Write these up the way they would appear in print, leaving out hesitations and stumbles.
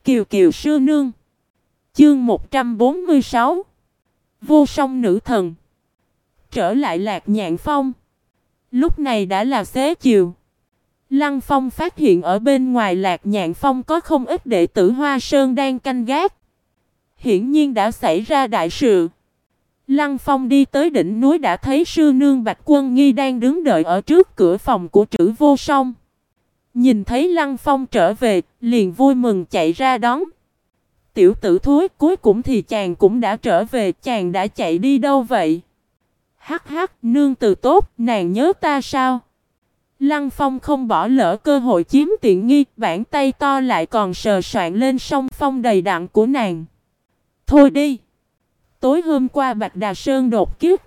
Kiều Kiều sư nương. Chương 146. Vô song nữ thần. Trở lại Lạc Nhạn Phong. Lúc này đã là xế chiều. Lăng Phong phát hiện ở bên ngoài Lạc Nhạn Phong có không ít đệ tử Hoa Sơn đang canh gác. Hiển nhiên đã xảy ra đại sự. Lăng Phong đi tới đỉnh núi đã thấy sư nương Bạch Quân Nghi đang đứng đợi ở trước cửa phòng của Trữ Vô Song. Nhìn thấy Lăng Phong trở về, liền vui mừng chạy ra đón. Tiểu tử thúi, cuối cùng thì chàng cũng đã trở về, chàng đã chạy đi đâu vậy? Hắc hắc, nương từ tốt, nàng nhớ ta sao? Lăng Phong không bỏ lỡ cơ hội chiếm tiện nghi, bàn tay to lại còn sờ soạng lên song phong đầy đặn của nàng. Thôi đi! Tối hôm qua Bạch Đà Sơn đột kích.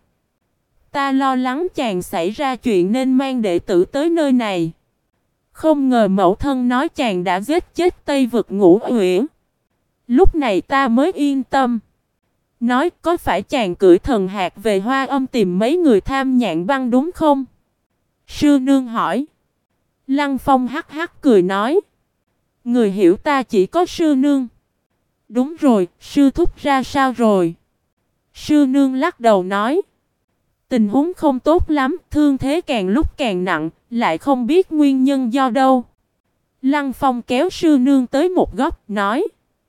Ta lo lắng chàng xảy ra chuyện nên mang đệ tử tới nơi này. Không ngờ mẫu thân nói chàng đã giết chết Tây Vực Ngũ Uyển. Lúc này ta mới yên tâm. Nói có phải chàng cưỡi thần hạc về Hoa Âm tìm mấy người tham nhạn băng đúng không? Sư nương hỏi. Lăng Phong hắc hắc cười nói. Người hiểu ta chỉ có sư nương. Đúng rồi, sư thúc ra sao rồi? Sư nương lắc đầu nói. Tình huống không tốt lắm, thương thế càng lúc càng nặng, lại không biết nguyên nhân do đâu. Lăng Phong kéo sư nương tới một góc, nói.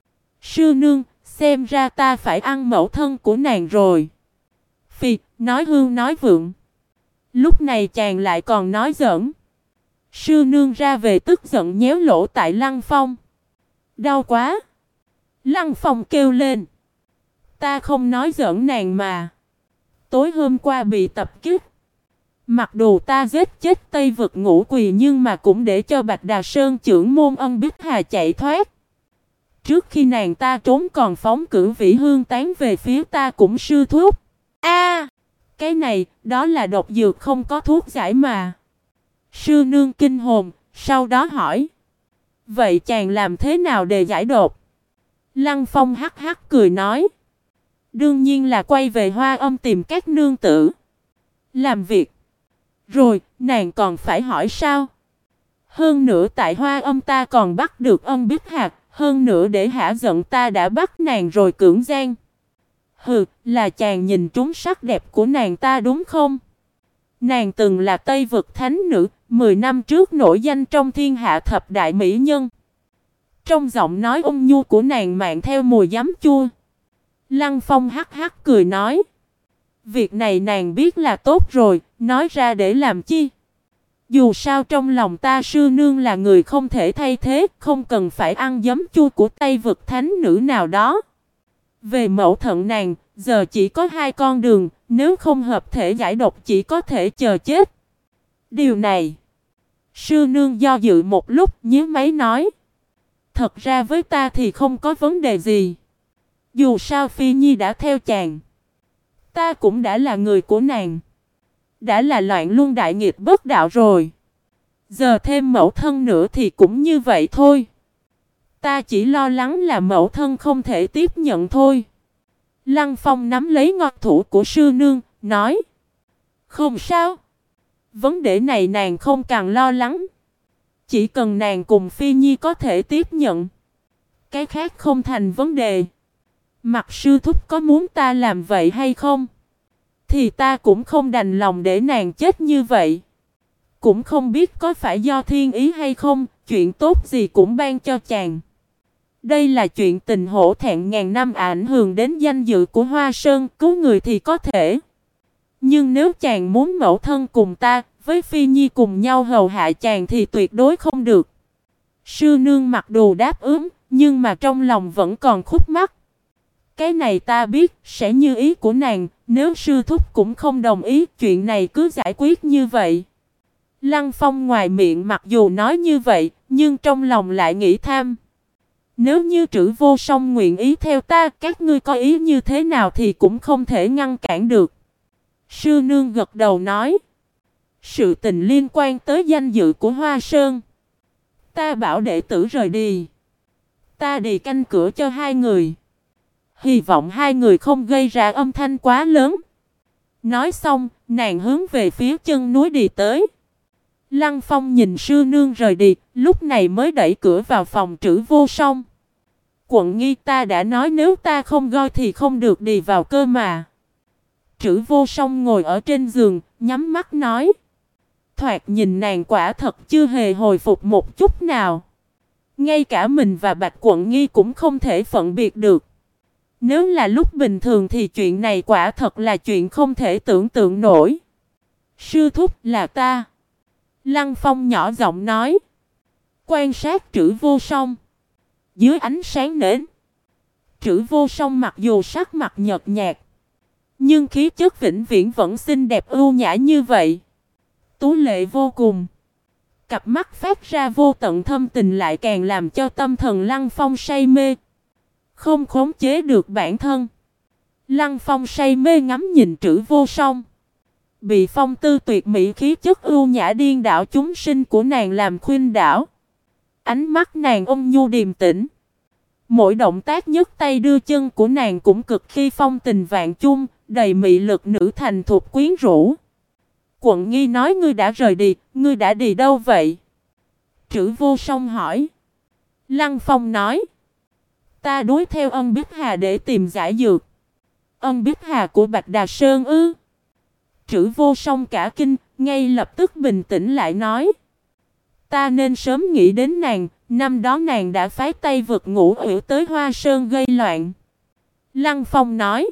Sư nương, xem ra ta phải ăn mẫu thân của nàng rồi. Phì, nói hương nói vượng. Lúc này chàng lại còn nói giỡn. Sư nương ra về tức giận nhéo lỗ tại Lăng Phong. Đau quá. Lăng Phong kêu lên. Ta không nói giỡn nàng mà. Tối hôm qua bị tập kích. Mặc dù ta giết chết Tây Vực Ngũ Quỳ nhưng mà cũng để cho Bạch Đà Sơn trưởng môn Ân Bích Hà chạy thoát. Trước khi nàng ta trốn còn phóng cử vĩ hương tán về phía ta cũng sư thuốc. A, cái này, đó là độc dược không có thuốc giải mà. Sư nương kinh hồn, sau đó hỏi. Vậy chàng làm thế nào để giải độc? Lăng Phong hắc hắc cười nói. Đương nhiên là quay về Hoa Âm tìm các nương tử. Làm việc. Rồi, nàng còn phải hỏi sao? Hơn nữa tại Hoa Âm ta còn bắt được Ân Bích Hạc. Hơn nữa để hả giận ta đã bắt nàng rồi cưỡng gian. Hừ, là chàng nhìn trúng sắc đẹp của nàng ta đúng không? Nàng từng là Tây Vực thánh nữ, 10 năm trước nổi danh trong thiên hạ thập đại mỹ nhân. Trong giọng nói ôn nhu của nàng mang theo mùi giấm chua. Lăng Phong hắc hắc cười nói. Việc này nàng biết là tốt rồi, nói ra để làm chi? Dù sao trong lòng ta sư nương là người không thể thay thế, không cần phải ăn giấm chua của Tây Vực thánh nữ nào đó. Về mẫu thân nàng, giờ chỉ có hai con đường, nếu không hợp thể giải độc chỉ có thể chờ chết. Điều này, sư nương do dự một lúc nhíu máy nói. Thật ra với ta thì không có vấn đề gì. Dù sao Phi Nhi đã theo chàng. Ta cũng đã là người của nàng. Đã là loạn luân đại nghịch bất đạo rồi. Giờ thêm mẫu thân nữa thì cũng như vậy thôi. Ta chỉ lo lắng là mẫu thân không thể tiếp nhận thôi. Lăng Phong nắm lấy ngọc thủ của sư nương, nói. Không sao. Vấn đề này nàng không cần lo lắng. Chỉ cần nàng cùng Phi Nhi có thể tiếp nhận. Cái khác không thành vấn đề. Mặc sư thúc có muốn ta làm vậy hay không? Thì ta cũng không đành lòng để nàng chết như vậy. Cũng không biết có phải do thiên ý hay không, chuyện tốt gì cũng ban cho chàng. Đây là chuyện tình hổ thẹn ngàn năm ảnh hưởng đến danh dự của Hoa Sơn, cứu người thì có thể. Nhưng nếu chàng muốn mẫu thân cùng ta, với Phi Nhi cùng nhau hầu hạ chàng thì tuyệt đối không được. Sư nương mặc đồ đáp ứng, nhưng mà trong lòng vẫn còn khúc mắc. Cái này ta biết, sẽ như ý của nàng, nếu sư thúc cũng không đồng ý, chuyện này cứ giải quyết như vậy. Lăng Phong ngoài miệng mặc dù nói như vậy, nhưng trong lòng lại nghĩ tham. Nếu như Trữ Vô Song nguyện ý theo ta, các ngươi có ý như thế nào thì cũng không thể ngăn cản được. Sư nương gật đầu nói. Sự tình liên quan tới danh dự của Hoa Sơn. Ta bảo đệ tử rời đi. Ta đi canh cửa cho hai người. Hy vọng hai người không gây ra âm thanh quá lớn. Nói xong, nàng hướng về phía chân núi đi tới. Lăng Phong nhìn sư nương rời đi, lúc này mới đẩy cửa vào phòng Trữ Vô Song. Quận Nghi, ta đã nói nếu ta không gọi thì không được đi vào cơ mà. Trữ Vô Song ngồi ở trên giường, nhắm mắt nói. Thoạt nhìn nàng quả thật chưa hề hồi phục một chút nào. Ngay cả mình và Bạch Quận Nghi cũng không thể phân biệt được. Nếu là lúc bình thường thì chuyện này quả thật là chuyện không thể tưởng tượng nổi. Sư thúc, là ta. Lăng Phong nhỏ giọng nói. Quan sát Trữ Vô Song. Dưới ánh sáng nến, Trữ Vô Song mặc dù sắc mặt nhợt nhạt, nhưng khí chất vĩnh viễn vẫn xinh đẹp ưu nhã như vậy. Tú lệ vô cùng. Cặp mắt phát ra vô tận thâm tình lại càng làm cho tâm thần Lăng Phong say mê. Không khống chế được bản thân. Lăng Phong say mê ngắm nhìn Trữ Vô Song. Bị phong tư tuyệt mỹ khí chất ưu nhã điên đảo chúng sinh của nàng làm khuynh đảo. Ánh mắt nàng ôn nhu điềm tĩnh. Mỗi động tác nhấc tay đưa chân của nàng cũng cực khi phong tình vạn chung, đầy mị lực nữ thành thục quyến rũ. Quận Nghi nói ngươi đã rời đi, ngươi đã đi đâu vậy? Trữ Vô Song hỏi. Lăng Phong nói. Ta đuổi theo Ân Bích Hà để tìm giải dược. Ân Bích Hà của Bạch Đà Sơn ư? Trữ Vô Song cả kinh, ngay lập tức bình tĩnh lại nói. Ta nên sớm nghĩ đến nàng, năm đó nàng đã phái tay vực Ngũ Uyển tới Hoa Sơn gây loạn. Lăng Phong nói.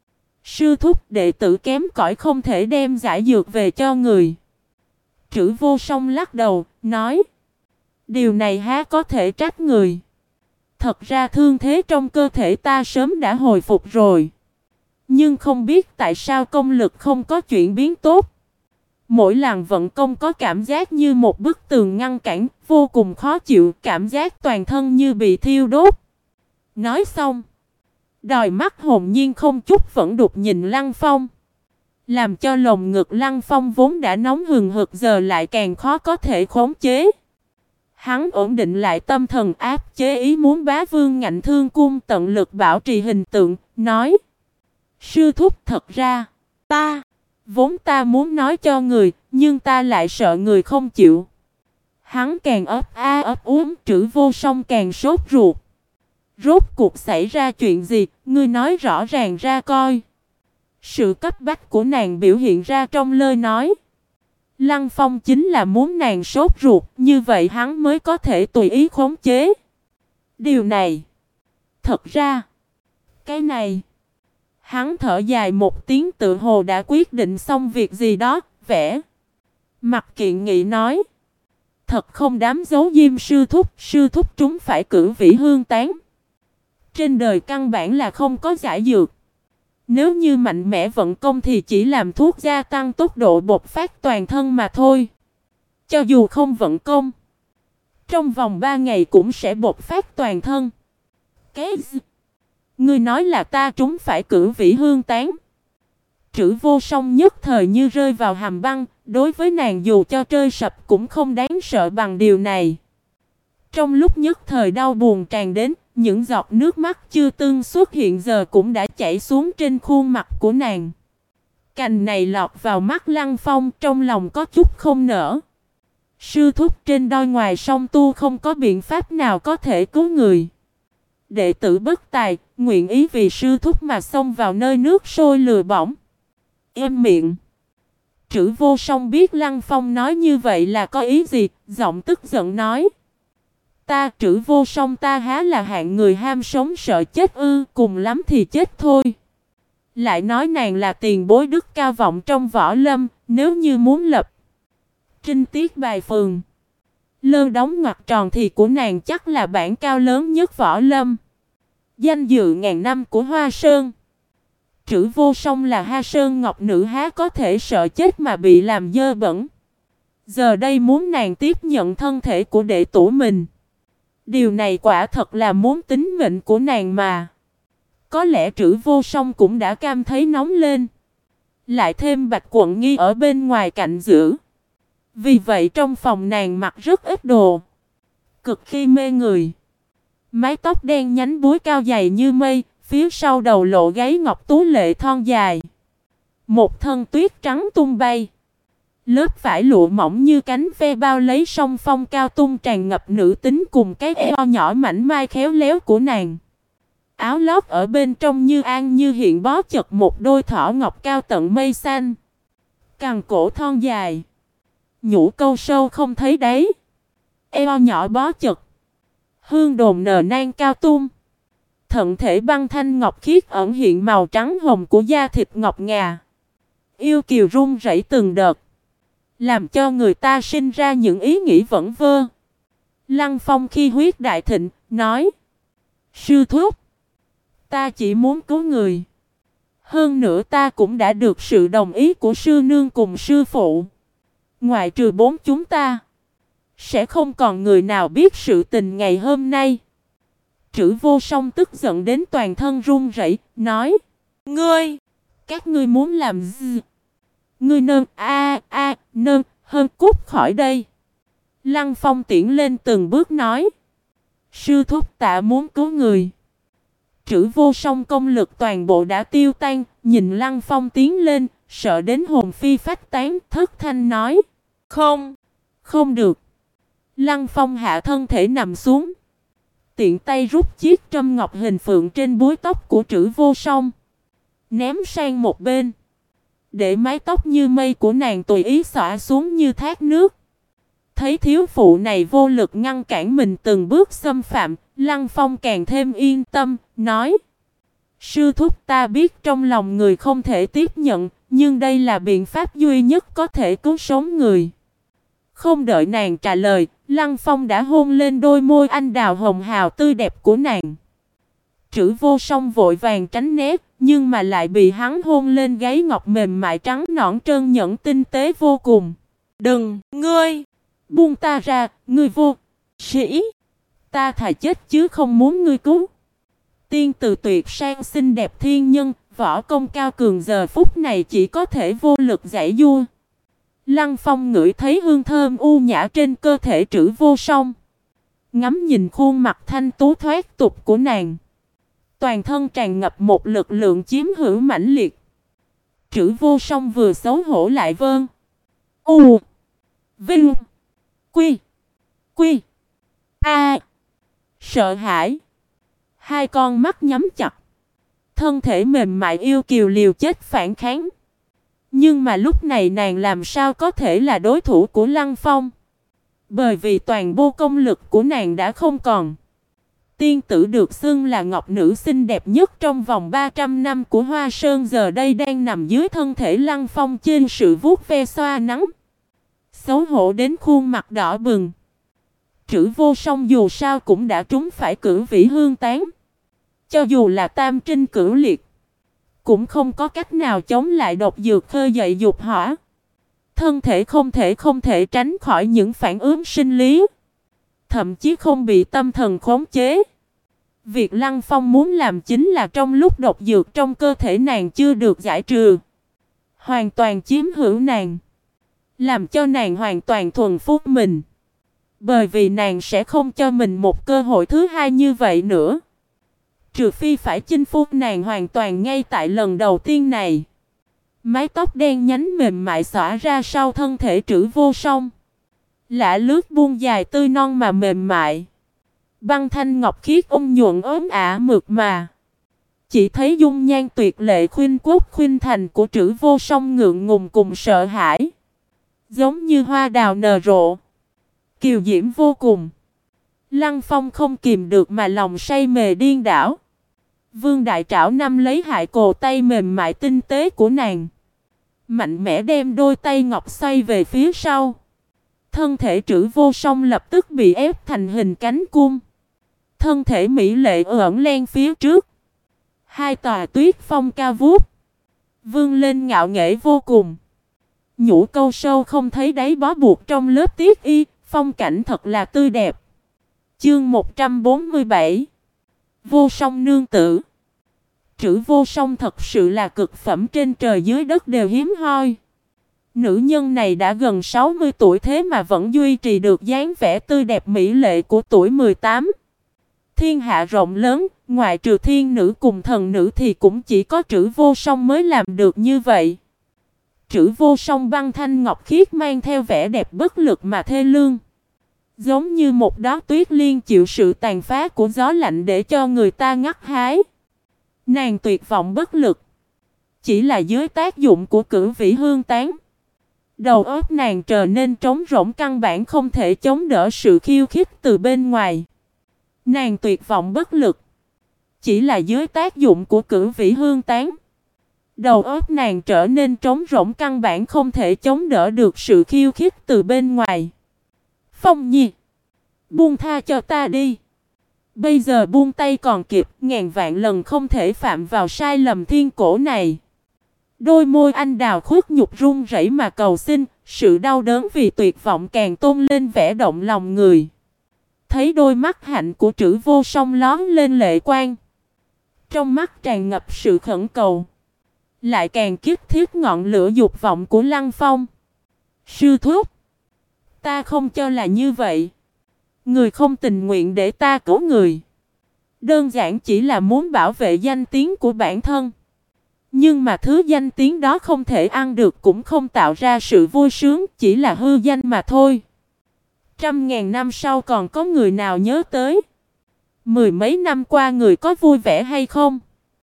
Sư thúc, đệ tử kém cỏi không thể đem giải dược về cho người. Trữ Vô Song lắc đầu, nói. Điều này há có thể trách người. Thật ra thương thế trong cơ thể ta sớm đã hồi phục rồi. Nhưng không biết tại sao công lực không có chuyển biến tốt. Mỗi lần vận công có cảm giác như một bức tường ngăn cản, vô cùng khó chịu, cảm giác toàn thân như bị thiêu đốt. Nói xong, đôi mắt hồn nhiên không chút vẫn đục nhìn Lăng Phong. Làm cho lồng ngực Lăng Phong vốn đã nóng hừng hực giờ lại càng khó có thể khống chế. Hắn ổn định lại tâm thần áp chế ý muốn bá vương ngạnh thương cung tận lực bảo trì hình tượng, nói. Sư thúc, thật ra, vốn ta muốn nói cho người, nhưng ta lại sợ người không chịu. Hắn càng ấp a ấp úng, Trữ Vô Song càng sốt ruột. Rốt cuộc xảy ra chuyện gì, ngươi nói rõ ràng ra coi. Sự cấp bách của nàng biểu hiện ra trong lời nói. Lăng Phong chính là muốn nàng sốt ruột, như vậy hắn mới có thể tùy ý khống chế. Điều này, thật ra, cái này, hắn thở dài một tiếng tự hồ đã quyết định xong việc gì đó, vẽ. Mặt kiện nghị nói. Thật không dám giấu diêm sư thúc chúng phải cử vĩ hương tán. Trên đời căn bản là không có giải dược. Nếu như mạnh mẽ vận công thì chỉ làm thuốc gia tăng tốc độ bộc phát toàn thân mà thôi. Cho dù không vận công, trong vòng 3 ngày cũng sẽ bộc phát toàn thân. Cái gì? Ngươi nói là ta trúng phải cử vĩ hương tán. Trữ Vô Song nhất thời như rơi vào hầm băng, đối với nàng dù cho rơi sập cũng không đáng sợ bằng điều này. Trong lúc nhất thời đau buồn tràn đến, những giọt nước mắt chưa từng xuất hiện giờ cũng đã chảy xuống trên khuôn mặt của nàng. Cành này lọt vào mắt Lăng Phong, trong lòng có chút không nỡ. Sư thúc trên đôi ngoài song tu không có biện pháp nào có thể cứu người. Đệ tử bất tài, nguyện ý vì sư thúc mà xông vào nơi nước sôi lửa bỏng. Im miệng. Trữ Vô Song biết Lăng Phong nói như vậy là có ý gì, giọng tức giận nói. Ta Trữ Vô Song ta há là hạng người ham sống sợ chết ư, cùng lắm thì chết thôi. Lại nói nàng là tiền bối đức cao vọng trong võ lâm, nếu như muốn lập trinh tiết bài phường, lơ đóng ngoặc tròn thì của nàng chắc là bản cao lớn nhất võ lâm. Danh dự ngàn năm của Hoa Sơn. Trữ Vô Song là Ha Sơn Ngọc Nữ há có thể sợ chết mà bị làm dơ bẩn. Giờ đây muốn nàng tiếp nhận thân thể của đệ tử mình. Điều này quả thật là muốn tính mệnh của nàng mà. Có lẽ Trữ Vô Song cũng đã cảm thấy nóng lên. Lại thêm Bạch Quận Nghi ở bên ngoài cạnh giữ. Vì vậy trong phòng nàng mặc rất ít đồ. Cực khi mê người. Mái tóc đen nhánh búi cao dày như mây. Phía sau đầu lộ gáy ngọc tú lệ thon dài. Một thân tuyết trắng tung bay. Lớp vải lụa mỏng như cánh ve bao lấy song phong cao tung tràn ngập nữ tính cùng cái eo nhỏ mảnh mai khéo léo của nàng. Áo lót ở bên trong như an như hiện bó chật một đôi thỏ ngọc cao tận mây xanh. Cẳng cổ thon dài. Nhũ câu sâu không thấy đáy. Eo nhỏ bó chật. Hương đồn nở nang cao tung. Thận thể băng thanh ngọc khiết ẩn hiện màu trắng hồng của da thịt ngọc ngà. Yêu kiều run rẩy từng đợt. Làm cho người ta sinh ra những ý nghĩ vẩn vơ. Lăng Phong khi huyết đại thịnh, nói: Sư thúc, ta chỉ muốn cứu người. Hơn nữa ta cũng đã được sự đồng ý của sư nương cùng sư phụ. Ngoại trừ bốn chúng ta, sẽ không còn người nào biết sự tình ngày hôm nay. Trữ Vô Song tức giận đến toàn thân run rẩy, nói: Các ngươi muốn làm gì? Ngươi nơn hơn cút khỏi đây. Lăng Phong tiến lên từng bước nói: Sư thúc tạ muốn cứu người. Trữ Vô Song công lực toàn bộ đã tiêu tan, nhìn Lăng Phong tiến lên, sợ đến hồn phi phách tán, thất thanh nói: Không được. Lăng Phong hạ thân thể nằm xuống, tiện tay rút chiếc trâm ngọc hình phượng trên búi tóc của Trữ Vô Song, ném sang một bên, để mái tóc như mây của nàng tùy ý xõa xuống như thác nước. Thấy thiếu phụ này vô lực ngăn cản mình từng bước xâm phạm, Lăng Phong càng thêm yên tâm, nói: Sư thúc, ta biết trong lòng người không thể tiếp nhận, nhưng đây là biện pháp duy nhất có thể cứu sống người. Không đợi nàng trả lời, Lăng Phong đã hôn lên đôi môi anh đào hồng hào tươi đẹp của nàng. Trữ Vô Song vội vàng tránh né, nhưng mà lại bị hắn hôn lên gáy ngọc mềm mại trắng nõn trơn nhẵn tinh tế vô cùng. Đừng, ngươi! Buông ta ra, ngươi vô sĩ! Ta thà chết chứ không muốn ngươi cứu. Tiên từ tuyệt sang xinh đẹp thiên nhân, võ công cao cường giờ phút này chỉ có thể vô lực giãy giụa. Lăng Phong ngửi thấy hương thơm u nhã trên cơ thể Trữ Vô Song, ngắm nhìn khuôn mặt thanh tú thoát tục của nàng, toàn thân tràn ngập một lực lượng chiếm hữu mãnh liệt. Trữ Vô Song vừa xấu hổ lại vâng u vinh quy quy a sợ hãi, hai con mắt nhắm chặt, thân thể mềm mại yêu kiều liều chết phản kháng. Nhưng mà lúc này nàng làm sao có thể là đối thủ của Lăng Phong, bởi vì toàn bộ công lực của nàng đã không còn. Tiên tử được xưng là ngọc nữ xinh đẹp nhất trong vòng 300 năm của Hoa Sơn giờ đây đang nằm dưới thân thể Lăng Phong trên sự vuốt ve xoa nắng. Xấu hổ đến khuôn mặt đỏ bừng. Trữ Vô Song dù sao cũng đã trúng phải cửu vĩ hương tán. Cho dù là tam trinh cửu liệt, cũng không có cách nào chống lại độc dược khơi dậy dục hỏa. Thân thể không thể tránh khỏi những phản ứng sinh lý, thậm chí không bị tâm thần khống chế. Việc Lăng Phong muốn làm chính là trong lúc độc dược trong cơ thể nàng chưa được giải trừ, hoàn toàn chiếm hữu nàng, làm cho nàng hoàn toàn thuần phục mình. Bởi vì nàng sẽ không cho mình một cơ hội thứ hai như vậy nữa, trừ phi phải chinh phục nàng hoàn toàn ngay tại lần đầu tiên này. Mái tóc đen nhánh mềm mại xõa ra sau thân thể Trữ Vô Song, lả lướt buông dài tươi non mà mềm mại, băng thanh ngọc khiết ôn nhuận ốm ả mượt mà. Chỉ thấy dung nhan tuyệt lệ khuynh quốc khuynh thành của Trữ Vô Song ngượng ngùng cùng sợ hãi, giống như hoa đào nở rộ, kiều diễm vô cùng. Lăng Phong không kìm được mà lòng say mê điên đảo. Vương đại trảo nắm lấy hại cổ tay mềm mại tinh tế của nàng, mạnh mẽ đem đôi tay ngọc xoay về phía sau. Thân thể Trữ Vô Song lập tức bị ép thành hình cánh cung, thân thể mỹ lệ ẩn len phía trước. Hai tòa tuyết phong cao vút vươn lên ngạo nghễ vô cùng. Nhũ câu sâu không thấy đáy bó buộc trong lớp tiết y, phong cảnh thật là tươi đẹp. Chương 147 Vô Song nương tử. Trữ Vô Song thật sự là cực phẩm trên trời dưới đất đều hiếm hoi. Nữ nhân này đã gần 60 tuổi thế mà vẫn duy trì được dáng vẻ tươi đẹp mỹ lệ của tuổi 18. Thiên hạ rộng lớn, ngoại trừ thiên nữ cùng thần nữ thì cũng chỉ có Trữ Vô Song mới làm được như vậy. Trữ Vô Song băng thanh ngọc khiết mang theo vẻ đẹp bất lực mà thê lương. Giống như một đóa tuyết liên chịu sự tàn phá của gió lạnh để cho người ta ngắt hái. Nàng tuyệt vọng bất lực. Chỉ là dưới tác dụng của cửu vĩ hương tán. Đầu óc nàng trở nên trống rỗng, căn bản không thể chống đỡ sự khiêu khích từ bên ngoài. Nàng tuyệt vọng bất lực. Chỉ là dưới tác dụng của cửu vĩ hương tán. Đầu óc nàng trở nên trống rỗng, căn bản không thể chống đỡ được sự khiêu khích từ bên ngoài. Phong Nhi, buông tha cho ta đi. Bây giờ buông tay còn kịp, ngàn vạn lần không thể phạm vào sai lầm thiên cổ này. Đôi môi anh đào khuất nhục run rẩy mà cầu xin, sự đau đớn vì tuyệt vọng càng tôn lên vẻ động lòng người. Thấy đôi mắt hạnh của Trử Vô Song lóe lên lệ quang. Trong mắt tràn ngập sự khẩn cầu. Lại càng kiếp thiết ngọn lửa dục vọng của Lăng Phong. Sư thúc, ta không cho là như vậy. Người không tình nguyện để ta cứu người. Đơn giản chỉ là muốn bảo vệ danh tiếng của bản thân. Nhưng mà thứ danh tiếng đó không thể ăn được, cũng không tạo ra sự vui sướng, chỉ là hư danh mà thôi. 100.000 năm sau còn có người nào nhớ tới? Mười mấy năm qua người có vui vẻ hay không?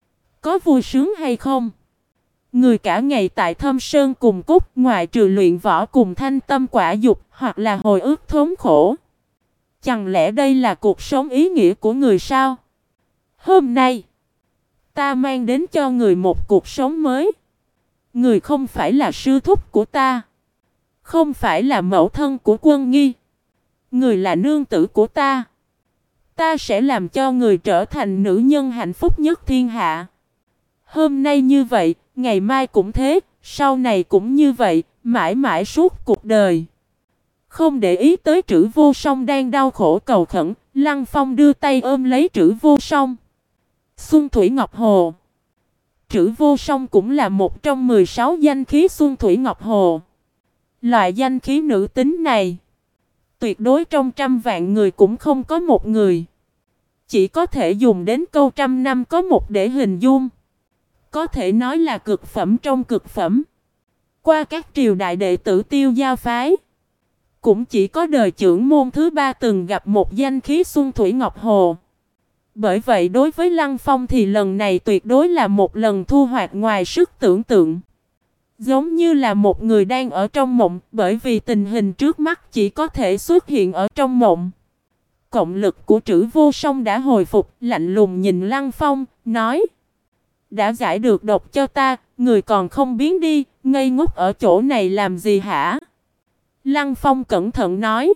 Có vui sướng hay không? Người cả ngày tại Thâm Sơn cùng Cúc, ngoại trừ luyện võ cùng thanh tâm quả dục, hoặc là hồi ức thống khổ. Chẳng lẽ đây là cuộc sống ý nghĩa của người sao? Hôm nay, ta mang đến cho người một cuộc sống mới. Người không phải là sư thúc của ta. Không phải là mẫu thân của Quân Nghi. Người là nương tử của ta. Ta sẽ làm cho người trở thành nữ nhân hạnh phúc nhất thiên hạ. Hôm nay như vậy, ngày mai cũng thế, sau này cũng như vậy, mãi mãi suốt cuộc đời. Không để ý tới Trử Vô Song đang đau khổ cầu khẩn, Lăng Phong đưa tay ôm lấy Trử Vô Song. Xuân Thủy Ngọc Hồ. Trử Vô Song cũng là một trong 16 danh khí Xuân Thủy Ngọc Hồ. Loại danh khí nữ tính này, tuyệt đối trong 100 vạn người cũng không có một người. Chỉ có thể dùng đến câu 100 năm có một để hình dung. Có thể nói là cực phẩm trong cực phẩm. Qua các triều đại đệ tử Tiêu Giao phái, cũng chỉ có đời trưởng môn thứ 3 từng gặp một danh khí Xuân Thủy Ngọc Hồ. Bởi vậy đối với Lăng Phong thì lần này tuyệt đối là một lần thu hoạch ngoài sức tưởng tượng. Giống như là một người đang ở trong mộng, bởi vì tình hình trước mắt chỉ có thể xuất hiện ở trong mộng. Cộng lực của Trử Vô Song đã hồi phục, lạnh lùng nhìn Lăng Phong, nói: đã giải được độc cho ta, người còn không biến đi, ngây ngốc ở chỗ này làm gì hả? Lăng Phong cẩn thận nói: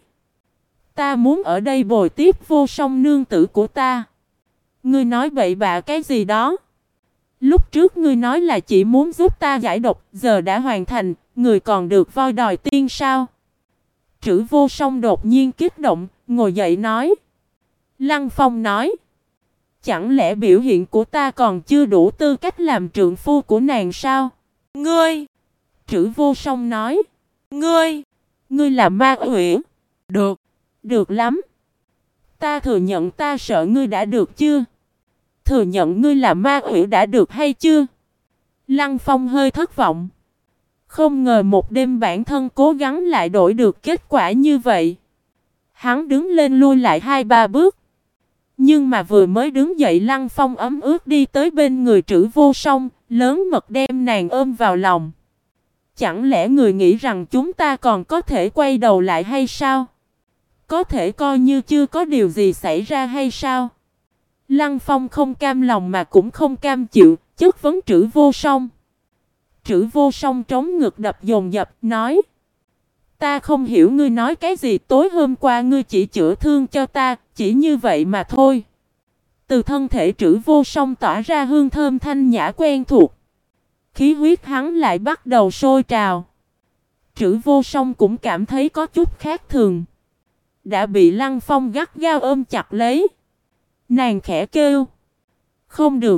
ta muốn ở đây bồi tiếp Vô Song nương tử của ta. Ngươi nói bậy bạ cái gì đó? Lúc trước ngươi nói là chỉ muốn giúp ta giải độc, giờ đã hoàn thành, người còn được voi đòi tiên sao? Trử Vô Song đột nhiên kích động, ngồi dậy nói. Lăng Phong nói: chẳng lẽ biểu hiện của ta còn chưa đủ tư cách làm trượng phu của nàng sao? Ngươi! Trử Vô Song nói. Ngươi là ma quỷ. Được, được lắm. Ta thừa nhận ta sợ ngươi đã được chưa? Thừa nhận ngươi là ma quỷ đã được hay chưa? Lăng Phong hơi thất vọng. Không ngờ một đêm bản thân cố gắng lại đổi được kết quả như vậy. Hắn đứng lên lui lại 2-3 bước. Nhưng mà vừa mới đứng dậy, Lăng Phong ấm ướt đi tới bên người Trử Vô Song, lớn mật đem nàng ôm vào lòng. Chẳng lẽ người nghĩ rằng chúng ta còn có thể quay đầu lại hay sao? Có thể coi như chưa có điều gì xảy ra hay sao? Lăng Phong không cam lòng mà cũng không cam chịu, chất vấn Trử Vô Song. Trử Vô Song trống ngực đập dồn dập, nói: ta không hiểu ngươi nói cái gì, tối hôm qua ngươi chỉ chữa thương cho ta, chỉ như vậy mà thôi. Từ thân thể Trử Vô Song tỏa ra hương thơm thanh nhã quen thuộc. Khí huyết hắn lại bắt đầu sôi trào. Trử Vô Song cũng cảm thấy có chút khác thường. Đã bị Lăng Phong gắt gao ôm chặt lấy. Nàng khẽ kêu: không được,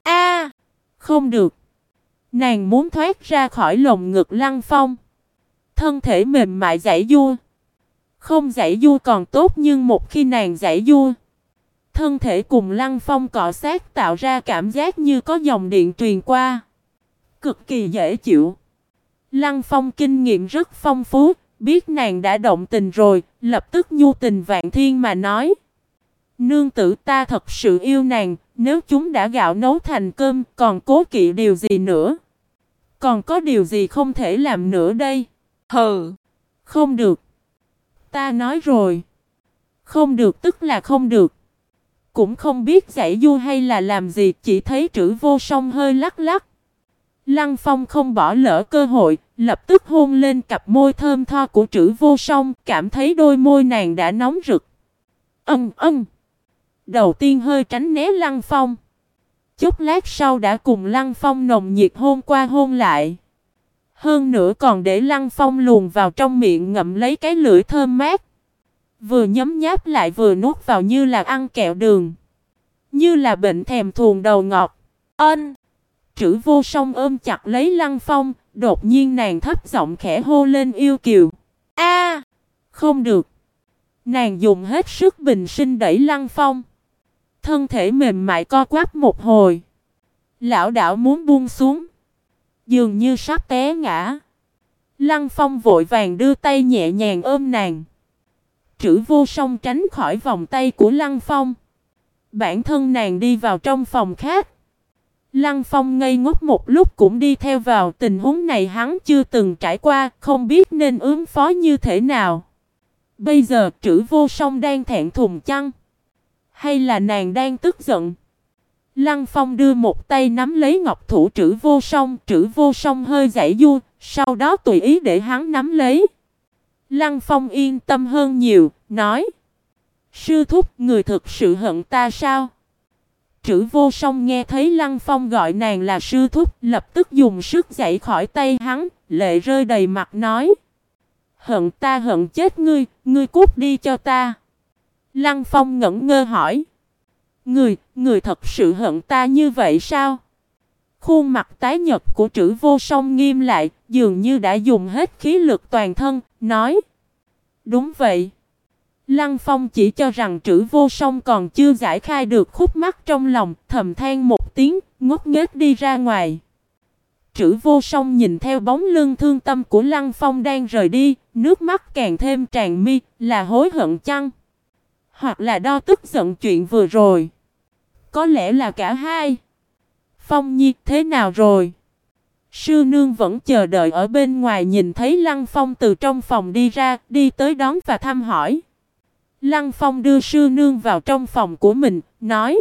không được. Nàng muốn thoát ra khỏi lồng ngực Lăng Phong. Thân thể mềm mại giãy giụa. Không giãy giụa còn tốt, nhưng một khi nàng giãy giụa, thân thể cùng Lăng Phong cọ sát tạo ra cảm giác như có dòng điện truyền qua. Cực kỳ dễ chịu. Lăng Phong kinh nghiệm rất phong phú, Biết nàng đã động tình rồi, lập tức nhu tình vạn thiên mà nói. Nương tử ta thật sự yêu nàng, nếu chúng đã gạo nấu thành cơm, còn cố kỵ điều gì nữa? Còn có điều gì không thể làm nữa đây? Hừ, không được. Ta nói rồi. Không được tức là không được. Cũng không biết giải du hay là làm gì, chỉ thấy Trử Vô Song hơi lắc lắc. Lăng Phong không bỏ lỡ cơ hội, lập tức hôn lên cặp môi thơm tho của Trử Vô Song, cảm thấy đôi môi nàng đã nóng rực. Đầu tiên hơi tránh né Lăng Phong. Chút lát sau đã cùng Lăng Phong nồng nhiệt hôn qua hôn lại. Hơn nữa còn để Lăng Phong luồn vào trong miệng ngậm lấy cái lưỡi thơm mát. Vừa nhấm nháp lại vừa nuốt vào như là ăn kẹo đường. Như là bệnh thèm thuồng đầu ngọt. Trử Vô Song ôm chặt lấy Lăng Phong, đột nhiên nàng thấp giọng khẽ hô lên yêu kiều. A, không được. Nàng dùng hết sức bình sinh đẩy Lăng Phong. Thân thể mềm mại co quắp một hồi. Lảo đảo muốn buông xuống. Dường như sắp té ngã. Lăng Phong vội vàng đưa tay nhẹ nhàng ôm nàng. Trử Vô Song tránh khỏi vòng tay của Lăng Phong. Bản thân nàng đi vào trong phòng khách. Lăng Phong ngây ngốc một lúc cũng đi theo vào, tình huống này hắn chưa từng trải qua, không biết nên ứng phó như thế nào. Bây giờ Trử Vô Song đang thẹn thùng chăng? Hay là nàng đang tức giận? Lăng Phong đưa một tay nắm lấy ngọc thủ Trử Vô Song hơi giãy giụa, sau đó tùy ý để hắn nắm lấy. Lăng Phong yên tâm hơn nhiều, nói: Sư thúc, người thực sự hận ta sao? Trử Vô Song nghe thấy Lăng Phong gọi nàng là sư thúc, lập tức dùng sức giãy khỏi tay hắn, lệ rơi đầy mặt nói: Hận ta hận chết ngươi, ngươi cút đi cho ta. Lăng Phong ngẩn ngơ hỏi: Người thật sự hận ta như vậy sao? Khuôn mặt tái nhợt của Trử Vô Song nghiêm lại, dường như đã dùng hết khí lực toàn thân, nói: Đúng vậy. Lăng Phong chỉ cho rằng Trử Vô Song còn chưa giải khai được khúc mắc trong lòng, thầm than một tiếng, ngốc nghếch đi ra ngoài. Trử Vô Song nhìn theo bóng lưng thương tâm của Lăng Phong đang rời đi, nước mắt càng thêm tràn mi, là hối hận chăng? Hoặc là đo tức giận chuyện vừa rồi? Có lẽ là cả hai. Phong Nhi, thế nào rồi? Sư nương vẫn chờ đợi ở bên ngoài, nhìn thấy Lăng Phong từ trong phòng đi ra, đi tới đón và thăm hỏi. Lăng Phong đưa sư nương vào trong phòng của mình, nói: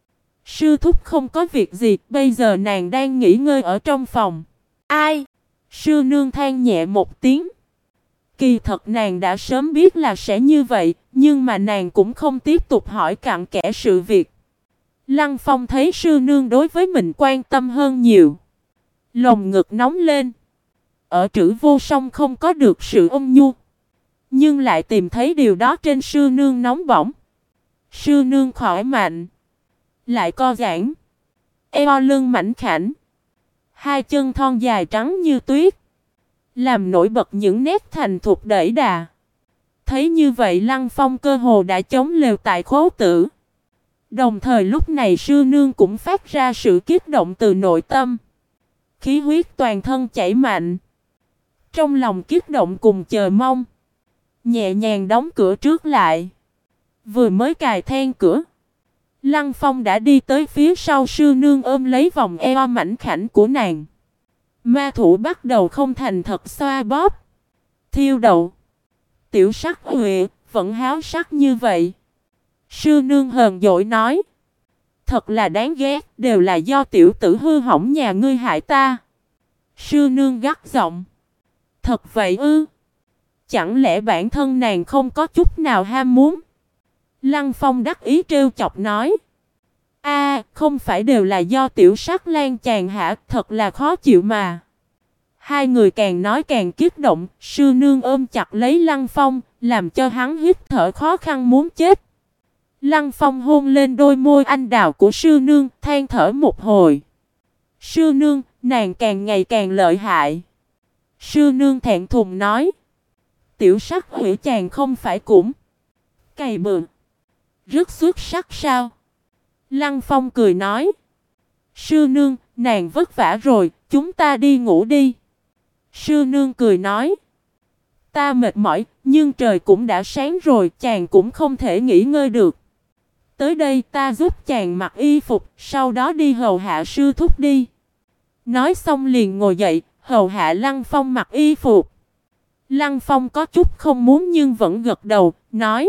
Sư thúc không có việc gì, bây giờ nàng đang nghỉ ngơi ở trong phòng. Ai? Sư nương than nhẹ một tiếng. Kỳ thật nàng đã sớm biết là sẽ như vậy, nhưng mà nàng cũng không tiếp tục hỏi cặn kẽ sự việc. Lăng Phong thấy sư nương đối với mình quan tâm hơn nhiều. Lồng ngực nóng lên. Ở Trử Vô Song không có được sự ôn nhu, nhưng lại tìm thấy điều đó trên sư nương nóng bỏng. Sư nương khỏe mạnh, lại co giãn, eo lưng mảnh khảnh, hai chân thon dài trắng như tuyết, làm nổi bật những nét thành thục đẫy đà. Thấy như vậy Lăng Phong cơ hồ đã chống lều tại khố tử. Đồng thời lúc này sư nương cũng phát ra sự kích động từ nội tâm. Khí huyết toàn thân chảy mạnh. Trong lòng kích động cùng chờ mong, nhẹ nhàng đóng cửa trước lại. Vừa mới cài then cửa, Lăng Phong đã đi tới phía sau sư nương, ôm lấy vòng eo mảnh khảnh của nàng. Ma thủ bắt đầu không thành thật xoa bóp, thiêu đậu. Tiểu sắc huệ, vẫn háo sắc như vậy. Sư nương hờn dỗi nói: Thật là đáng ghét, đều là do tiểu tử hư hỏng nhà ngươi hại ta. Sư nương gắt giọng: Thật vậy ư? Chẳng lẽ bản thân nàng không có chút nào ham muốn? Lăng Phong đắc ý trêu chọc nói: không phải đều là do tiểu sắc lan chàng hả, thật là khó chịu mà. Hai người càng nói càng kích động, sư nương ôm chặt lấy Lăng Phong, làm cho hắn hít thở khó khăn muốn chết. Lăng Phong hôn lên đôi môi anh đào của sư nương, than thở một hồi. Sư nương, nàng càng ngày càng lợi hại. Sư nương thẹn thùng nói: Tiểu sắc hủy chàng không phải cũng cày bừa, rất xuất sắc sao? Lăng Phong cười nói: Sư nương, nàng vất vả rồi, chúng ta đi ngủ đi. Sư nương cười nói: Ta mệt mỏi, nhưng trời cũng đã sáng rồi, chàng cũng không thể nghỉ ngơi được. Tới đây ta giúp chàng mặc y phục, sau đó đi hầu hạ sư thúc đi. Nói xong liền ngồi dậy, hầu hạ Lăng Phong mặc y phục. Lăng Phong có chút không muốn nhưng vẫn gật đầu, nói: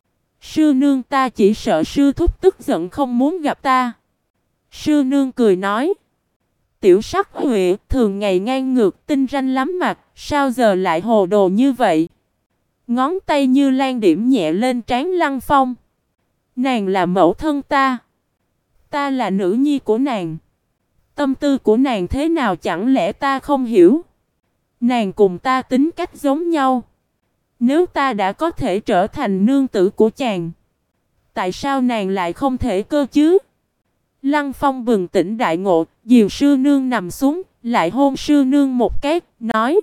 sư nương, ta chỉ sợ sư thúc tức giận không muốn gặp ta. Sư nương cười nói: tiểu sắc Huệ thường ngày ngang ngược tinh ranh lắm mà, sao giờ lại hồ đồ như vậy? Ngón tay như lan điểm nhẹ lên trán Lăng Phong. Nàng là mẫu thân ta. Ta là nữ nhi của nàng. Tâm tư của nàng thế nào chẳng lẽ ta không hiểu? Nàng cùng ta tính cách giống nhau. Nếu ta đã có thể trở thành nương tử của chàng, tại sao nàng lại không thể cơ chứ? Lăng Phong bừng tỉnh đại ngộ, dìu sư nương nằm xuống, lại hôn sư nương một cái, nói: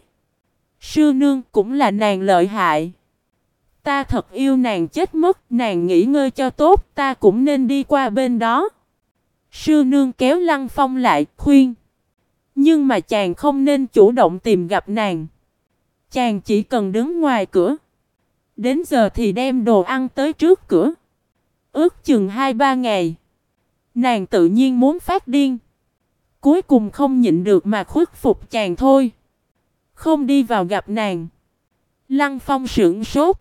sư nương cũng là nàng lợi hại. Ta thật yêu nàng chết mất, nàng nghỉ ngơi cho tốt, ta cũng nên đi qua bên đó. Sư nương kéo Lăng Phong lại, khuyên: nhưng mà chàng không nên chủ động tìm gặp nàng. Chàng chỉ cần đứng ngoài cửa. Đến giờ thì đem đồ ăn tới trước cửa. Ước chừng 2-3 ngày. Nàng tự nhiên muốn phát điên. Cuối cùng không nhịn được mà khuất phục chàng thôi. Không đi vào gặp nàng. Lăng Phong sững sốt.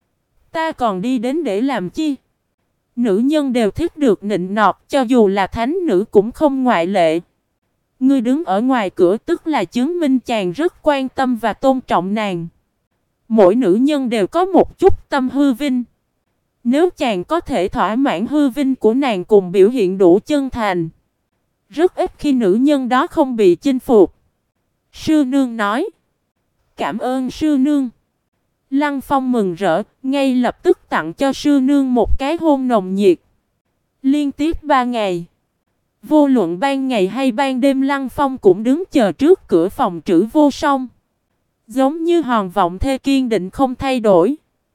Ta còn đi đến để làm chi? Nữ nhân đều thích được nịnh nọt, cho dù là thánh nữ cũng không ngoại lệ. Ngươi đứng ở ngoài cửa tức là chứng minh chàng rất quan tâm và tôn trọng nàng. Mỗi nữ nhân đều có một chút tâm hư vinh. Nếu chàng có thể thỏa mãn hư vinh của nàng cùng biểu hiện đủ chân thành, rất ít khi nữ nhân đó không bị chinh phục. Sư nương nói: cảm ơn sư nương. Lăng Phong mừng rỡ, ngay lập tức tặng cho sư nương một cái hôn nồng nhiệt. Liên tiếp 3 ngày, vô luận ban ngày hay ban đêm, Lăng Phong cũng đứng chờ trước cửa phòng Trử Vô Song, giống như hòn vọng thê kiên định không thay đổi.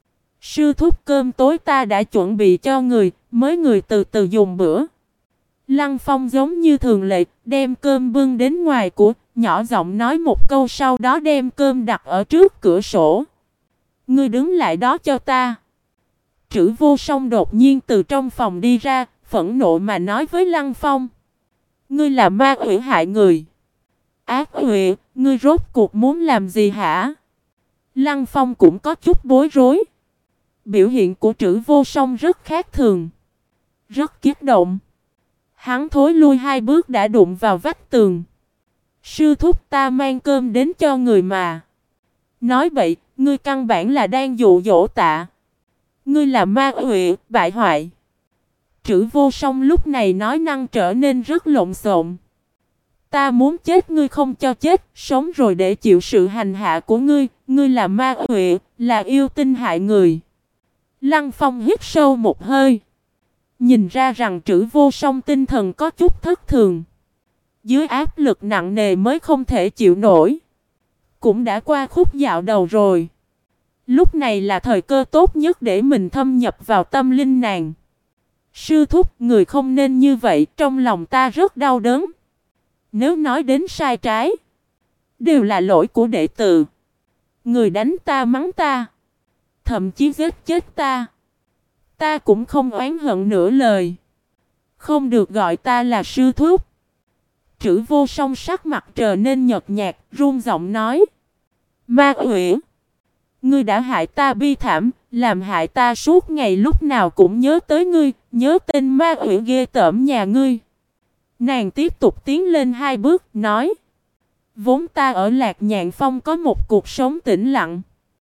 Sư thúc, cơm tối ta đã chuẩn bị cho người, mới người từ từ dùng bữa. Lăng Phong giống như thường lệ, đem cơm bưng đến ngoài của, nhỏ giọng nói một câu, sau đó đem cơm đặt ở trước cửa sổ. Ngươi đứng lại đó cho ta. Trử Vô Song đột nhiên từ trong phòng đi ra, phẫn nộ mà nói với Lăng Phong: ngươi là ma quỷ hại người. Ác quỷ, ngươi rốt cuộc muốn làm gì hả? Lăng Phong cũng có chút bối rối. Biểu hiện của Trử Vô Song rất khác thường, rất kích động. Hắn thối lui 2 bước đã đụng vào vách tường. Sư thúc, ta mang cơm đến cho người mà. Nói bậy, ngươi căn bản là đang dụ dỗ tạ. Ngươi là ma quỷ, bại hoại. Trử Vô Song lúc này nói năng trở nên rất lộn xộn. Ta muốn chết ngươi không cho chết, sống rồi để chịu sự hành hạ của ngươi. Ngươi là ma quỷ, là yêu tinh hại người. Lăng Phong hít sâu một hơi. Nhìn ra rằng Trử Vô Song tinh thần có chút thất thường. Dưới áp lực nặng nề mới không thể chịu nổi. Cũng đã qua khúc dạo đầu rồi. Lúc này là thời cơ tốt nhất để mình thâm nhập vào tâm linh nàng. Sư thúc, người không nên như vậy, trong lòng ta rất đau đớn. Nếu nói đến sai trái, đều là lỗi của đệ tử. Người đánh ta, mắng ta, thậm chí giết chết ta, ta cũng không oán hận nửa lời. Không được gọi ta là sư thúc. Trử Vô Song sắc mặt trở nên nhợt nhạt, run giọng nói: ma quỷ, ngươi đã hại ta bi thảm, làm hại ta suốt ngày lúc nào cũng nhớ tới ngươi, nhớ tên ma quỷ ghê tởm nhà ngươi. Nàng tiếp tục tiến lên 2 bước, nói: vốn ta ở Lạc Nhạn Phong có một cuộc sống tĩnh lặng,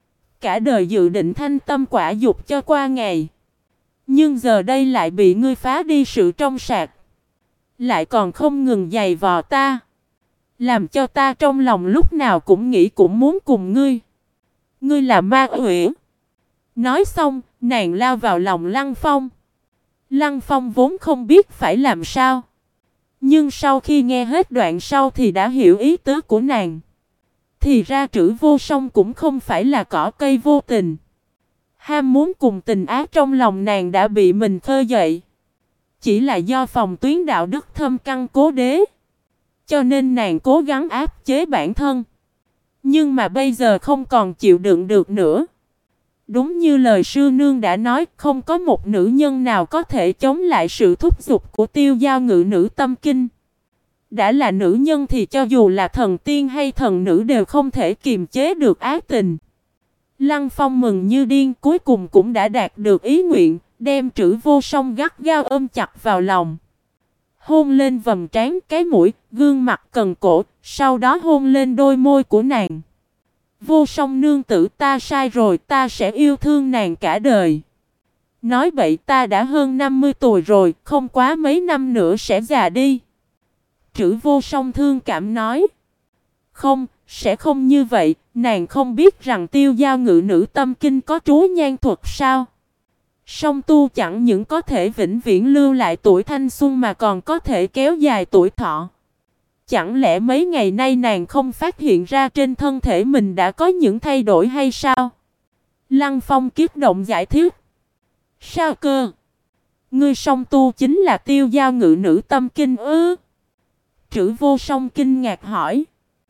cả đời dự định thanh tâm quả dục cho qua ngày. Nhưng giờ đây lại bị ngươi phá đi sự trong sạch, lại còn không ngừng giày vò ta, làm cho ta trong lòng lúc nào cũng nghĩ cũng muốn cùng ngươi. Ngươi là ma quỷ. Nói xong, nàng lao vào lòng Lăng Phong. Lăng Phong vốn không biết phải làm sao, nhưng sau khi nghe hết đoạn sau thì đã hiểu ý tứ của nàng. Thì ra Trử Vô Song cũng không phải là cỏ cây vô tình. Ham muốn cùng tình ác trong lòng nàng đã bị mình khơi dậy. Chỉ là do phòng tuyến đạo đức thâm căn cố đế, cho nên nàng cố gắng áp chế bản thân. Nhưng mà bây giờ không còn chịu đựng được nữa. Đúng như lời sư nương đã nói, không có một nữ nhân nào có thể chống lại sự thúc giục của Tiêu Dao Ngự Nữ Tâm Kinh. Đã là nữ nhân thì cho dù là thần tiên hay thần nữ đều không thể kiềm chế được ái tình. Lăng Phong mừng như điên, cuối cùng cũng đã đạt được ý nguyện, đem Trử Vô Song gắt gao ôm chặt vào lòng. Hôn lên vầng trán, cái mũi, gương mặt cần cổ, sau đó hôn lên đôi môi của nàng. Vô Song nương tử, ta sai rồi, ta sẽ yêu thương nàng cả đời. Nói bậy, ta đã hơn 50 tuổi rồi, không quá mấy năm nữa sẽ già đi. Trử Vô Song thương cảm nói. Không, sẽ không như vậy, nàng không biết rằng Tiêu Dao Ngự Nữ Tâm Kinh có trú nhan thuật sao? Song tu chẳng những có thể vĩnh viễn lưu lại tuổi thanh xuân mà còn có thể kéo dài tuổi thọ. Chẳng lẽ mấy ngày nay nàng không phát hiện ra trên thân thể mình đã có những thay đổi hay sao? Lăng Phong kích động giải thích. Sao cơ? Ngươi song tu chính là Tiêu Dao Ngự Nữ Tâm Kinh ư? Trử Vô Song kinh ngạc hỏi.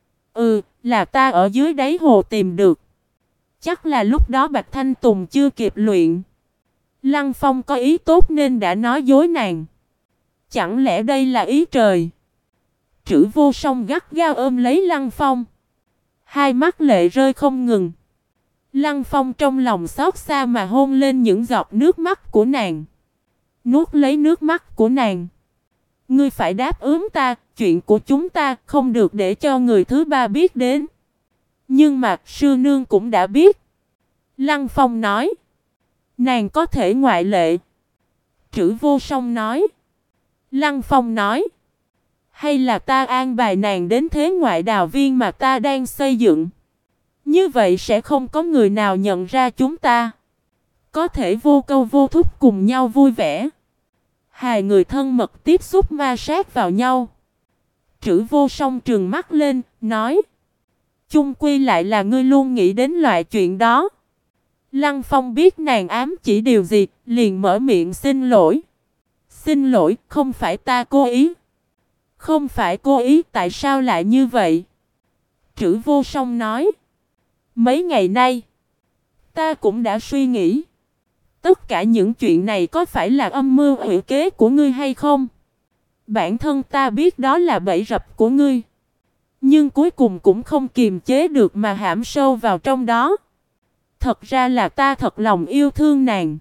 Là ta ở dưới đáy hồ tìm được. Chắc là lúc đó Bạch Thanh Tùng chưa kịp luyện. Lăng Phong có ý tốt nên đã nói dối nàng. Chẳng lẽ đây là ý trời? Trử Vô Song gắt gao ôm lấy Lăng Phong. Hai mắt lệ rơi không ngừng. Lăng Phong trong lòng xót xa mà hôn lên những giọt nước mắt của nàng. Nuốt lấy nước mắt của nàng. Ngươi phải đáp ứng ta, chuyện của chúng ta không được để cho người thứ ba biết đến. Nhưng mà sư nương cũng đã biết. Lăng Phong nói. Nàng có thể ngoại lệ. Trử Vô Song nói. Lăng Phong nói. Hay là ta an bài nàng đến thế ngoại đào viên mà ta đang xây dựng. Như vậy sẽ không có người nào nhận ra chúng ta. Có thể vô câu vô thúc cùng nhau vui vẻ. Hai người thân mật tiếp xúc ma sát vào nhau. Trử Vô Song trừng mắt lên, nói. Chung quy lại là ngươi luôn nghĩ đến loại chuyện đó. Lăng Phong biết nàng ám chỉ điều gì, liền mở miệng xin lỗi. Xin lỗi, không phải ta cố ý. Không phải cố ý, tại sao lại như vậy? Trử Vô Song nói. Mấy ngày nay, ta cũng đã suy nghĩ. Tất cả những chuyện này có phải là âm mưu quỷ kế của ngươi hay không? Bản thân ta biết đó là bẫy rập của ngươi. Nhưng cuối cùng cũng không kiềm chế được mà hãm sâu vào trong đó. Thật ra là ta thật lòng yêu thương nàng.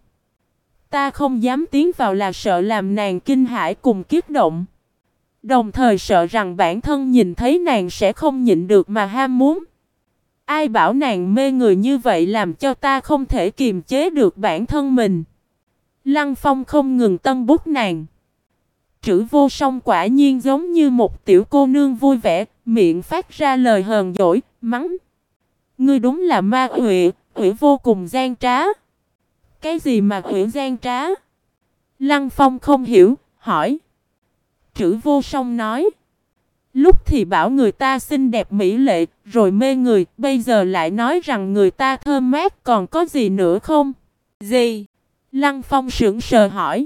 Ta không dám tiến vào là sợ làm nàng kinh hãi cùng kiếp động. Đồng thời sợ rằng bản thân nhìn thấy nàng sẽ không nhịn được mà ham muốn. Ai bảo nàng mê người như vậy làm cho ta không thể kiềm chế được bản thân mình. Lăng Phong không ngừng tân bút nàng. Trử Vô Song quả nhiên giống như một tiểu cô nương vui vẻ, miệng phát ra lời hờn dỗi, mắng. Ngươi đúng là ma quỷ, quỷ vô cùng gian trá. Cái gì mà quỷ gian trá? Lăng Phong không hiểu, hỏi. Trử Vô Song nói. Lúc thì bảo người ta xinh đẹp mỹ lệ, rồi mê người, bây giờ lại nói rằng người ta thơm mát, còn có gì nữa không? Gì? Lăng Phong sững sờ hỏi.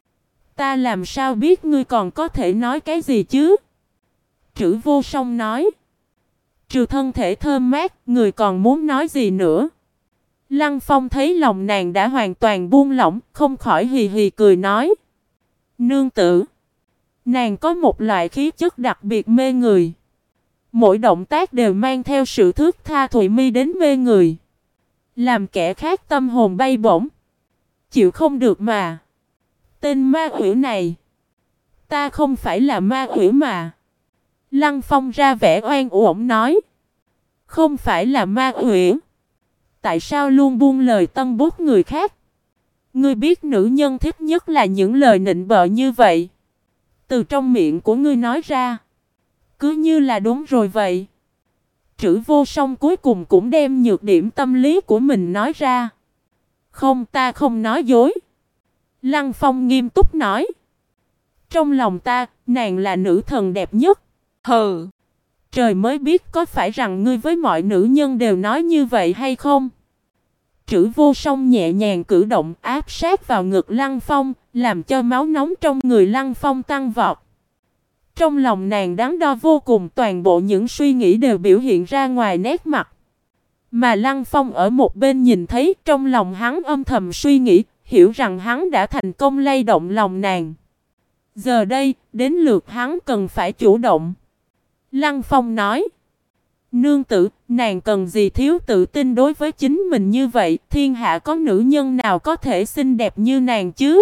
Ta làm sao biết ngươi còn có thể nói cái gì chứ? Trử Vô Song nói. Trừ thân thể thơm mát, người còn muốn nói gì nữa? Lăng Phong thấy lòng nàng đã hoàn toàn buông lỏng, không khỏi hì hì cười nói. Nương tử. Nàng có một loại khí chất đặc biệt mê người. Mỗi động tác đều mang theo sự thướt tha thùy mi đến mê người. Làm kẻ khác tâm hồn bay bổng. Chịu không được mà. Tên ma quỷ này. Ta không phải là ma quỷ mà. Lăng Phong ra vẻ oan uổng nói. Không phải là ma quỷ. Tại sao luôn buông lời tân bút người khác? Ngươi biết nữ nhân thích nhất là những lời nịnh bợ như vậy. Từ trong miệng của ngươi nói ra. Cứ như là đúng rồi vậy. Trử Vô Song cuối cùng cũng đem nhược điểm tâm lý của mình nói ra. Không, ta không nói dối. Lăng Phong nghiêm túc nói. Trong lòng ta, nàng là nữ thần đẹp nhất. Hừ. Trời mới biết có phải rằng ngươi với mọi nữ nhân đều nói như vậy hay không? Trử Vô Song nhẹ nhàng cử động áp sát vào ngực Lăng Phong, làm cho máu nóng trong người Lăng Phong tăng vọt. Trong lòng nàng đắn đo vô cùng, toàn bộ những suy nghĩ đều biểu hiện ra ngoài nét mặt. Mà Lăng Phong ở một bên nhìn thấy, trong lòng hắn âm thầm suy nghĩ, hiểu rằng hắn đã thành công lay động lòng nàng. Giờ đây, đến lượt hắn cần phải chủ động. Lăng Phong nói: Nương tử, nàng cần gì thiếu tự tin đối với chính mình như vậy, thiên hạ có nữ nhân nào có thể xinh đẹp như nàng chứ?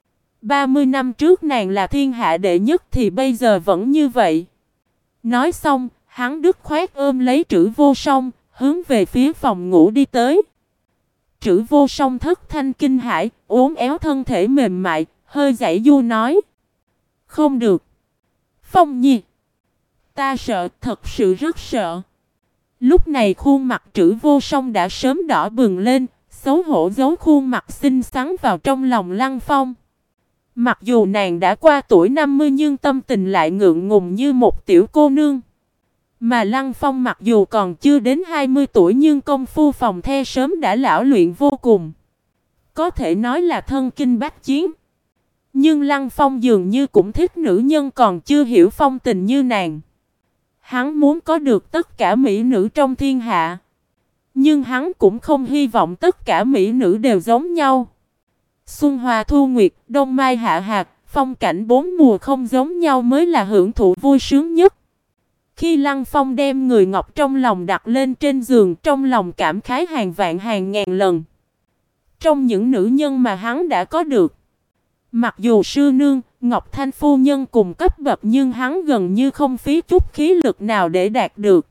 30 năm trước nàng là thiên hạ đệ nhất thì bây giờ vẫn như vậy. Nói xong, hắn dứt khoát ôm lấy Trử Vô Song, hướng về phía phòng ngủ đi tới. Trử Vô Song thất thanh kinh hãi, uốn éo thân thể mềm mại, hơi giãy giụa nói: Không được. Phong Nhi, ta sợ, thật sự rất sợ. Lúc này khuôn mặt Trử Vô Song đã sớm đỏ bừng lên, xấu hổ giấu khuôn mặt xinh xắn vào trong lòng Lăng Phong. Mặc dù nàng đã qua tuổi 50 nhưng tâm tình lại ngượng ngùng như một tiểu cô nương. Mà Lăng Phong mặc dù còn chưa đến 20 tuổi nhưng công phu phòng the sớm đã lão luyện vô cùng. Có thể nói là thân kinh bách chiến. Nhưng Lăng Phong dường như cũng thích nữ nhân còn chưa hiểu phong tình như nàng. Hắn muốn có được tất cả mỹ nữ trong thiên hạ. Nhưng hắn cũng không hy vọng tất cả mỹ nữ đều giống nhau. Xuân hoa thu nguyệt, đông mai hạ hạt, phong cảnh bốn mùa không giống nhau mới là hưởng thụ vui sướng nhất. Khi Lăng Phong đem người ngọc trong lòng đặt lên trên giường, trong lòng cảm khái hàng vạn hàng ngàn lần. Trong những nữ nhân mà hắn đã có được, mặc dù sư nương, Ngọc Thanh phu nhân cùng cấp bậc nhưng hắn gần như không phí chút khí lực nào để đạt được.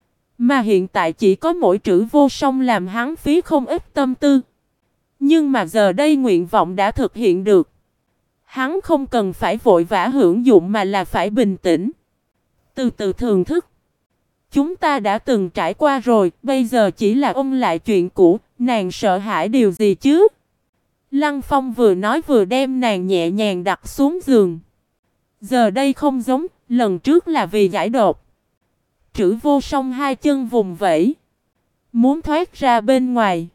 Mà hiện tại chỉ có mỗi Trử Vô Song làm hắn phí không ít tâm tư. Nhưng mà giờ đây nguyện vọng đã thực hiện được. Hắn không cần phải vội vã hưởng dụng mà là phải bình tĩnh. Từ từ thưởng thức. Chúng ta đã từng trải qua rồi, bây giờ chỉ là ôn lại chuyện cũ, nàng sợ hãi điều gì chứ? Lăng Phong vừa nói vừa đem nàng nhẹ nhàng đặt xuống giường. Giờ đây không giống, lần trước là vì giải đột. Trử Vô Song hai chân vùng vẫy, muốn thoát ra bên ngoài.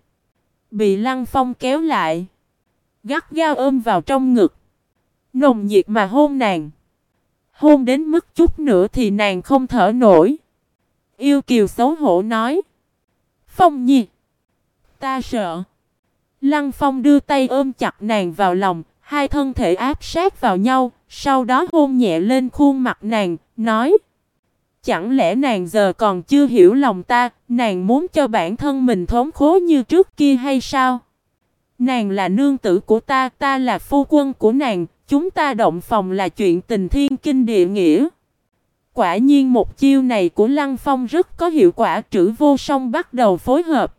Bị Lăng Phong kéo lại, gắt gao ôm vào trong ngực, nồng nhiệt mà hôn nàng. Hôn đến mức chút nữa thì nàng không thở nổi. Yêu kiều xấu hổ nói: Phong Nhi, ta sợ. Lăng Phong đưa tay ôm chặt nàng vào lòng, hai thân thể áp sát vào nhau, sau đó hôn nhẹ lên khuôn mặt nàng, nói: Chẳng lẽ nàng giờ còn chưa hiểu lòng ta, nàng muốn cho bản thân mình thống khổ như trước kia hay sao? Nàng là nương tử của ta, ta là phu quân của nàng, chúng ta động phòng là chuyện tình thiên kinh địa nghĩa. Quả nhiên một chiêu này của Lăng Phong rất có hiệu quả. Trử Vô Song bắt đầu phối hợp.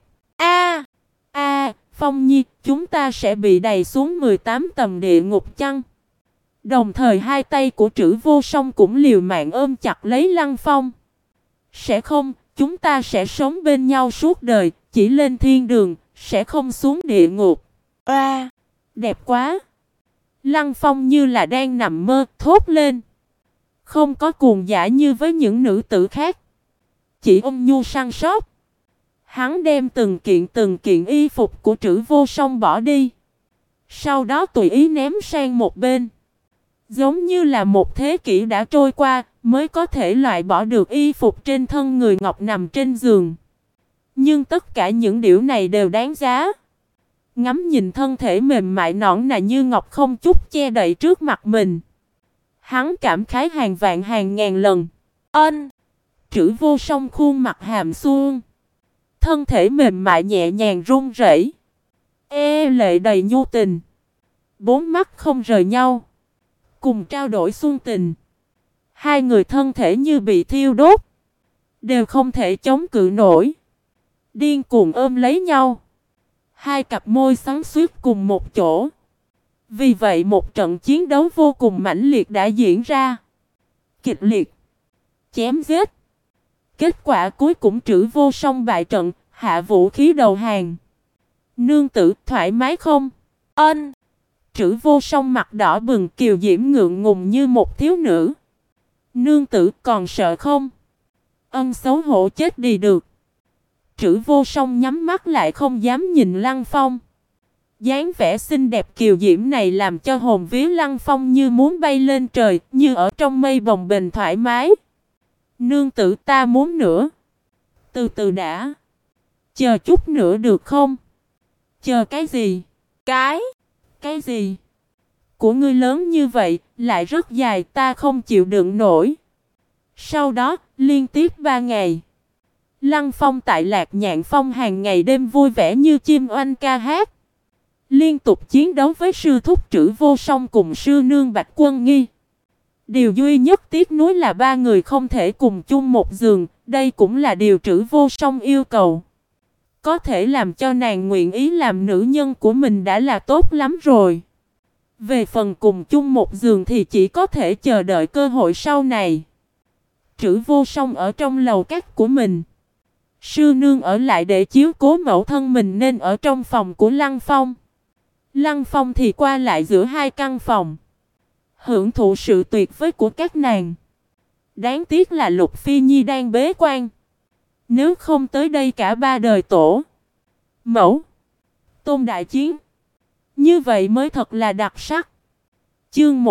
Phong Nhi, chúng ta sẽ bị đày xuống 18 tầng địa ngục chăng? Đồng thời hai tay của Trử Vô Song cũng liều mạng ôm chặt lấy Lăng Phong. Sẽ không, chúng ta sẽ sống bên nhau suốt đời, chỉ lên thiên đường, sẽ không xuống địa ngục. Đẹp quá! Lăng Phong như là đang nằm mơ, thốt lên. Không có cuồng dã như với những nữ tử khác, chỉ ôm nhu săn sóc. Hắn đem từng kiện y phục của Trử Vô Song bỏ đi, sau đó tùy ý ném sang một bên. Giống như là một thế kỷ đã trôi qua mới có thể loại bỏ được y phục trên thân người ngọc nằm trên giường. Nhưng tất cả những điều này đều đáng giá. Ngắm nhìn thân thể mềm mại nõn nà như ngọc không chút che đậy trước mặt mình, hắn cảm khái hàng vạn hàng ngàn lần. Trử Vô Song khuôn mặt hàm xuông, thân thể mềm mại nhẹ nhàng run rẩy, lệ đầy nhu tình. Bốn mắt không rời nhau, cùng trao đổi xuân tình. Hai người thân thể như bị thiêu đốt, đều không thể chống cự nổi, điên cuồng ôm lấy nhau. Hai cặp môi xoắn xuýt cùng một chỗ. Vì vậy một trận chiến đấu vô cùng mãnh liệt đã diễn ra. Kịch liệt, chém giết. Kết quả cuối cùng Trử Vô Song bại trận, hạ vũ khí đầu hàng. Nương tử thoải mái không? Trử Vô Song mặt đỏ bừng, kiều diễm ngượng ngùng như một thiếu nữ. Nương tử còn sợ không? Xấu hổ chết đi được. Trử Vô Song nhắm mắt lại không dám nhìn Lăng Phong. Dáng vẻ xinh đẹp kiều diễm này làm cho hồn vía Lăng Phong như muốn bay lên trời, như ở trong mây bồng bềnh thoải mái. Nương tử ta muốn nữa. Từ từ đã. Chờ chút nữa được không? Chờ cái gì? Cái gì? Của ngươi lớn như vậy, lại rất dài, ta không chịu đựng nổi. Sau đó, liên tiếp 3 ngày, Lăng Phong tại Lạc Nhạn Phong hàng ngày đêm vui vẻ như chim oanh ca hát. Liên tục chiến đấu với sư thúc Trử Vô Song cùng sư nương Bạch Quân Nghi. Điều duy nhất tiếc nuối là 3 người không thể cùng chung một giường, đây cũng là điều Trử Vô Song yêu cầu. Có thể làm cho nàng nguyện ý làm nữ nhân của mình đã là tốt lắm rồi. Về phần cùng chung một giường thì chỉ có thể chờ đợi cơ hội sau này. Trử Vô Song ở trong lầu các của mình. Sư nương ở lại để chiếu cố mẫu thân mình nên ở trong phòng của Lăng Phong. Lăng Phong thì qua lại giữa hai căn phòng, hưởng thụ sự tuyệt vời của các nàng. Đáng tiếc là Lục Phi Nhi đang bế quan. Nếu không tới đây cả 3 đời tổ mẫu tôn đại chiến, như vậy mới thật là đặc sắc. Chương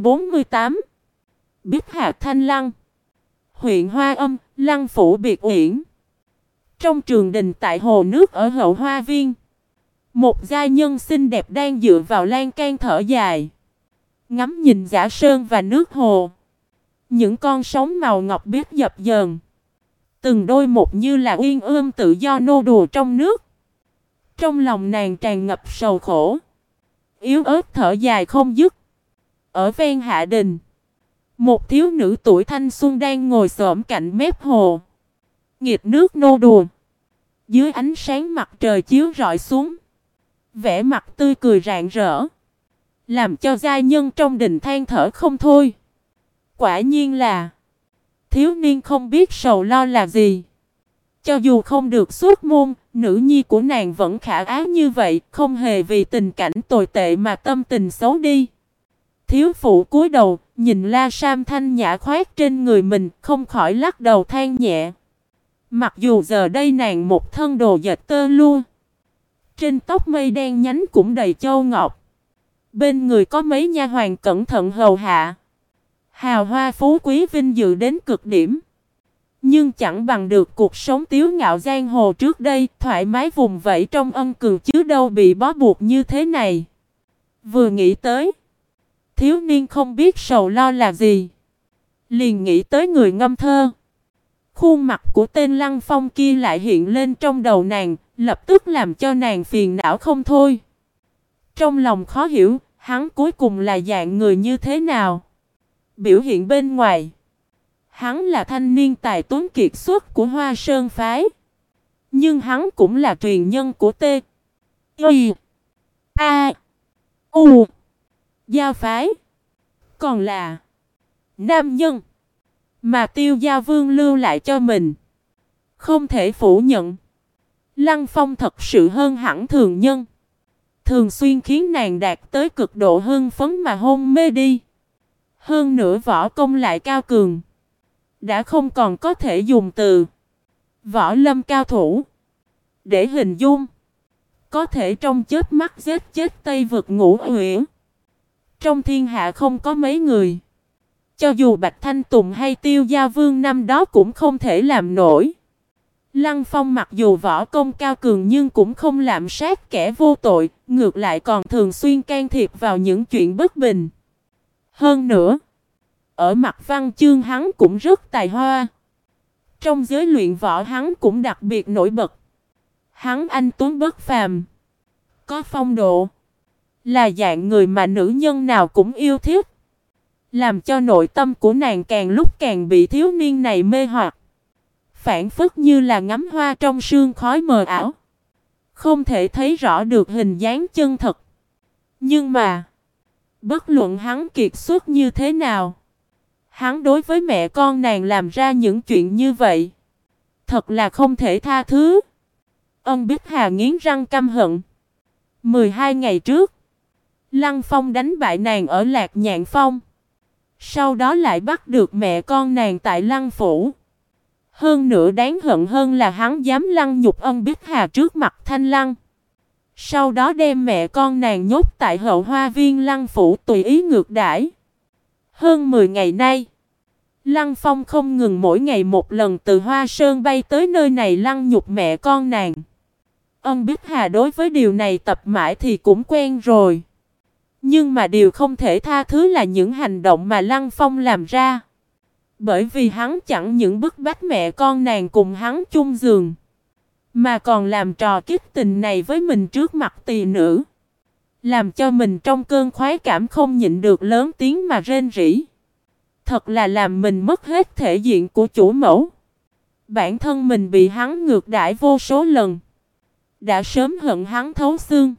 148 Bích Hạ Thanh Lăng. Huyện Hoa Âm, Lăng phủ biệt uyển. Trong trường đình tại hồ nước ở hậu hoa viên, một giai nhân xinh đẹp đang dựa vào lan can thở dài, ngắm nhìn dã sơn và nước hồ. Những con sóng màu ngọc biếc dập dờn, từng đôi một như là uyên ương tự do nô đùa trong nước. Trong lòng nàng tràn ngập sầu khổ, yếu ớt thở dài không dứt. Ở ven hạ đình, một thiếu nữ tuổi thanh xuân đang ngồi xổm cạnh mép hồ, nghịch nước nô đùa. Dưới ánh sáng mặt trời chiếu rọi xuống, vẻ mặt tươi cười rạng rỡ, làm cho giai nhân trong đình than thở không thôi. Quả nhiên là thiếu niên không biết sầu lo là gì. Cho dù không được xuất môn, nữ nhi của nàng vẫn khả ái như vậy, không hề vì tình cảnh tồi tệ mà tâm tình xấu đi. Thiếu phụ cúi đầu, nhìn la sam thanh nhã khoác trên người mình, không khỏi lắc đầu than nhẹ. Mặc dù giờ đây nàng một thân đồ dệt tơ lụa, trên tóc mây đen nhánh cũng đầy châu ngọc, bên người có mấy nha hoàn cẩn thận hầu hạ, hào hoa phú quý vinh dự đến cực điểm, nhưng chẳng bằng được cuộc sống tiếu ngạo giang hồ trước đây, thoải mái vùng vẫy trong ân cường chứ đâu bị bó buộc như thế này. Vừa nghĩ tới thiếu niên không biết sầu lo là gì, liền nghĩ tới người ngâm thơ. Khuôn mặt của tên Lăng Phong kia lại hiện lên trong đầu nàng, lập tức làm cho nàng phiền não không thôi. Trong lòng khó hiểu, hắn cuối cùng là dạng người như thế nào? Biểu hiện bên ngoài, hắn là thanh niên tài tuấn kiệt xuất của Hoa Sơn phái, nhưng hắn cũng là truyền nhân của T I A U Giao phái, còn là nam nhân mà Tiêu Gia Vương lưu lại cho mình. Không thể phủ nhận, Lăng Phong thật sự hơn hẳn thường nhân, thường xuyên khiến nàng đạt tới cực độ hưng phấn mà hôn mê đi. Hơn nữa võ công lại cao cường, đã không còn có thể dùng từ võ lâm cao thủ để hình dung. Có thể trong chớp mắt giết chết Tây vực Ngũ Uyển. Trong thiên hạ không có mấy người, cho dù Bạch Thanh Tùng hay Tiêu Gia Vương năm đó cũng không thể làm nổi. Lăng Phong mặc dù võ công cao cường nhưng cũng không lạm sát kẻ vô tội, ngược lại còn thường xuyên can thiệp vào những chuyện bất bình. Hơn nữa, ở mặt văn chương hắn cũng rất tài hoa. Trong giới luyện võ hắn cũng đặc biệt nổi bật. Hắn anh tuấn bất phàm, có phong độ, là dạng người mà nữ nhân nào cũng yêu thích, làm cho nội tâm của nàng càng lúc càng bị thiếu niên này mê hoặc. Phản phất như là ngắm hoa trong sương khói mờ ảo, không thể thấy rõ được hình dáng chân thật. Nhưng mà, bất luận hắn kiệt xuất như thế nào, hắn đối với mẹ con nàng làm ra những chuyện như vậy, thật là không thể tha thứ. Ân Bích Hà nghiến răng căm hận. 12 ngày trước, Lăng Phong đánh bại nàng ở Lạc Nhạn Phong, sau đó lại bắt được mẹ con nàng tại Lăng Phủ. Hơn nữa đáng hận hơn là hắn dám lăng nhục Ân Bích Hà trước mặt Thanh Lăng. Sau đó đem mẹ con nàng nhốt tại hậu hoa viên Lăng phủ tùy ý ngược đãi. Hơn 10 ngày nay, Lăng Phong không ngừng mỗi ngày một lần từ Hoa Sơn bay tới nơi này lăng nhục mẹ con nàng. Ân Bích Hà đối với điều này tập mãi thì cũng quen rồi. Nhưng mà điều không thể tha thứ là những hành động mà Lăng Phong làm ra. Bởi vì hắn chẳng những bức bách mẹ con nàng cùng hắn chung giường, mà còn làm trò kích tình này với mình trước mặt tỳ nữ. Làm cho mình trong cơn khoái cảm không nhịn được lớn tiếng mà rên rỉ. Thật là làm mình mất hết thể diện của chủ mẫu. Bản thân mình bị hắn ngược đãi vô số lần, đã sớm hận hắn thấu xương.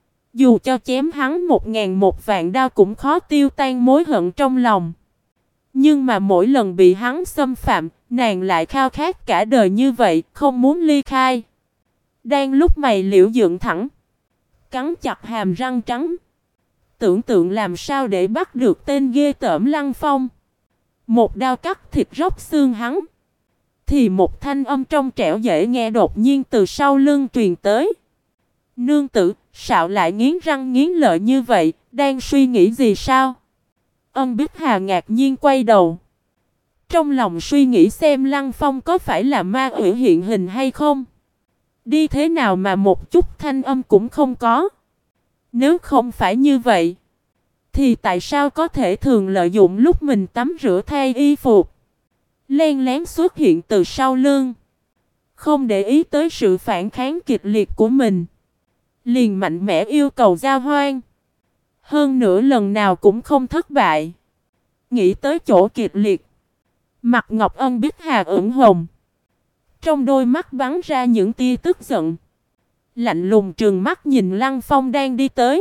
Dù cho chém hắn 1001 vạn đao cũng khó tiêu tan mối hận trong lòng. Nhưng mà mỗi lần bị hắn xâm phạm, nàng lại khao khát cả đời như vậy, không muốn ly khai. Đang lúc mày liễu dựng thẳng, cắn chặt hàm răng trắng, tưởng tượng làm sao để bắt được tên ghê tởm Lăng Phong. Một đao cắt thịt róc xương hắn, thì một thanh âm trong trẻo dễ nghe đột nhiên từ sau lưng truyền tới. Nương tử, sao lại nghiến răng nghiến lợi như vậy, đang suy nghĩ gì sao? Ân Bích Hà ngạc nhiên quay đầu, trong lòng suy nghĩ xem Lăng Phong có phải là ma quỷ hiện hình hay không. Đi thế nào mà một chút thanh âm cũng không có. Nếu không phải như vậy, thì tại sao có thể thường lợi dụng lúc mình tắm rửa thay y phục, len lén xuất hiện từ sau lưng, không để ý tới sự phản kháng kịch liệt của mình, liền mạnh mẽ yêu cầu giao hoan. Hơn nữa lần nào cũng không thất bại. Nghĩ tới chỗ kịch liệt, mặt Ngọc Ân Bích Hà ửng hồng, trong đôi mắt bắn ra những tia tức giận, lạnh lùng trừng mắt nhìn Lăng Phong đang đi tới.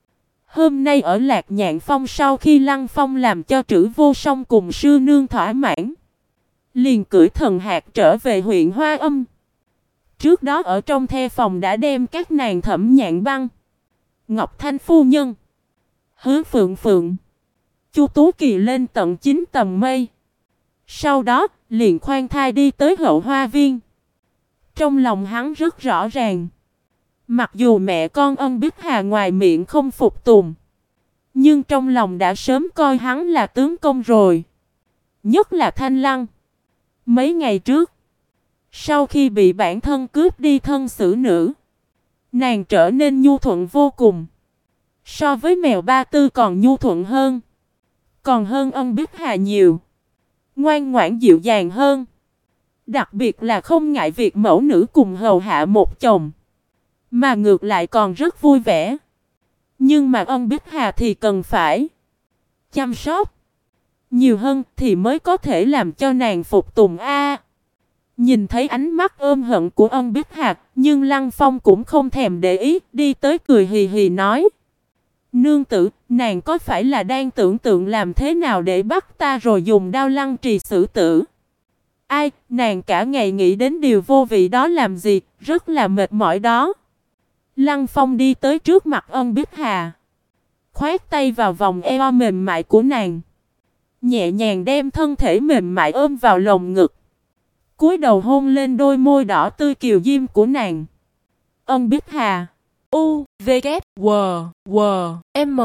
Hôm nay ở Lạc Nhạn Phong, sau khi Lăng Phong làm cho Trử Vô Song cùng sư nương thỏa mãn, liền cưỡi thần hạc trở về huyện Hoa Âm. Trước đó ở trong the phòng đã đem các nàng Thẩm Nhạn Băng, Ngọc Thanh phu nhân, Hứa Phượng Phượng, Chu Tú Kỳ lên tận 9 tầng mây. Sau đó liền khoan thai đi tới hậu hoa viên. Trong lòng hắn rất rõ ràng, mặc dù mẹ con Ân Bích Hà ngoài miệng không phục tùng, nhưng trong lòng đã sớm coi hắn là tướng công rồi. Nhất là Thanh Lăng. Mấy ngày trước, sau khi bị bản thân cướp đi thân xử nữ, nàng trở nên nhu thuận vô cùng. So với mèo Ba Tư còn nhu thuận hơn. Còn hơn Ân Bích Hà nhiều. Ngoan ngoãn dịu dàng hơn. Đặc biệt là không ngại việc mẫu nữ cùng hầu hạ một chồng, mà ngược lại còn rất vui vẻ. Nhưng mà Ân Bích Hà thì cần phải chăm sóc nhiều hơn thì mới có thể làm cho nàng phục tùng a. Nhìn thấy ánh mắt ôm hận của Ân Bích Hà, nhưng Lăng Phong cũng không thèm để ý, đi tới cười hì hì nói: Nương tử, nàng có phải là đang tưởng tượng làm thế nào để bắt ta rồi dùng đao lăng trì xử tử? Ai, nàng cả ngày nghĩ đến điều vô vị đó làm gì, rất là mệt mỏi đó. Lăng Phong đi tới trước mặt Ân Bích Hà, khoét tay vào vòng eo mềm mại của nàng, nhẹ nhàng đem thân thể mềm mại ôm vào lồng ngực, cúi đầu hôn lên đôi môi đỏ tươi kiều diễm của nàng. Ân Bích Hà. U, V, K, W, W, M.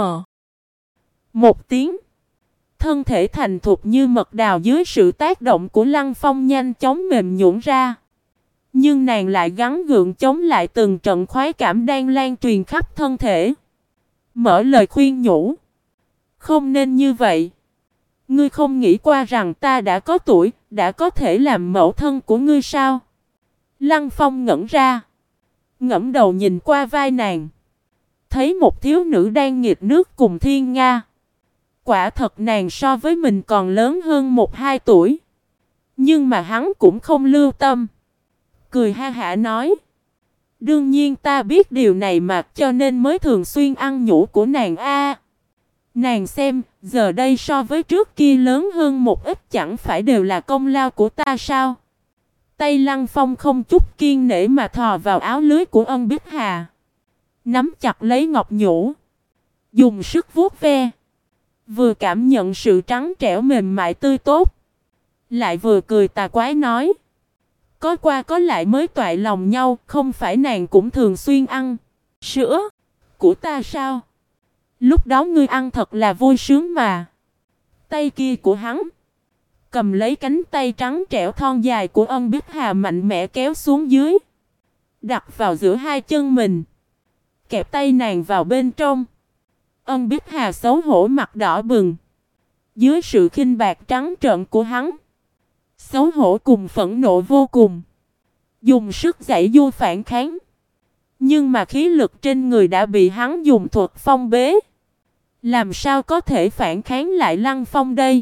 Một tiếng, thân thể thành thục như mật đào dưới sự tác động của Lăng Phong nhanh chóng mềm nhũn ra. Nhưng nàng lại gắng gượng chống lại từng trận khoái cảm đang lan truyền khắp thân thể. Mở lời khuyên nhủ: Không nên như vậy. Ngươi không nghĩ qua rằng ta đã có tuổi, đã có thể làm mẫu thân của ngươi sao? Lăng Phong ngẩn ra, ngẫm đầu nhìn qua vai nàng, thấy một thiếu nữ đang nghịch nước cùng thiên nga. Quả thật nàng so với mình còn lớn hơn 1-2 tuổi. Nhưng mà hắn cũng không lưu tâm, cười ha hả nói: Đương nhiên ta biết điều này mà, cho nên mới thường xuyên ăn nhũ của nàng a. Nàng xem, giờ đây so với trước kia lớn hơn một ít, chẳng phải đều là công lao của ta sao? Tay Lăng Phong không chút kiên nể mà thò vào áo lưới của Ân Bích Hà, nắm chặt lấy ngọc nhũ, dùng sức vuốt ve, vừa cảm nhận sự trắng trẻo mềm mại tươi tốt, lại vừa cười tà quái nói: Có qua có lại mới toại lòng nhau, không phải nàng cũng thường xuyên ăn. Sữa? Của ta sao? Lúc đó ngươi ăn thật là vui sướng mà. Tay kia của hắn cầm lấy cánh tay trắng trẻo thon dài của Ân Bích Hà mạnh mẽ kéo xuống dưới, đặt vào giữa hai chân mình, kẹp tay nàng vào bên trong. Ân Bích Hà xấu hổ mặt đỏ bừng. Dưới sự khinh bạc trắng trợn của hắn, xấu hổ cùng phẫn nộ vô cùng, dùng sức giãy giụa phản kháng. Nhưng mà khí lực trên người đã bị hắn dùng thuật phong bế, làm sao có thể phản kháng lại Lăng Phong đây?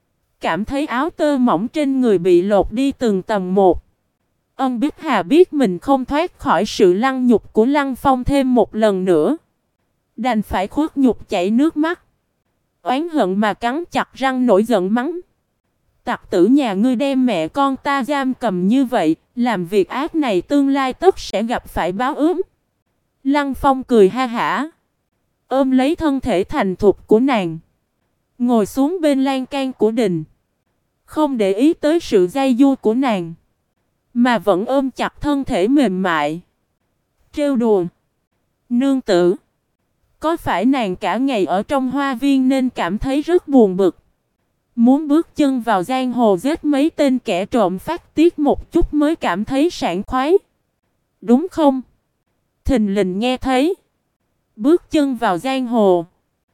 Cảm thấy áo tơ mỏng trên người bị lột đi từng tầng một, Ân Bích Hà biết mình không thoát khỏi sự lăng nhục của Lăng Phong thêm một lần nữa, đành phải khuất nhục chảy nước mắt, oán hận mà cắn chặt răng nổi giận mắng: Tặc tử nhà ngươi đem mẹ con ta giam cầm như vậy, làm việc ác này tương lai tất sẽ gặp phải báo ứng. Lăng Phong cười ha hả, ôm lấy thân thể thành thục của nàng, ngồi xuống bên lan can của đình, không để ý tới sự giãy giụa của nàng, mà vẫn ôm chặt thân thể mềm mại, trêu đùa: Nương tử, có phải nàng cả ngày ở trong hoa viên nên cảm thấy rất buồn bực, muốn bước chân vào giang hồ giết mấy tên kẻ trộm phát tiết một chút mới cảm thấy sảng khoái, đúng không? Thình lình nghe thấy bước chân vào giang hồ,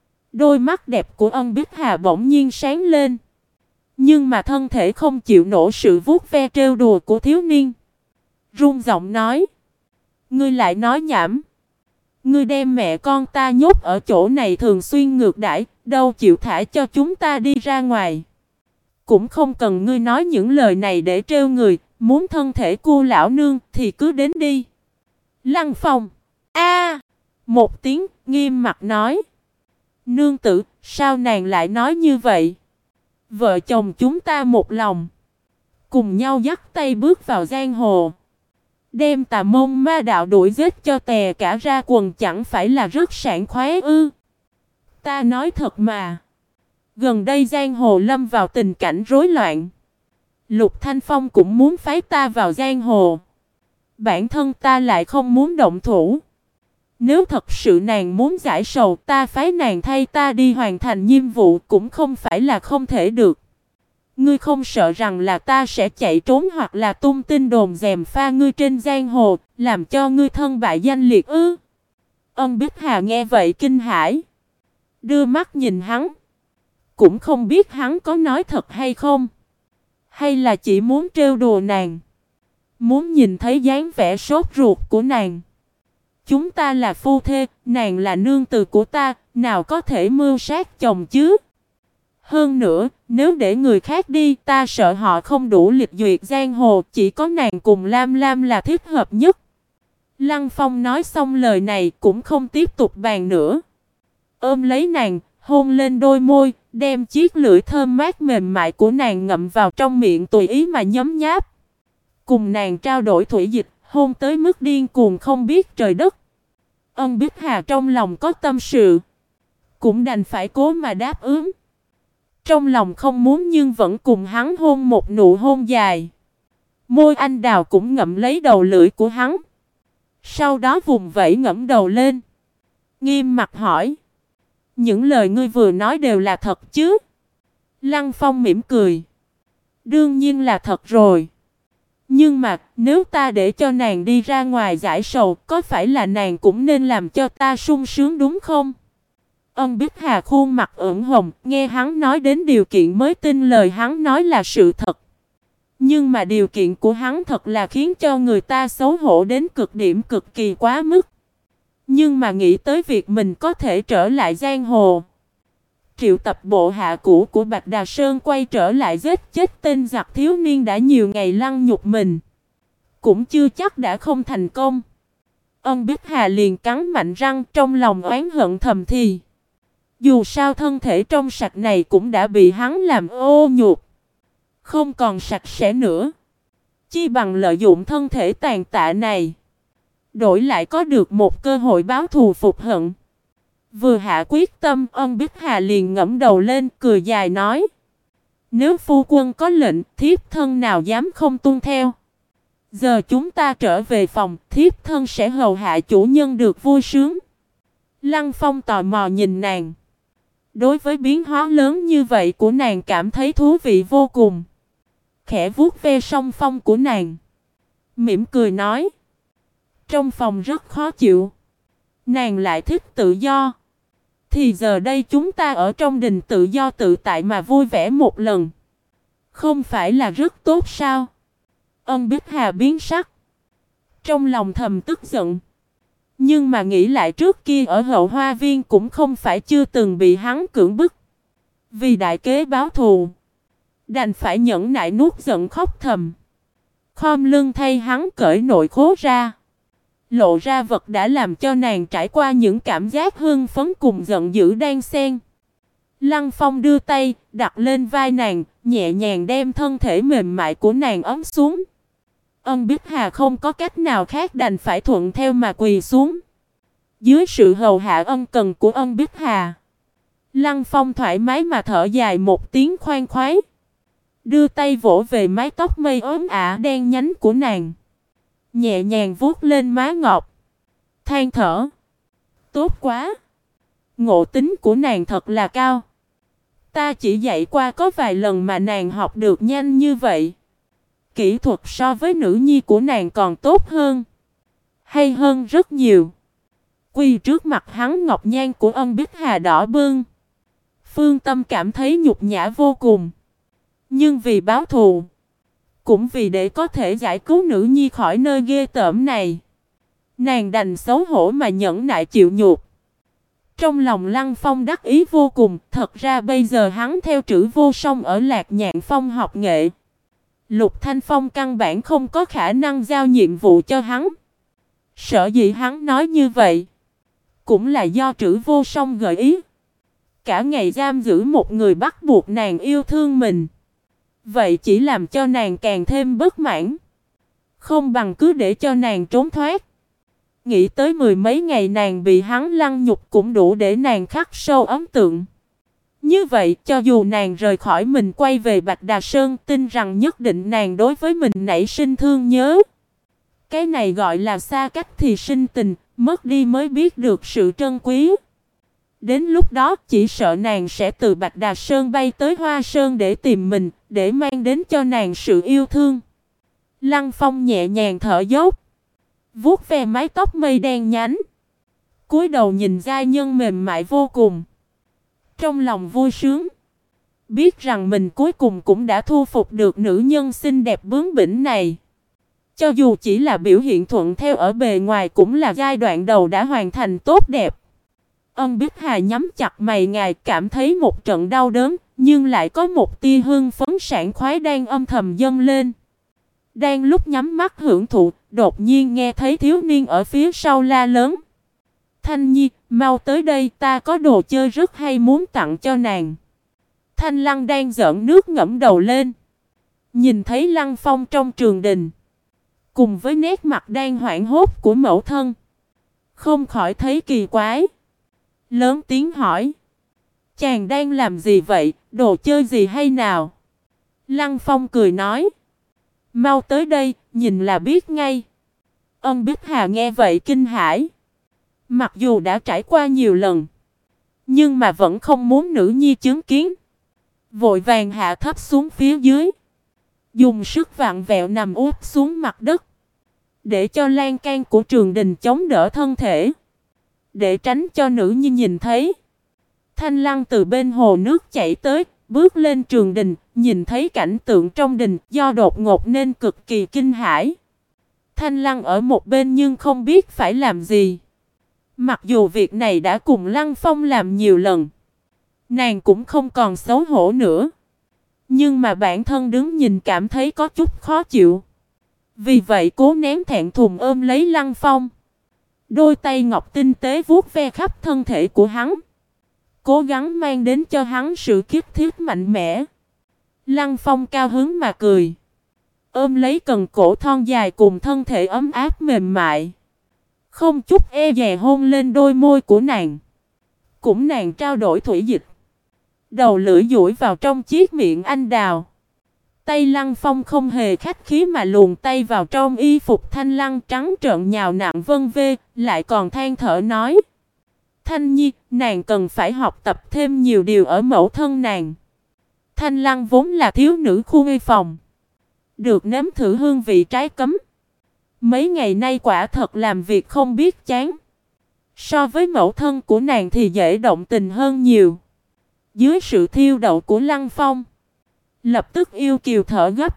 đôi mắt đẹp của Ân Bích Hà bỗng nhiên sáng lên. Nhưng mà thân thể không chịu nổi sự vuốt ve trêu đùa của thiếu niên, run giọng nói: Ngươi lại nói nhảm. Ngươi đem mẹ con ta nhốt ở chỗ này thường xuyên ngược đãi, đâu chịu thả cho chúng ta đi ra ngoài. Cũng không cần ngươi nói những lời này để trêu người, muốn thân thể cô lão nương thì cứ đến đi. Lăng Phong a một tiếng nghiêm mặt nói: Nương tử, sao nàng lại nói như vậy? Vợ chồng chúng ta một lòng, cùng nhau dắt tay bước vào giang hồ, đem Tà Môn Ma Đạo đuổi giết cho tè cả ra quần, chẳng phải là rất sảng khoái ư? Ta nói thật mà, gần đây giang hồ lâm vào tình cảnh rối loạn, Lục Thanh Phong cũng muốn phái ta vào giang hồ, bản thân ta lại không muốn động thủ. Nếu thật sự nàng muốn giải sầu, ta phái nàng thay ta đi hoàn thành nhiệm vụ cũng không phải là không thể được. Ngươi không sợ rằng là ta sẽ chạy trốn hoặc là tung tin đồn dèm pha ngươi trên giang hồ, làm cho ngươi thân bại danh liệt ư? Ân Bích Hà nghe vậy kinh hãi, đưa mắt nhìn hắn, cũng không biết hắn có nói thật hay không, hay là chỉ muốn trêu đùa nàng, muốn nhìn thấy dáng vẻ sốt ruột của nàng. Chúng ta là phu thê, nàng là nương tử của ta, nào có thể mưu sát chồng chứ? Hơn nữa, nếu để người khác đi, ta sợ họ không đủ lịch duyệt giang hồ, chỉ có nàng cùng Lam Lam là thích hợp nhất. Lăng Phong nói xong lời này cũng không tiếp tục bàn nữa, ôm lấy nàng, hôn lên đôi môi, đem chiếc lưỡi thơm mát mềm mại của nàng ngậm vào trong miệng tùy ý mà nhấm nháp. Cùng nàng trao đổi thủy dịch, hôn tới mức điên cuồng không biết trời đất. Ân Bích Hà trong lòng có tâm sự, cũng đành phải cố mà đáp ứng. Trong lòng không muốn nhưng vẫn cùng hắn hôn một nụ hôn dài. Môi anh đào cũng ngậm lấy đầu lưỡi của hắn, sau đó vùng vẫy ngẩng đầu lên, nghiêm mặt hỏi: Những lời ngươi vừa nói đều là thật chứ? Lăng Phong mỉm cười: Đương nhiên là thật rồi. Nhưng mà nếu ta để cho nàng đi ra ngoài giải sầu, có phải là nàng cũng nên làm cho ta sung sướng đúng không? Ân Bích Hà khuôn mặt ửng hồng, nghe hắn nói đến điều kiện mới tin lời hắn nói là sự thật. Nhưng mà điều kiện của hắn thật là khiến cho người ta xấu hổ đến cực điểm, cực kỳ quá mức. Nhưng mà nghĩ tới việc mình có thể trở lại giang hồ, triệu tập bộ hạ cũ của Bạch Đà Sơn quay trở lại giết chết tên giặc thiếu niên đã nhiều ngày lăng nhục mình, cũng chưa chắc đã không thành công. Ân Bích Hà liền cắn mạnh răng, trong lòng oán hận thầm thì. Dù sao thân thể trong sạch này cũng đã bị hắn làm ô nhục, không còn sạch sẽ nữa. Chi bằng lợi dụng thân thể tàn tạ này, đổi lại có được một cơ hội báo thù phục hận. Vừa hạ quyết tâm, Ân Bích Hà liền ngẫm đầu lên, cười dài nói: Nếu phu quân có lệnh, thiếp thân nào dám không tuân theo. Giờ chúng ta trở về phòng, thiếp thân sẽ hầu hạ chủ nhân được vui sướng. Lăng Phong tò mò nhìn nàng. Đối với biến hóa lớn như vậy của nàng cảm thấy thú vị vô cùng. Khẽ vuốt ve song phong của nàng, mỉm cười nói. Trong phòng rất khó chịu, nàng lại thích tự do. Thì giờ đây chúng ta ở trong đình tự do tự tại mà vui vẻ một lần, không phải là rất tốt sao? Ân Bích Hà biến sắc, trong lòng thầm tức giận. Nhưng mà nghĩ lại trước kia ở Hậu Hoa Viên cũng không phải chưa từng bị hắn cưỡng bức. Vì đại kế báo thù, đành phải nhẫn nại nuốt giận khóc thầm. Khom lưng thay hắn cởi nội khố ra, lộ ra vật đã làm cho nàng trải qua những cảm giác hưng phấn cùng giận dữ đan xen. Lăng Phong đưa tay đặt lên vai nàng, nhẹ nhàng đem thân thể mềm mại của nàng ấm xuống. Ân Bích Hà không có cách nào khác đành phải thuận theo mà quỳ xuống. Dưới sự hầu hạ ân cần của Ân Bích Hà, Lăng Phong thoải mái mà thở dài một tiếng khoan khoái, đưa tay vỗ về mái tóc mây ốm ả đen nhánh của nàng, nhẹ nhàng vuốt lên má ngọc, than thở. Tốt quá! Ngộ tính của nàng thật là cao. Ta chỉ dạy qua có vài lần mà nàng học được nhanh như vậy. Kỹ thuật so với nữ nhi của nàng còn tốt hơn, hay hơn rất nhiều. Quỳ trước mặt hắn, ngọc nhan của Ân Bích Hà đỏ bừng. Phương Tâm cảm thấy nhục nhã vô cùng. Nhưng vì báo thù, cũng vì để có thể giải cứu nữ nhi khỏi nơi ghê tởm này, nàng đành xấu hổ mà nhẫn nại chịu nhục. Trong lòng Lăng Phong đắc ý vô cùng. Thật ra bây giờ hắn theo Trử Vô Song ở Lạc Nhạn Phong học nghệ, Lục Thanh Phong căn bản không có khả năng giao nhiệm vụ cho hắn. Sở dĩ hắn nói như vậy cũng là do Trử Vô Song gợi ý. Cả ngày giam giữ một người bắt buộc nàng yêu thương mình, vậy chỉ làm cho nàng càng thêm bất mãn. Không bằng cứ để cho nàng trốn thoát. Nghĩ tới mười mấy ngày nàng bị hắn lăng nhục cũng đủ để nàng khắc sâu ấn tượng. Như vậy cho dù nàng rời khỏi mình quay về Bạch Đà Sơn, tin rằng nhất định nàng đối với mình nảy sinh thương nhớ. Cái này gọi là xa cách thì sinh tình, mất đi mới biết được sự trân quý. Đến lúc đó chỉ sợ nàng sẽ từ Bạch Đà Sơn bay tới Hoa Sơn để tìm mình, để mang đến cho nàng sự yêu thương. Lăng Phong nhẹ nhàng thở dốc, vuốt ve mái tóc mây đen nhánh, cúi đầu nhìn giai nhân mềm mại vô cùng. Trong lòng vui sướng, biết rằng mình cuối cùng cũng đã thu phục được nữ nhân xinh đẹp bướng bỉnh này. Cho dù chỉ là biểu hiện thuận theo ở bề ngoài cũng là giai đoạn đầu đã hoàn thành tốt đẹp. Ân Bích Hà nhắm chặt mày ngài, cảm thấy một trận đau đớn, nhưng lại có một tia hưng phấn sảng khoái đang âm thầm dâng lên. Đang lúc nhắm mắt hưởng thụ, đột nhiên nghe thấy thiếu niên ở phía sau la lớn. Thanh Nhi, mau tới đây, ta có đồ chơi rất hay muốn tặng cho nàng. Thanh Lăng đang giỡn nước ngẫm đầu lên, nhìn thấy Lăng Phong trong trường đình, cùng với nét mặt đang hoảng hốt của mẫu thân, không khỏi thấy kỳ quái. Lớn tiếng hỏi. Chàng đang làm gì vậy, đồ chơi gì hay nào? Lăng Phong cười nói. Mau tới đây, nhìn là biết ngay. Ân Bích Hà nghe vậy kinh hãi. Mặc dù đã trải qua nhiều lần, nhưng mà vẫn không muốn nữ nhi chứng kiến. Vội vàng hạ thấp xuống phía dưới, dùng sức vặn vẹo nằm úp xuống mặt đất, để cho lan can của trường đình chống đỡ thân thể, để tránh cho nữ nhi nhìn thấy. Thanh Lăng từ bên hồ nước chảy tới, bước lên trường đình, nhìn thấy cảnh tượng trong đình, do đột ngột nên cực kỳ kinh hãi. Thanh Lăng ở một bên nhưng không biết phải làm gì. Mặc dù việc này đã cùng Lăng Phong làm nhiều lần, nàng cũng không còn xấu hổ nữa. Nhưng mà bản thân đứng nhìn cảm thấy có chút khó chịu. Vì vậy cố nén thẹn thùng ôm lấy Lăng Phong. Đôi tay ngọc tinh tế vuốt ve khắp thân thể của hắn, cố gắng mang đến cho hắn sự kiếp thiết mạnh mẽ. Lăng Phong cao hứng mà cười, ôm lấy cần cổ thon dài cùng thân thể ấm áp mềm mại, không chút e dè hôn lên đôi môi của nàng. Cũng nàng trao đổi thủy dịch, đầu lưỡi duỗi vào trong chiếc miệng anh đào, tay Lăng Phong không hề khách khí mà luồn tay vào trong y phục Thanh Lăng trắng trợn nhào nặn vân vê, lại còn than thở nói. Thanh Nhi, nàng cần phải học tập thêm nhiều điều ở mẫu thân nàng. Thanh Lăng vốn là thiếu nữ khu nghi phòng. Được nếm thử hương vị trái cấm. Mấy ngày nay quả thật làm việc không biết chán. So với mẫu thân của nàng thì dễ động tình hơn nhiều. Dưới sự thiêu đậu của Lăng Phong, lập tức yêu kiều thở gấp.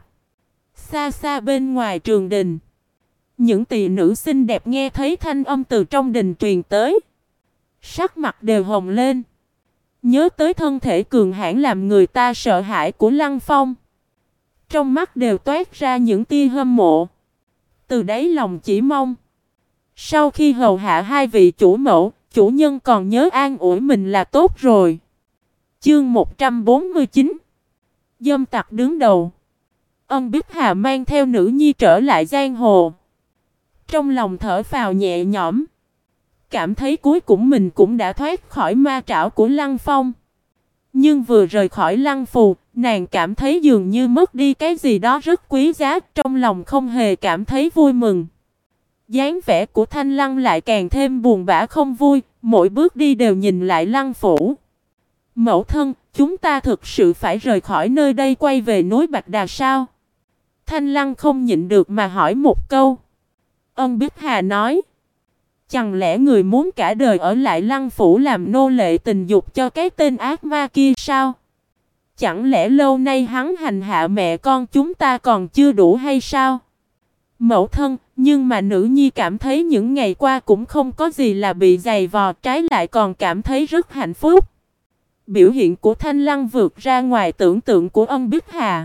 Xa xa bên ngoài trường đình, những tỷ nữ xinh đẹp nghe thấy thanh âm từ trong đình truyền tới, sắc mặt đều hồng lên. Nhớ tới thân thể cường hãn làm người ta sợ hãi của Lăng Phong, trong mắt đều toát ra những tia hâm mộ. Từ đáy lòng chỉ mong sau khi hầu hạ hai vị chủ mẫu, chủ nhân còn nhớ an ủi mình là tốt rồi. Chương 149. Dâm tặc đứng đầu. Ân Bích Hà mang theo nữ nhi trở lại giang hồ. Trong lòng thở phào nhẹ nhõm, cảm thấy cuối cùng mình cũng đã thoát khỏi ma trảo của Lăng Phong. Nhưng vừa rời khỏi Lăng Phù, nàng cảm thấy dường như mất đi cái gì đó rất quý giá, trong lòng không hề cảm thấy vui mừng. Dáng vẻ của Thanh Lăng lại càng thêm buồn bã không vui, mỗi bước đi đều nhìn lại Lăng Phủ. Mẫu thân, chúng ta thực sự phải rời khỏi nơi đây quay về núi Bạch Đà sao? Thanh Lăng không nhịn được mà hỏi một câu. Ân Bích Hà nói. Chẳng lẽ người muốn cả đời ở lại Lăng Phủ làm nô lệ tình dục cho cái tên ác ma kia sao? Chẳng lẽ lâu nay hắn hành hạ mẹ con chúng ta còn chưa đủ hay sao? Mẫu thân, nhưng mà nữ nhi cảm thấy những ngày qua cũng không có gì là bị dày vò, trái lại còn cảm thấy rất hạnh phúc. Biểu hiện của Thanh Lăng vượt ra ngoài tưởng tượng của Ân Bích Hà.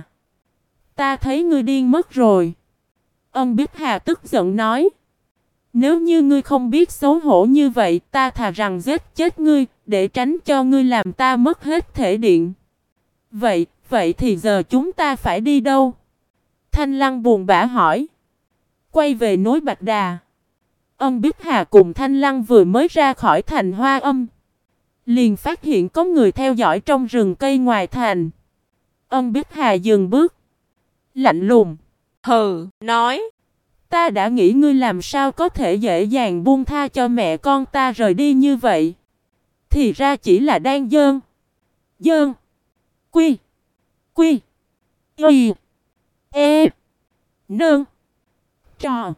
Ta thấy ngươi điên mất rồi. Ân Bích Hà tức giận nói. Nếu như ngươi không biết xấu hổ như vậy, ta thà rằng giết chết ngươi, để tránh cho ngươi làm ta mất hết thể điện. Vậy thì giờ chúng ta phải đi đâu? Thanh Lăng buồn bã hỏi. Quay về núi Bạch Đà. Ân Bích Hà cùng Thanh Lăng vừa mới ra khỏi thành Hoa Âm, liền phát hiện có người theo dõi trong rừng cây ngoài thành. Ân Bích Hà dừng bước, lạnh lùng. Hừ, nói. Ta đã nghĩ ngươi làm sao có thể dễ dàng buông tha cho mẹ con ta rời đi như vậy. Thì ra chỉ là đang dơn. Quy. Y. E. Nương. Trò.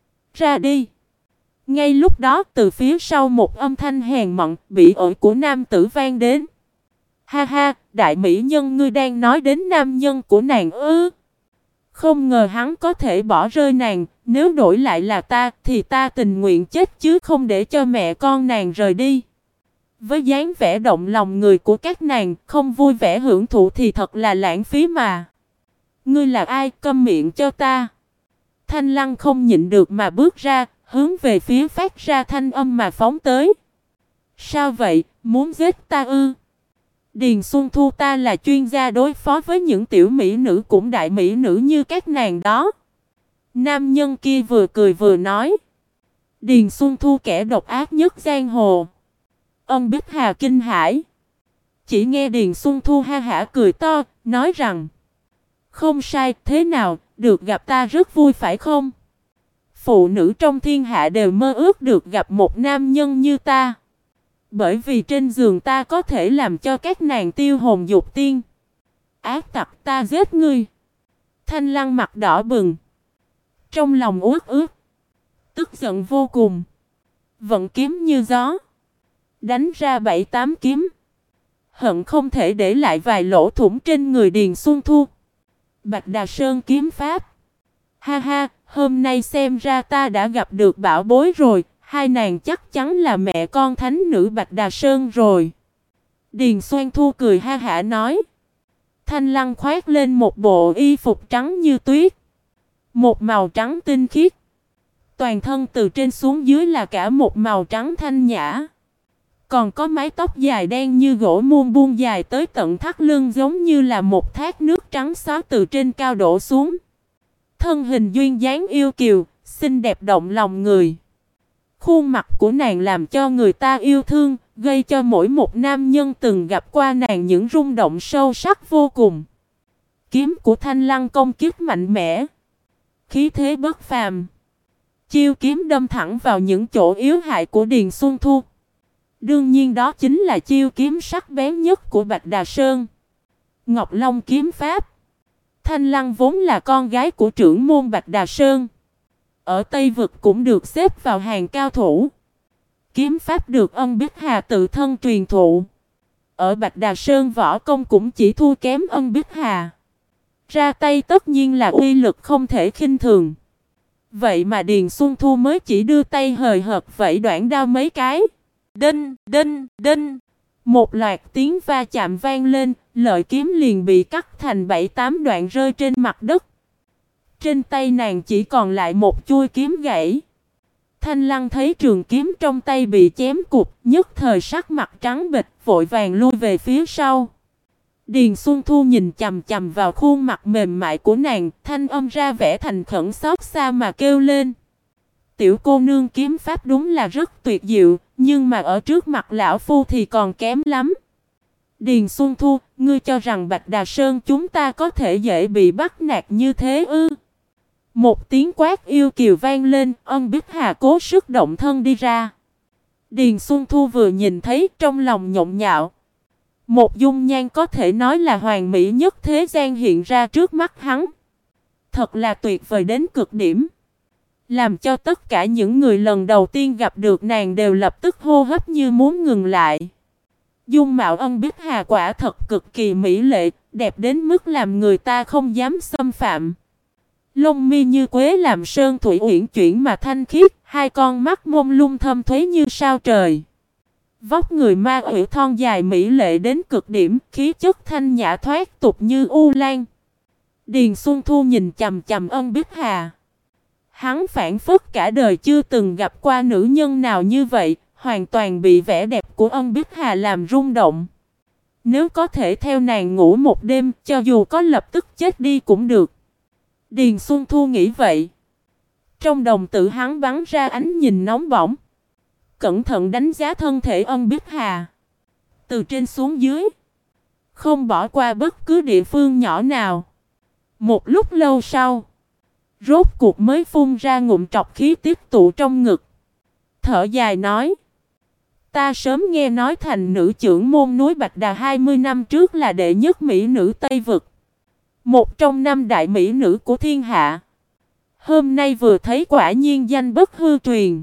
Ra đi. Ngay lúc đó từ phía sau một âm thanh hèn mọn bị ổi của nam tử vang đến. Ha ha, đại mỹ nhân ngươi đang nói đến nam nhân của nàng ư? Không ngờ hắn có thể bỏ rơi nàng, nếu đổi lại là ta thì ta tình nguyện chết chứ không để cho mẹ con nàng rời đi. Với dáng vẻ động lòng người của các nàng, không vui vẻ hưởng thụ thì thật là lãng phí mà. Ngươi là ai, câm miệng cho ta. Thanh Lăng không nhịn được mà bước ra, hướng về phía phát ra thanh âm mà phóng tới. Sao vậy, muốn giết ta ư? Điền Xuân Thu ta là chuyên gia đối phó với những tiểu mỹ nữ cũng đại mỹ nữ như các nàng đó. Nam nhân kia vừa cười vừa nói. Điền Xuân Thu kẻ độc ác nhất giang hồ. Ân Bích Hà kinh hãi. Chỉ nghe Điền Xuân Thu ha hả cười to, nói rằng. Không sai, thế nào, được gặp ta rất vui phải không? Phụ nữ trong thiên hạ đều mơ ước được gặp một nam nhân như ta. Bởi vì trên giường ta có thể làm cho các nàng tiêu hồn dục tiên. Ác tặc, ta giết ngươi. Thanh Lăng mặt đỏ bừng, trong lòng uất ức, tức giận vô cùng. Vận kiếm như gió, đánh ra 7-8 kiếm, hận không thể để lại vài lỗ thủng trên người Điền Xuân Thu. Bạch Đà Sơn kiếm pháp. Ha ha, hôm nay xem ra ta đã gặp được bảo bối rồi. Hai nàng chắc chắn là mẹ con thánh nữ Bạch Đà Sơn rồi. Điền Xuân Thu cười ha hả nói. Thanh Lăng khoác lên một bộ y phục trắng như tuyết, một màu trắng tinh khiết. Toàn thân từ trên xuống dưới là cả một màu trắng thanh nhã. Còn có mái tóc dài đen như gỗ muôn buông dài tới tận thắt lưng, giống như là một thác nước trắng xóa từ trên cao đổ xuống. Thân hình duyên dáng yêu kiều, xinh đẹp động lòng người. Khuôn mặt của nàng làm cho người ta yêu thương, gây cho mỗi một nam nhân từng gặp qua nàng những rung động sâu sắc vô cùng. Kiếm của Thanh Lăng công kích mạnh mẽ, khí thế bất phàm. Chiêu kiếm đâm thẳng vào những chỗ yếu hại của Điền Xuân Thu. Đương nhiên đó chính là chiêu kiếm sắc bén nhất của Bạch Đà Sơn, Ngọc Long kiếm pháp. Thanh Lăng vốn là con gái của trưởng môn Bạch Đà Sơn, ở Tây Vực cũng được xếp vào hàng cao thủ. Kiếm pháp được Ân Bích Hà tự thân truyền thụ. Ở Bạch Đà Sơn võ công cũng chỉ thua kém Ân Bích Hà. Ra tay tất nhiên là uy lực không thể khinh thường. Vậy mà Điền Xuân Thu mới chỉ đưa tay hời hợt vẫy đoạn đao mấy cái. Đinh, đinh, đinh. Một loạt tiếng va chạm vang lên, lợi kiếm liền bị cắt thành 7-8 đoạn rơi trên mặt đất. Trên tay nàng chỉ còn lại một chuôi kiếm gãy. Thanh Lăng thấy trường kiếm trong tay bị chém cụt, nhất thời sắc mặt trắng bệch, vội vàng lui về phía sau. Điền Xuân Thu nhìn chằm chằm vào khuôn mặt mềm mại của nàng, thanh âm ra vẻ thành khẩn xót xa mà kêu lên. Tiểu cô nương kiếm pháp đúng là rất tuyệt diệu, nhưng mà ở trước mặt lão phu thì còn kém lắm. Điền Xuân Thu, ngươi cho rằng Bạch Đà Sơn chúng ta có thể dễ bị bắt nạt như thế ư? Một tiếng quát yêu kiều vang lên, Ân Bích Hà cố sức động thân đi ra. Điền Xuân Thu vừa nhìn thấy trong lòng nhộn nhạo. Một dung nhan có thể nói là hoàn mỹ nhất thế gian hiện ra trước mắt hắn. Thật là tuyệt vời đến cực điểm. Làm cho tất cả những người lần đầu tiên gặp được nàng đều lập tức hô hấp như muốn ngừng lại. Dung mạo Ân Bích Hà quả thật cực kỳ mỹ lệ, đẹp đến mức làm người ta không dám xâm phạm. Lông mi như quế làm sơn thủy uyển chuyển mà thanh khiết, hai con mắt mông lung thâm thuế như sao trời. Vóc người ma ủy thon dài mỹ lệ đến cực điểm, khí chất thanh nhã thoát tục như u lan. Điền Xuân Thu nhìn chằm chằm Ân Bích Hà. Hắn phảng phất cả đời chưa từng gặp qua nữ nhân nào như vậy, hoàn toàn bị vẻ đẹp của Ân Bích Hà làm rung động. Nếu có thể theo nàng ngủ một đêm, cho dù có lập tức chết đi cũng được. Điền Xuân Thu nghĩ vậy. Trong đồng tử hắn bắn ra ánh nhìn nóng bỏng. Cẩn thận đánh giá thân thể Ân Bích Hà. Từ trên xuống dưới. Không bỏ qua bất cứ địa phương nhỏ nào. Một lúc lâu sau. Rốt cuộc mới phun ra ngụm trọc khí tiếp tụ trong ngực. Thở dài nói. Ta sớm nghe nói thành nữ trưởng môn núi Bạch Đà 20 năm trước là đệ nhất mỹ nữ Tây Vực. Một trong 5 đại mỹ nữ của thiên hạ. Hôm nay vừa thấy quả nhiên danh bất hư truyền.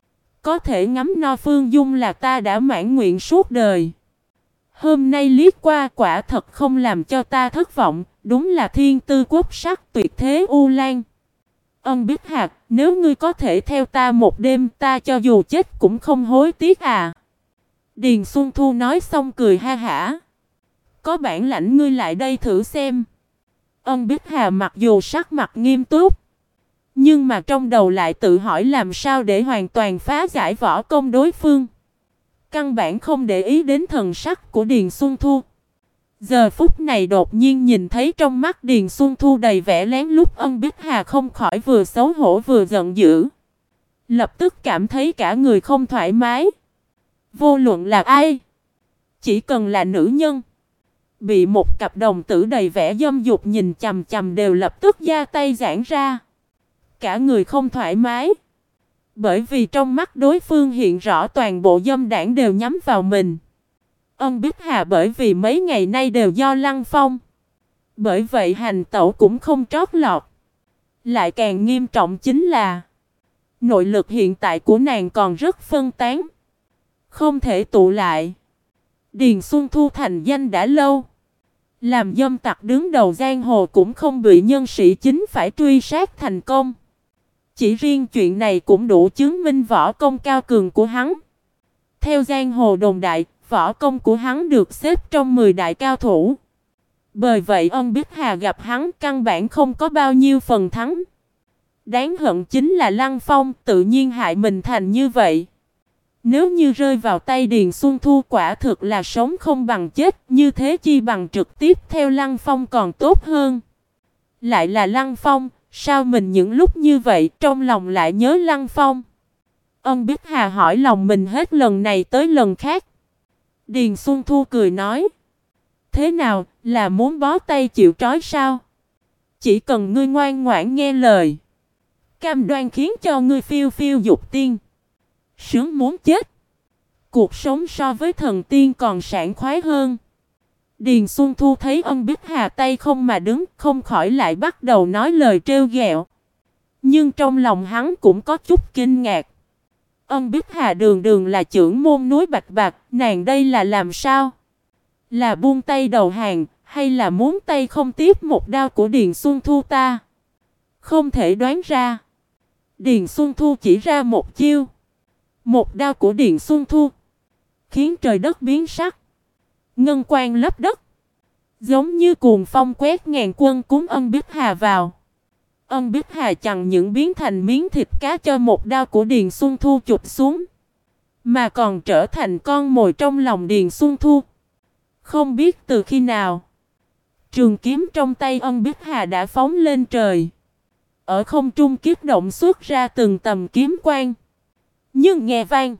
Có thể ngắm no phương dung là ta đã mãn nguyện suốt đời. Hôm nay liếc qua quả thật không làm cho ta thất vọng. Đúng là thiên tư quốc sắc tuyệt thế u lan. Ân Bích Hà, nếu ngươi có thể theo ta một đêm, ta cho dù chết cũng không hối tiếc à. Điền Xuân Thu nói xong cười ha hả. Có bản lãnh ngươi lại đây thử xem. Ân Bích Hà mặc dù sắc mặt nghiêm túc, nhưng mà trong đầu lại tự hỏi làm sao để hoàn toàn phá giải võ công đối phương. Căn bản không để ý đến thần sắc của Điền Xuân Thu. Giờ phút này đột nhiên nhìn thấy trong mắt Điền Xuân Thu đầy vẻ lén lút, Ân Bích Hà không khỏi vừa xấu hổ vừa giận dữ. Lập tức cảm thấy cả người không thoải mái. Vô luận là ai, chỉ cần là nữ nhân, bị một cặp đồng tử đầy vẻ dâm dục nhìn chằm chằm đều lập tức giơ tay giãn ra. Cả người không thoải mái. Bởi vì trong mắt đối phương hiện rõ toàn bộ dâm đảng đều nhắm vào mình. Ân Bích Hà bởi vì mấy ngày nay đều do Lăng Phong. Bởi vậy hành tẩu cũng không trót lọt. Lại càng nghiêm trọng chính là nội lực hiện tại của nàng còn rất phân tán. Không thể tụ lại. Điền Xuân Thu thành danh đã lâu. Làm dâm tặc đứng đầu giang hồ cũng không bị nhân sĩ chính phải truy sát thành công. Chỉ riêng chuyện này cũng đủ chứng minh võ công cao cường của hắn. Theo giang hồ đồn đại, võ công của hắn được xếp trong 10 đại cao thủ. Bởi vậy Ân Bích Hà gặp hắn căn bản không có bao nhiêu phần thắng. Đáng hận chính là Lăng Phong tự nhiên hại mình thành như vậy. Nếu như rơi vào tay Điền Xuân Thu quả thực là sống không bằng chết, như thế chi bằng trực tiếp theo Lăng Phong còn tốt hơn. Lại là Lăng Phong, sao mình những lúc như vậy trong lòng lại nhớ Lăng Phong? Ân Bích Hà hỏi lòng mình hết lần này tới lần khác. Điền Xuân Thu cười nói. Thế nào, là muốn bó tay chịu trói sao? Chỉ cần ngươi ngoan ngoãn nghe lời, cam đoan khiến cho ngươi phiêu phiêu dục tiên, sướng muốn chết. Cuộc sống so với thần tiên còn sảng khoái hơn. Điền Xuân Thu thấy Ân Bích Hà tay không mà đứng, không khỏi lại bắt đầu nói lời trêu ghẹo. Nhưng trong lòng hắn cũng có chút kinh ngạc. Ân Bích Hà đường đường là trưởng môn núi Bạch Bạc, nàng đây là làm sao? Là buông tay đầu hàng, hay là muốn tay không tiếp một đao của Điền Xuân Thu ta? Không thể đoán ra. Điền Xuân Thu chỉ ra một chiêu. Một đao của Điền Xuân Thu khiến trời đất biến sắc, ngân quang lấp đất, giống như cuồng phong quét ngàn quân cuốn Ân Bích Hà vào. Ân Bích Hà chẳng những biến thành miếng thịt cá cho một đao của Điền Xuân Thu chụp xuống, mà còn trở thành con mồi trong lòng Điền Xuân Thu. Không biết từ khi nào, trường kiếm trong tay Ân Bích Hà đã phóng lên trời, ở không trung kiếp động xuất ra từng tầm kiếm quang. Nhưng nghe vang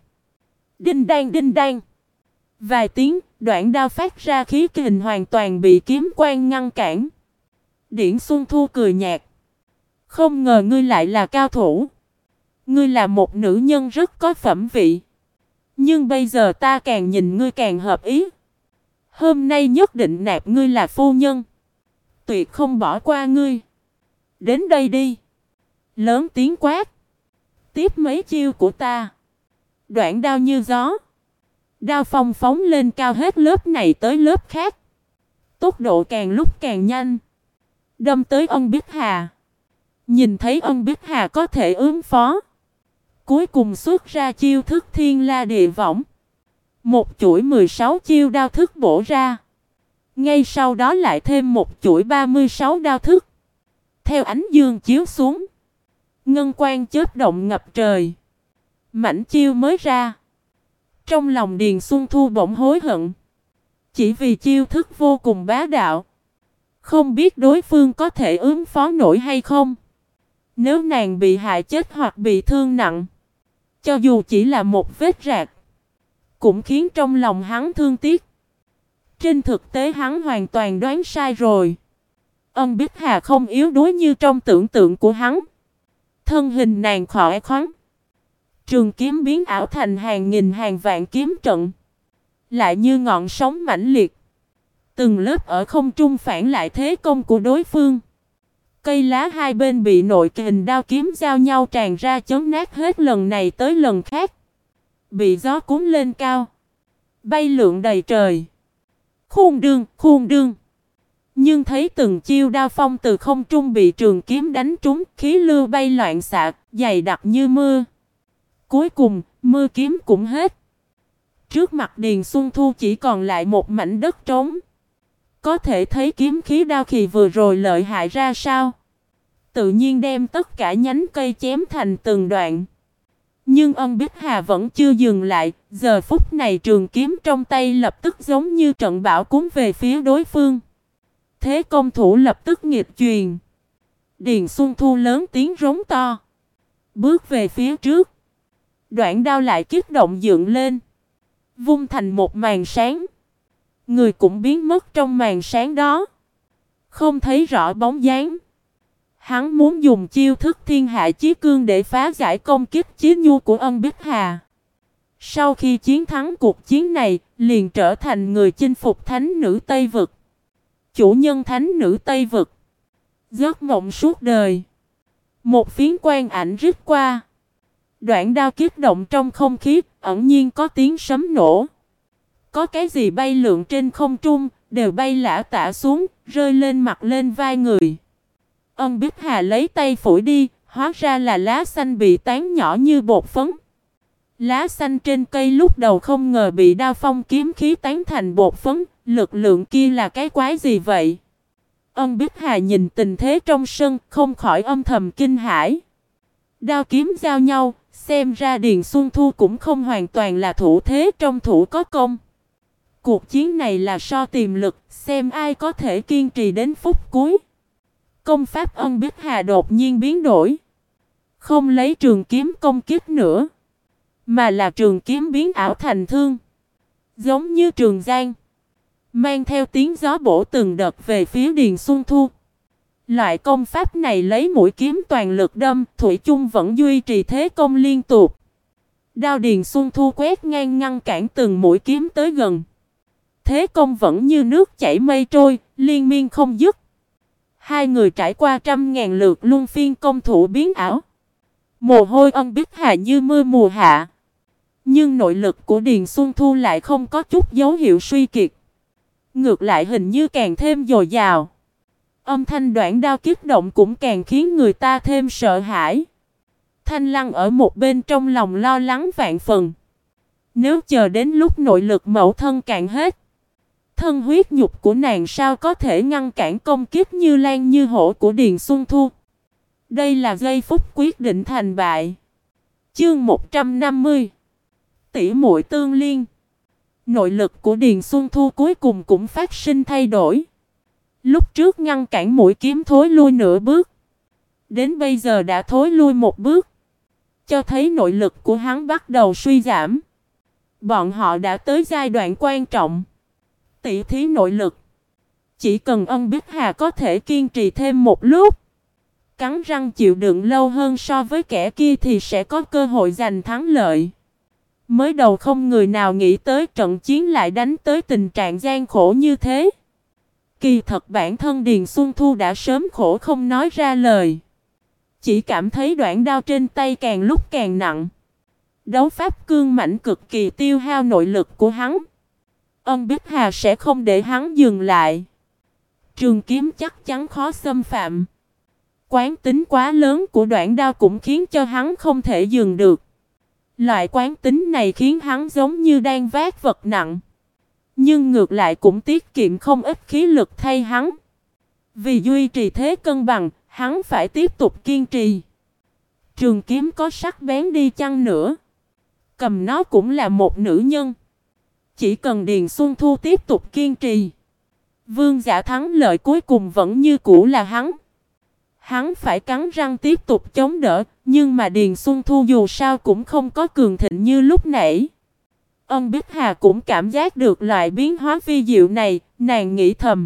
đinh đan vài tiếng, đoạn đao phát ra khí kình hoàn toàn bị kiếm quang ngăn cản. Điển Xuân Thu cười nhạt. Không ngờ ngươi lại là cao thủ. Ngươi là một nữ nhân rất có phẩm vị. Nhưng bây giờ ta càng nhìn ngươi càng hợp ý. Hôm nay nhất định nạp ngươi là phu nhân. Tuyệt không bỏ qua ngươi. Đến đây đi. Lớn tiếng quát. Tiếp mấy chiêu của ta. Đoạn đao như gió. Đao phong phóng lên cao hết lớp này tới lớp khác. Tốc độ càng lúc càng nhanh. Đâm tới Ân Bích Hà. Nhìn thấy Ân Bích Hà có thể ứng phó. Cuối cùng xuất ra chiêu thức thiên la địa võng. Một chuỗi 16 chiêu đao thức bổ ra. Ngay sau đó lại thêm một chuỗi 36 đao thức. Theo ánh dương chiếu xuống. Ngân quang chớp động ngập trời. Mảnh chiêu mới ra. Trong lòng Điền Xuân Thu bỗng hối hận. Chỉ vì chiêu thức vô cùng bá đạo. Không biết đối phương có thể ứng phó nổi hay không. Nếu nàng bị hại chết hoặc bị thương nặng, cho dù chỉ là một vết rạc, cũng khiến trong lòng hắn thương tiếc. Trên thực tế hắn hoàn toàn đoán sai rồi. Ân Bích Hà không yếu đuối như trong tưởng tượng của hắn. Thân hình nàng khỏe khoắn. Trường kiếm biến ảo thành hàng nghìn hàng vạn kiếm trận. Lại như ngọn sóng mãnh liệt. Từng lớp ở không trung phản lại thế công của đối phương. Cây lá hai bên bị nội kình đao kiếm giao nhau tràn ra chấn nát hết lần này tới lần khác. Bị gió cuốn lên cao. Bay lượn đầy trời. Khuôn đương. Nhưng thấy từng chiêu đao phong từ không trung bị trường kiếm đánh trúng, khí lưu bay loạn xạ, dày đặc như mưa. Cuối cùng, mưa kiếm cũng hết. Trước mặt Điền Xuân Thu chỉ còn lại một mảnh đất trống. Có thể thấy kiếm khí đao khí vừa rồi lợi hại ra sao. Tự nhiên đem tất cả nhánh cây chém thành từng đoạn. Nhưng Ân Bích Hà vẫn chưa dừng lại. Giờ phút này trường kiếm trong tay lập tức giống như trận bão cuốn về phía đối phương. Thế công thủ lập tức nghịch truyền. Điền Xuân Thu lớn tiếng rống to. Bước về phía trước. Đoạn đao lại kích động dựng lên. Vung thành một màn sáng. Người cũng biến mất trong màn sáng đó. Không thấy rõ bóng dáng. Hắn muốn dùng chiêu thức thiên hạ chí cương để phá giải công kích chí nhu của Ân Bích Hà. Sau khi chiến thắng cuộc chiến này, liền trở thành người chinh phục thánh nữ Tây Vực. Chủ nhân thánh nữ Tây Vực. Giấc mộng suốt đời. Một phiến quang ảnh rít qua. Đoạn đao kích động trong không khí, ẩn nhiên có tiếng sấm nổ. Có cái gì bay lượn trên không trung, đều bay lả tả xuống, rơi lên mặt lên vai người. Ân Bích Hà lấy tay phủi đi, hóa ra là lá xanh bị tán nhỏ như bột phấn. Lá xanh trên cây lúc đầu không ngờ bị đao phong kiếm khí tán thành bột phấn, lực lượng kia là cái quái gì vậy? Ân Bích Hà nhìn tình thế trong sân, không khỏi âm thầm kinh hãi. Đao kiếm giao nhau, xem ra Điền Xuân Thu cũng không hoàn toàn là thủ thế trong thủ có công. Cuộc chiến này là so tiềm lực, xem ai có thể kiên trì đến phút cuối. Công pháp Ân Bích Hà đột nhiên biến đổi. Không lấy trường kiếm công kích nữa, mà là trường kiếm biến ảo thành thương. Giống như trường giang. mang theo tiếng gió bổ từng đợt về phía Điền Xuân Thu. Loại công pháp này lấy mũi kiếm toàn lực đâm, thủy chung vẫn duy trì thế công liên tục. Đao Điền Xuân Thu quét ngang ngăn cản từng mũi kiếm tới gần. Thế công vẫn như nước chảy mây trôi, liên miên không dứt. Hai người trải qua trăm ngàn lượt luân phiên công thủ biến ảo. Mồ hôi Ân Bích Hà như mưa mùa hạ. Nhưng nội lực của Điền Xuân Thu lại không có chút dấu hiệu suy kiệt. Ngược lại hình như càng thêm dồi dào. Âm thanh đoạn đao kích động cũng càng khiến người ta thêm sợ hãi. Thanh Lăng ở một bên trong lòng lo lắng vạn phần. Nếu chờ đến lúc nội lực mẫu thân cạn hết, thân huyết nhục của nàng sao có thể ngăn cản công kích như lan như hổ của Điền Xuân Thu. Đây là giây phút quyết định thành bại. Chương 150 Tỷ muội tương liên. Nội lực của Điền Xuân Thu cuối cùng cũng phát sinh thay đổi. Lúc trước ngăn cản mũi kiếm thối lui nửa bước, đến bây giờ đã thối lui một bước, cho thấy nội lực của hắn bắt đầu suy giảm. Bọn họ đã tới giai đoạn quan trọng, tỷ thí nội lực. Chỉ cần Ân Bích Hà có thể kiên trì thêm một lúc, cắn răng chịu đựng lâu hơn so với kẻ kia thì sẽ có cơ hội giành thắng lợi. Mới đầu không người nào nghĩ tới trận chiến lại đánh tới tình trạng gian khổ như thế. Kỳ thật bản thân Điền Xuân Thu đã sớm khổ không nói ra lời. Chỉ cảm thấy đoạn đao trên tay càng lúc càng nặng. Đấu pháp cương mãnh cực kỳ tiêu hao nội lực của hắn. Ân Bích Hà sẽ không để hắn dừng lại. Trường kiếm chắc chắn khó xâm phạm. Quán tính quá lớn của đoạn đao cũng khiến cho hắn không thể dừng được. Loại quán tính này khiến hắn giống như đang vác vật nặng. Nhưng ngược lại cũng tiết kiệm không ít khí lực thay hắn. Vì duy trì thế cân bằng, hắn phải tiếp tục kiên trì. Trường kiếm có sắc bén đi chăng nữa, cầm nó cũng là một nữ nhân. Chỉ cần Điền Xuân Thu tiếp tục kiên trì, vương giả thắng lợi cuối cùng vẫn như cũ là hắn. Hắn phải cắn răng tiếp tục chống đỡ, nhưng mà Điền Xuân Thu dù sao cũng không có cường thịnh như lúc nãy. Ân Bích Hà cũng cảm giác được loại biến hóa vi diệu này, nàng nghĩ thầm.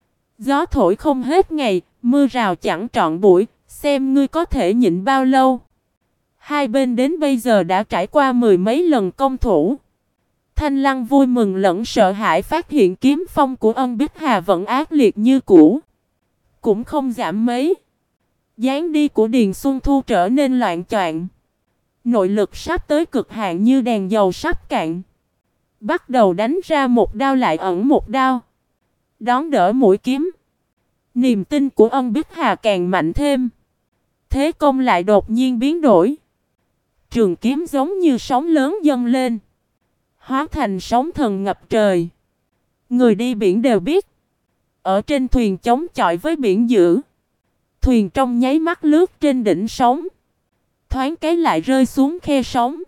Gió thổi không hết ngày, mưa rào chẳng trọn buổi, xem ngươi có thể nhịn bao lâu. Hai bên đến bây giờ đã trải qua mười mấy lần công thủ. Thanh Lăng vui mừng lẫn sợ hãi phát hiện kiếm phong của Ân Bích Hà vẫn ác liệt như cũ, cũng không giảm mấy. Dáng đi của Điền Xuân Thu trở nên loạn choạng. Nội lực sắp tới cực hạn như đèn dầu sắp cạn. Bắt đầu đánh ra một đao lại ẩn một đao, đón đỡ mũi kiếm. Niềm tin của Ân Bích Hà càng mạnh thêm. Thế công lại đột nhiên biến đổi. Trường kiếm giống như sóng lớn dâng lên, hóa thành sóng thần ngập trời. Người đi biển đều biết, ở trên thuyền chống chọi với biển dữ, thuyền trong nháy mắt lướt trên đỉnh sóng, thoáng cái lại rơi xuống khe sóng.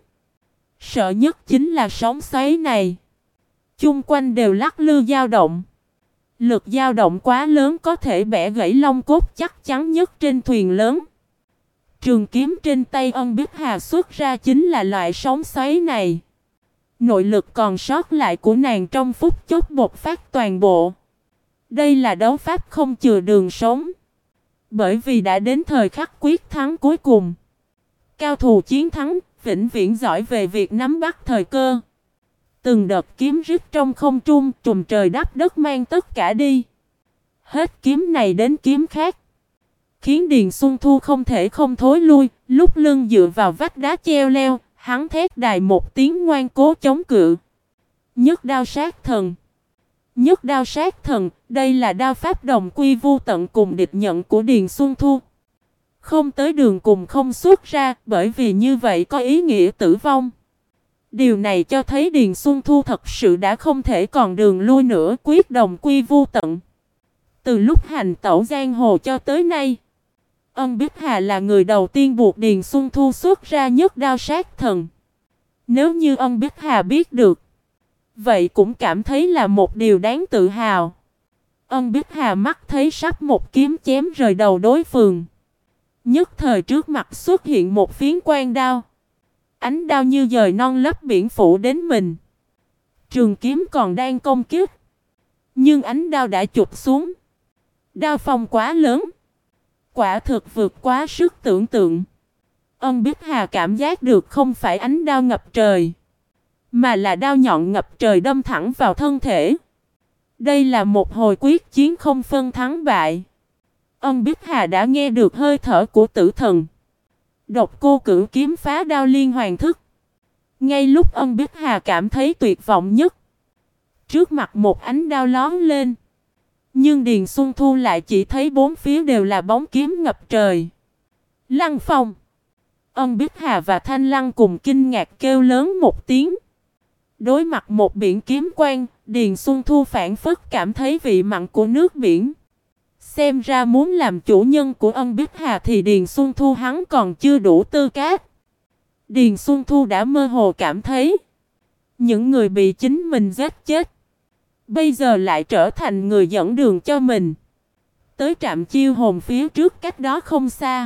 Sợ nhất chính là sóng xoáy này. Chung quanh đều lắc lư dao động. Lực dao động quá lớn có thể bẻ gãy lông cốt chắc chắn nhất trên thuyền lớn. Trường kiếm trên tay Ân Bích Hà xuất ra chính là loại sóng xoáy này. Nội lực còn sót lại của nàng trong phút chốc bộc phát toàn bộ. Đây là đấu pháp không chừa đường sống. Bởi vì đã đến thời khắc quyết thắng cuối cùng. Cao thủ chiến thắng, vĩnh viễn giỏi về việc nắm bắt thời cơ. Từng đợt kiếm rít trong không trung, trùm trời đắp đất mang tất cả đi. Hết kiếm này đến kiếm khác, khiến Điền Xuân Thu không thể không thối lui. Lúc lưng dựa vào vách đá treo leo, hắn thét đài một tiếng ngoan cố chống cự. Nhất đao sát thần. Nhất đao sát thần, đây là đao pháp đồng quy vu tận cùng địch nhận của Điền Xuân Thu. Không tới đường cùng không xuất ra, bởi vì như vậy có ý nghĩa tử vong. Điều này cho thấy Điền Xuân Thu thật sự đã không thể còn đường lui nữa, quyết đồng quy vu tận. Từ lúc hành tẩu giang hồ cho tới nay, Ân Bích Hà là người đầu tiên buộc Điền Xuân Thu xuất ra nhất đao sát thần. Nếu như Ân Bích Hà biết được, vậy cũng cảm thấy là một điều đáng tự hào. Ân Bích Hà mắt thấy sắp một kiếm chém rời đầu đối phương. Nhất thời trước mặt xuất hiện một phiến quang đao. Ánh đao như dời non lấp biển phủ đến mình. Trường kiếm còn đang công kích, Nhưng ánh đao đã chụp xuống. Đao phong quá lớn. Quả thực vượt quá sức tưởng tượng. Ân Bích Hà cảm giác được không phải ánh đao ngập trời, mà là đao nhọn ngập trời đâm thẳng vào thân thể. Đây là một hồi quyết chiến không phân thắng bại. Ân Bích Hà đã nghe được hơi thở của tử thần. Độc cô cửu kiếm phá đao liên hoàn thức. Ngay lúc Ân Bích Hà cảm thấy tuyệt vọng nhất, trước mặt một ánh đao lóe lên. Nhưng Điền Xuân Thu lại chỉ thấy bốn phía đều là bóng kiếm ngập trời. Lăng Phong. Ân Bích Hà và Thanh Lăng cùng kinh ngạc kêu lớn một tiếng. Đối mặt một biển kiếm quang, Điền Xuân Thu phảng phất cảm thấy vị mặn của nước biển. Xem ra muốn làm chủ nhân của Ân Bích Hà thì Điền Xuân Thu hắn còn chưa đủ tư cách. Điền Xuân Thu đã mơ hồ cảm thấy những người bị chính mình giết chết bây giờ lại trở thành người dẫn đường cho mình. Tới trạm chiêu hồn phía trước cách đó không xa.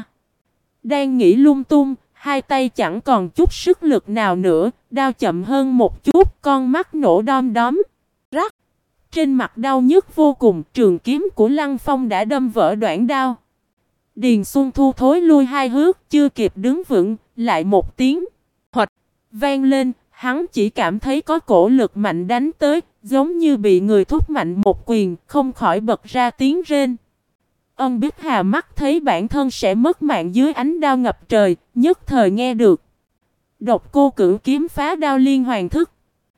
Đang nghĩ lung tung, hai tay chẳng còn chút sức lực nào nữa, đao chậm hơn một chút, con mắt nổ đom đóm. Rắc! Trên mặt đau nhức vô cùng, trường kiếm của Lăng Phong đã đâm vỡ đoạn đao. Điền Xuân Thu thối lui hai bước, chưa kịp đứng vững, lại một tiếng hoạch vang lên, hắn chỉ cảm thấy có cổ lực mạnh đánh tới, giống như bị người thúc mạnh một quyền, không khỏi bật ra tiếng rên. Ân Bích Hà mắt thấy bản thân sẽ mất mạng dưới ánh đao ngập trời, nhất thời nghe được. Độc cô cửu kiếm phá đao liên hoàn thức.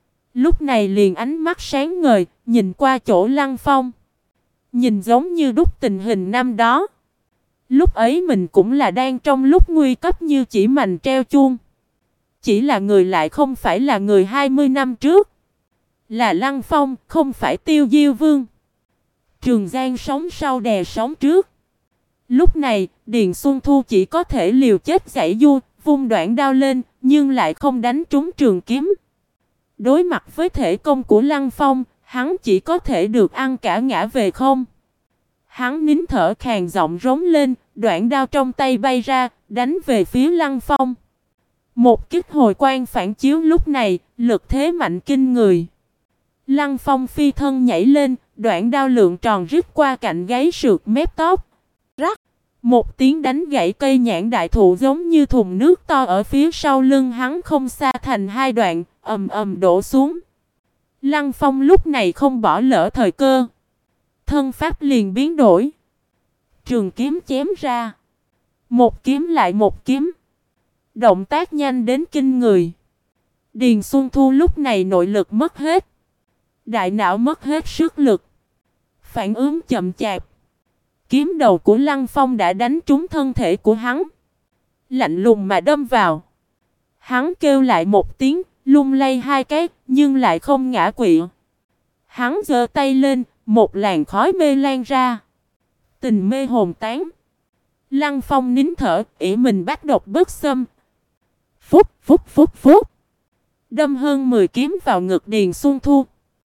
Lúc này liền ánh mắt sáng ngời, nhìn qua chỗ Lăng Phong. Nhìn giống như đúc tình hình năm đó. Lúc ấy mình cũng là đang trong lúc nguy cấp như chỉ mành treo chuông. Chỉ là người lại không phải là người 20 năm trước. Là Lăng Phong, không phải Tiêu Diêu Vương. Trường Giang sóng sau đè sóng trước. Lúc này, Điền Xuân Thu chỉ có thể liều chết giãy giụa, vung đoạn đao lên, nhưng lại không đánh trúng trường kiếm. Đối mặt với thể công của Lăng Phong, hắn chỉ có thể được ăn cả ngã về không. Hắn nín thở khàn giọng rống lên, đoạn đao trong tay bay ra, đánh về phía Lăng Phong. Một kích hồi quang phản chiếu lúc này, lực thế mạnh kinh người. Lăng Phong phi thân nhảy lên, đoạn đao lượng tròn rít qua cạnh gáy sượt mép tóc. Rắc! Một tiếng đánh gãy cây nhãn đại thụ giống như thùng nước to ở phía sau lưng hắn không xa thành hai đoạn, ầm ầm đổ xuống. Lăng Phong lúc này không bỏ lỡ thời cơ. Thân pháp liền biến đổi. Trường kiếm chém ra. Một kiếm lại một kiếm. Động tác nhanh đến kinh người. Điền Xuân Thu lúc này nội lực mất hết. Đại não mất hết sức lực. Phản ứng chậm chạp. Kiếm đầu của Lăng Phong đã đánh trúng thân thể của hắn. Lạnh lùng mà đâm vào. Hắn kêu lại một tiếng, lung lay hai cái, nhưng lại không ngã quỵ. Hắn giơ tay lên, một làn khói mê lan ra. Tình mê hồn tán. Lăng Phong nín thở, ỷ mình bắt độc bất xâm. Phúc, phúc, phúc, phúc. Đâm hơn 10 kiếm vào ngực Điền Xuân Thu.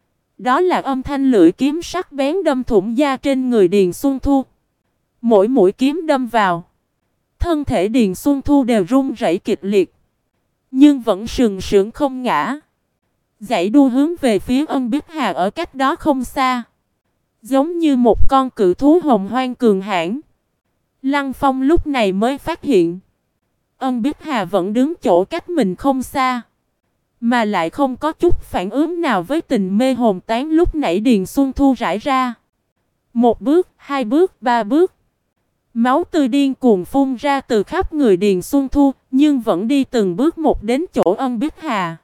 Đó là âm thanh lưỡi kiếm sắc bén đâm thủng da trên người Điền Xuân Thu. Mỗi mũi kiếm đâm vào, thân thể Điền Xuân Thu đều run rẩy kịch liệt, nhưng vẫn sừng sững không ngã. Giãy đua hướng về phía Ân Bích Hà ở cách đó không xa, giống như một con cự thú hồng hoang cường hãn. Lăng Phong lúc này mới phát hiện, Ân Bích Hà vẫn đứng chỗ cách mình không xa, mà lại không có chút phản ứng nào với tình mê hồn tán lúc nãy Điền Xuân Thu rải ra. Một bước, hai bước, ba bước. Máu tươi điên cuồng phun ra từ khắp người Điền Xuân Thu, nhưng vẫn đi từng bước một đến chỗ Ân Bích Hà.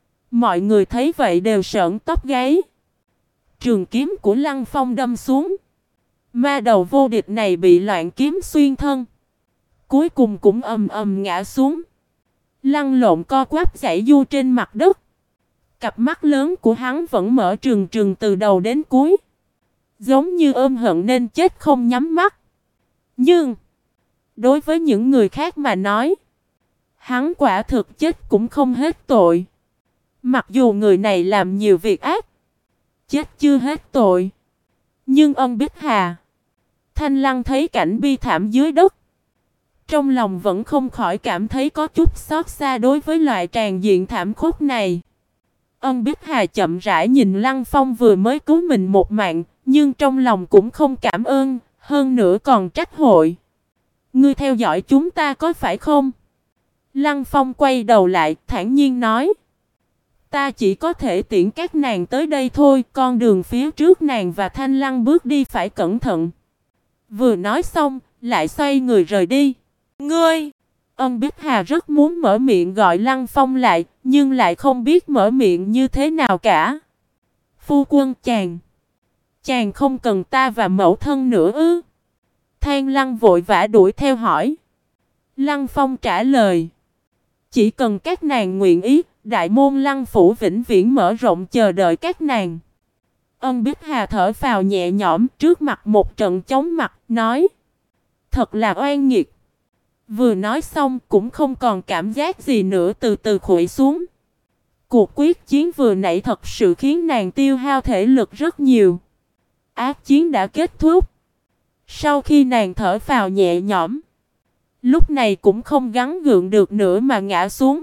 Mọi người thấy vậy đều sởn tóc gáy. Trường kiếm của Lăng Phong đâm xuống. Ma đầu vô địch này bị loạn kiếm xuyên thân. Cuối cùng cũng ầm ầm ngã xuống. Lăn lộn co quắp giãy giụa trên mặt đất. Cặp mắt lớn của hắn vẫn mở trừng trừng từ đầu đến cuối. Giống như ôm hận nên chết không nhắm mắt. Nhưng, đối với những người khác mà nói, hắn quả thực chết cũng không hết tội. Mặc dù người này làm nhiều việc ác, chết chưa hết tội. Nhưng Ân Bích Hà, Thanh Lăng thấy cảnh bi thảm dưới đất, trong lòng vẫn không khỏi cảm thấy có chút xót xa đối với loại tràn diện thảm khốc này. Ân Bích Hà chậm rãi nhìn Lăng Phong vừa mới cứu mình một mạng, nhưng trong lòng cũng không cảm ơn, hơn nữa còn trách hội. Ngươi theo dõi chúng ta có phải không? Lăng Phong quay đầu lại, thản nhiên nói. Ta chỉ có thể tiễn các nàng tới đây thôi, con đường phía trước nàng và Thanh Lăng bước đi phải cẩn thận. Vừa nói xong, lại xoay người rời đi. Ngươi! Ân Bích Hà rất muốn mở miệng gọi Lăng Phong lại, nhưng lại không biết mở miệng như thế nào cả. Phu quân chàng không cần ta và mẫu thân nữa ư? Thanh Lăng vội vã đuổi theo hỏi. Lăng Phong trả lời. Chỉ cần các nàng nguyện ý, đại môn Lăng phủ vĩnh viễn mở rộng chờ đợi các nàng. Ân Bích Hà thở phào nhẹ nhõm trước mặt một trận chóng mặt, nói. Thật là oan nghiệt. Vừa nói xong cũng không còn cảm giác gì nữa, từ từ khuỵu xuống. Cuộc quyết chiến vừa nãy thật sự khiến nàng tiêu hao thể lực rất nhiều. Ác chiến đã kết thúc. Sau khi nàng thở phào nhẹ nhõm, lúc này cũng không gắng gượng được nữa mà ngã xuống.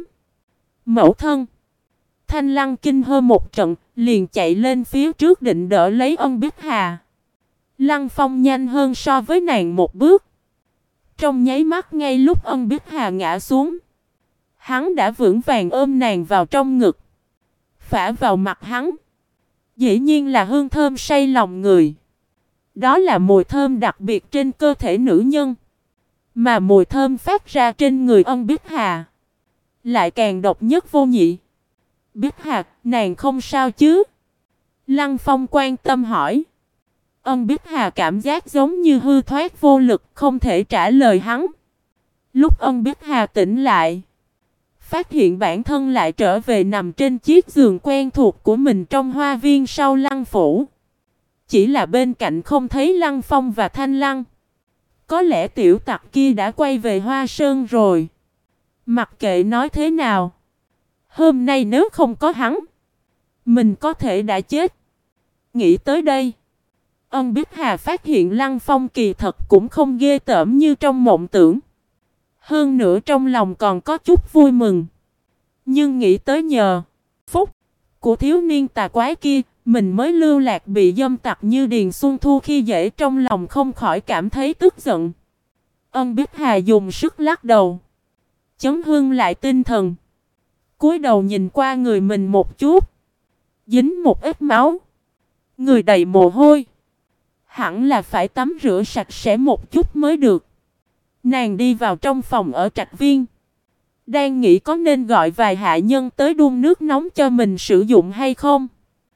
Mẫu thân! Thanh Lăng kinh hô một trận, liền chạy lên phía trước định đỡ lấy Ân Bích Hà. Lăng Phong nhanh hơn so với nàng một bước. Trong nháy mắt ngay lúc Ân Bích Hà ngã xuống, hắn đã vững vàng ôm nàng vào trong ngực, phả vào mặt hắn. Dĩ nhiên là hương thơm say lòng người. Đó là mùi thơm đặc biệt trên cơ thể nữ nhân. Mà mùi thơm phát ra trên người Ân Bích Hà lại càng độc nhất vô nhị. Bích Hà, nàng không sao chứ? Lăng Phong quan tâm hỏi. Ân Bích Hà cảm giác giống như hư thoát vô lực, không thể trả lời hắn. Lúc Ân Bích Hà tỉnh lại, phát hiện bản thân lại trở về nằm trên chiếc giường quen thuộc của mình trong hoa viên sau Lăng phủ. Chỉ là bên cạnh không thấy Lăng Phong và Thanh Lăng. Có lẽ tiểu tặc kia đã quay về Hoa Sơn rồi. Mặc kệ nói thế nào, hôm nay nếu không có hắn, mình có thể đã chết. Nghĩ tới đây, Ân Bích Hà phát hiện Lăng Phong kỳ thật cũng không ghê tởm như trong mộng tưởng. Hơn nữa trong lòng còn có chút vui mừng. Nhưng nghĩ tới nhờ phúc của thiếu niên tà quái kia, mình mới lưu lạc bị dâm tặc như Điền Xuân Thu khi dễ, trong lòng không khỏi cảm thấy tức giận. Ân Bích Hà dùng sức lắc đầu, chấn hưng lại tinh thần. Cúi đầu nhìn qua người mình một chút, dính một ít máu, người đầy mồ hôi. Hẳn là phải tắm rửa sạch sẽ một chút mới được. Nàng đi vào trong phòng ở Trạch Viên, đang nghĩ có nên gọi vài hạ nhân tới đun nước nóng cho mình sử dụng hay không.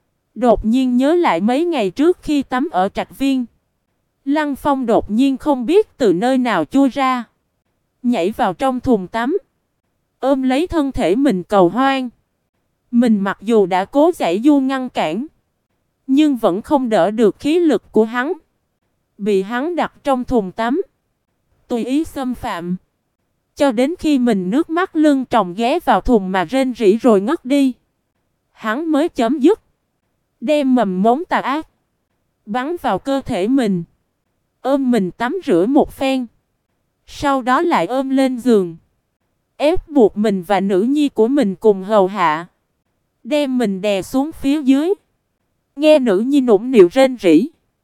Đột nhiên nhớ lại mấy ngày trước khi tắm ở Trạch Viên, Lăng Phong đột nhiên không biết từ nơi nào chui ra, nhảy vào trong thùng tắm, ôm lấy thân thể mình cầu hoan. Mình mặc dù đã cố giãy giụa ngăn cản, nhưng vẫn không đỡ được khí lực của hắn. Bị hắn đặt trong thùng tắm, tùy ý xâm phạm, cho đến khi mình nước mắt lưng tròng ghé vào thùng mà rên rỉ rồi ngất đi, hắn mới chấm dứt. Đem mầm mống tà ác bắn vào cơ thể mình, ôm mình tắm rửa một phen, sau đó lại ôm lên giường, ép buộc mình và nữ nhi của mình cùng hầu hạ, đem mình đè xuống phía dưới. Nghe nữ nhi nũng nịu rên rỉ,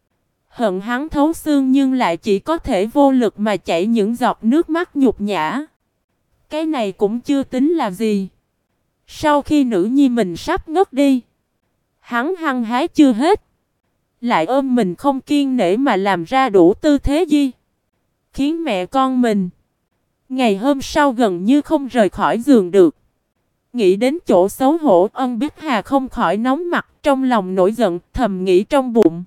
hận hắn thấu xương, nhưng lại chỉ có thể vô lực mà chảy những giọt nước mắt nhục nhã. Cái này cũng chưa tính là gì. Sau khi nữ nhi mình sắp ngất đi, hắn hăng hái chưa hết, lại ôm mình không kiêng nể mà làm ra đủ tư thế gì, khiến mẹ con mình ngày hôm sau gần như không rời khỏi giường được. Nghĩ đến chỗ xấu hổ, Ân Bích Hà không khỏi nóng mặt, trong lòng nổi giận, thầm nghĩ trong bụng.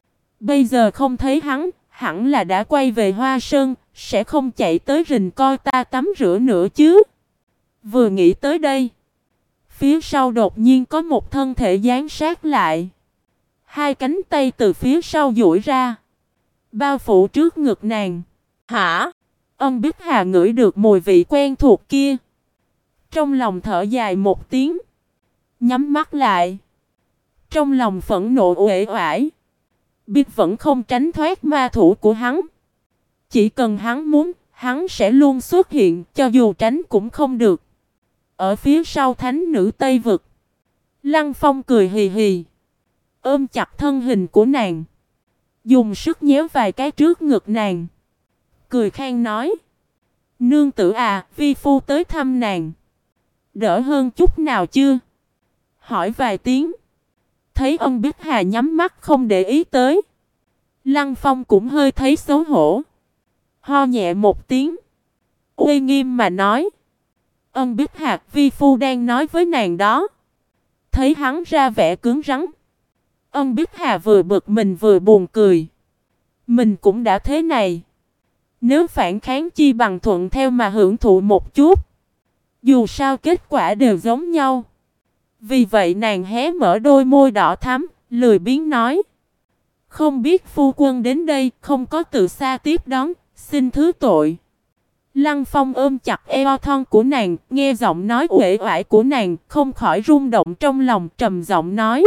Bây giờ không thấy hắn, hẳn là đã quay về Hoa Sơn, sẽ không chạy tới rình coi ta tắm rửa nữa chứ. Vừa nghĩ tới đây, phía sau đột nhiên có một thân thể dán sát lại. Hai cánh tay từ phía sau duỗi ra, bao phủ trước ngực nàng. Hả? Ân Bích Hà ngửi được mùi vị quen thuộc kia, trong lòng thở dài một tiếng, nhắm mắt lại. Trong lòng phẫn nộ uể oải, biết vẫn không tránh thoát ma thủ của hắn. Chỉ cần hắn muốn, hắn sẽ luôn xuất hiện, cho dù tránh cũng không được. Ở phía sau thánh nữ Tây Vực, Lăng Phong cười hì hì, ôm chặt thân hình của nàng, dùng sức nhéo vài cái trước ngực nàng, cười khan nói: Nương tử à, vi phu tới thăm nàng, đỡ hơn chút nào chưa? Hỏi vài tiếng, thấy Ân Bích Hà nhắm mắt không để ý tới, Lăng Phong cũng hơi thấy xấu hổ, ho nhẹ một tiếng, uy nghiêm mà nói: Ân Bích Hà, vi phu đang nói với nàng đó. Thấy hắn ra vẻ cứng rắn, Ân Bích Hà vừa bực mình vừa buồn cười. Mình cũng đã thế này, nếu phản kháng chi bằng thuận theo mà hưởng thụ một chút. Dù sao kết quả đều giống nhau. Vì vậy nàng hé mở đôi môi đỏ thắm, lười biếng nói: Không biết phu quân đến đây, không có từ xa tiếp đón, xin thứ tội. Lăng Phong ôm chặt eo thon của nàng, nghe giọng nói uể oải của nàng, không khỏi rung động trong lòng, trầm giọng nói: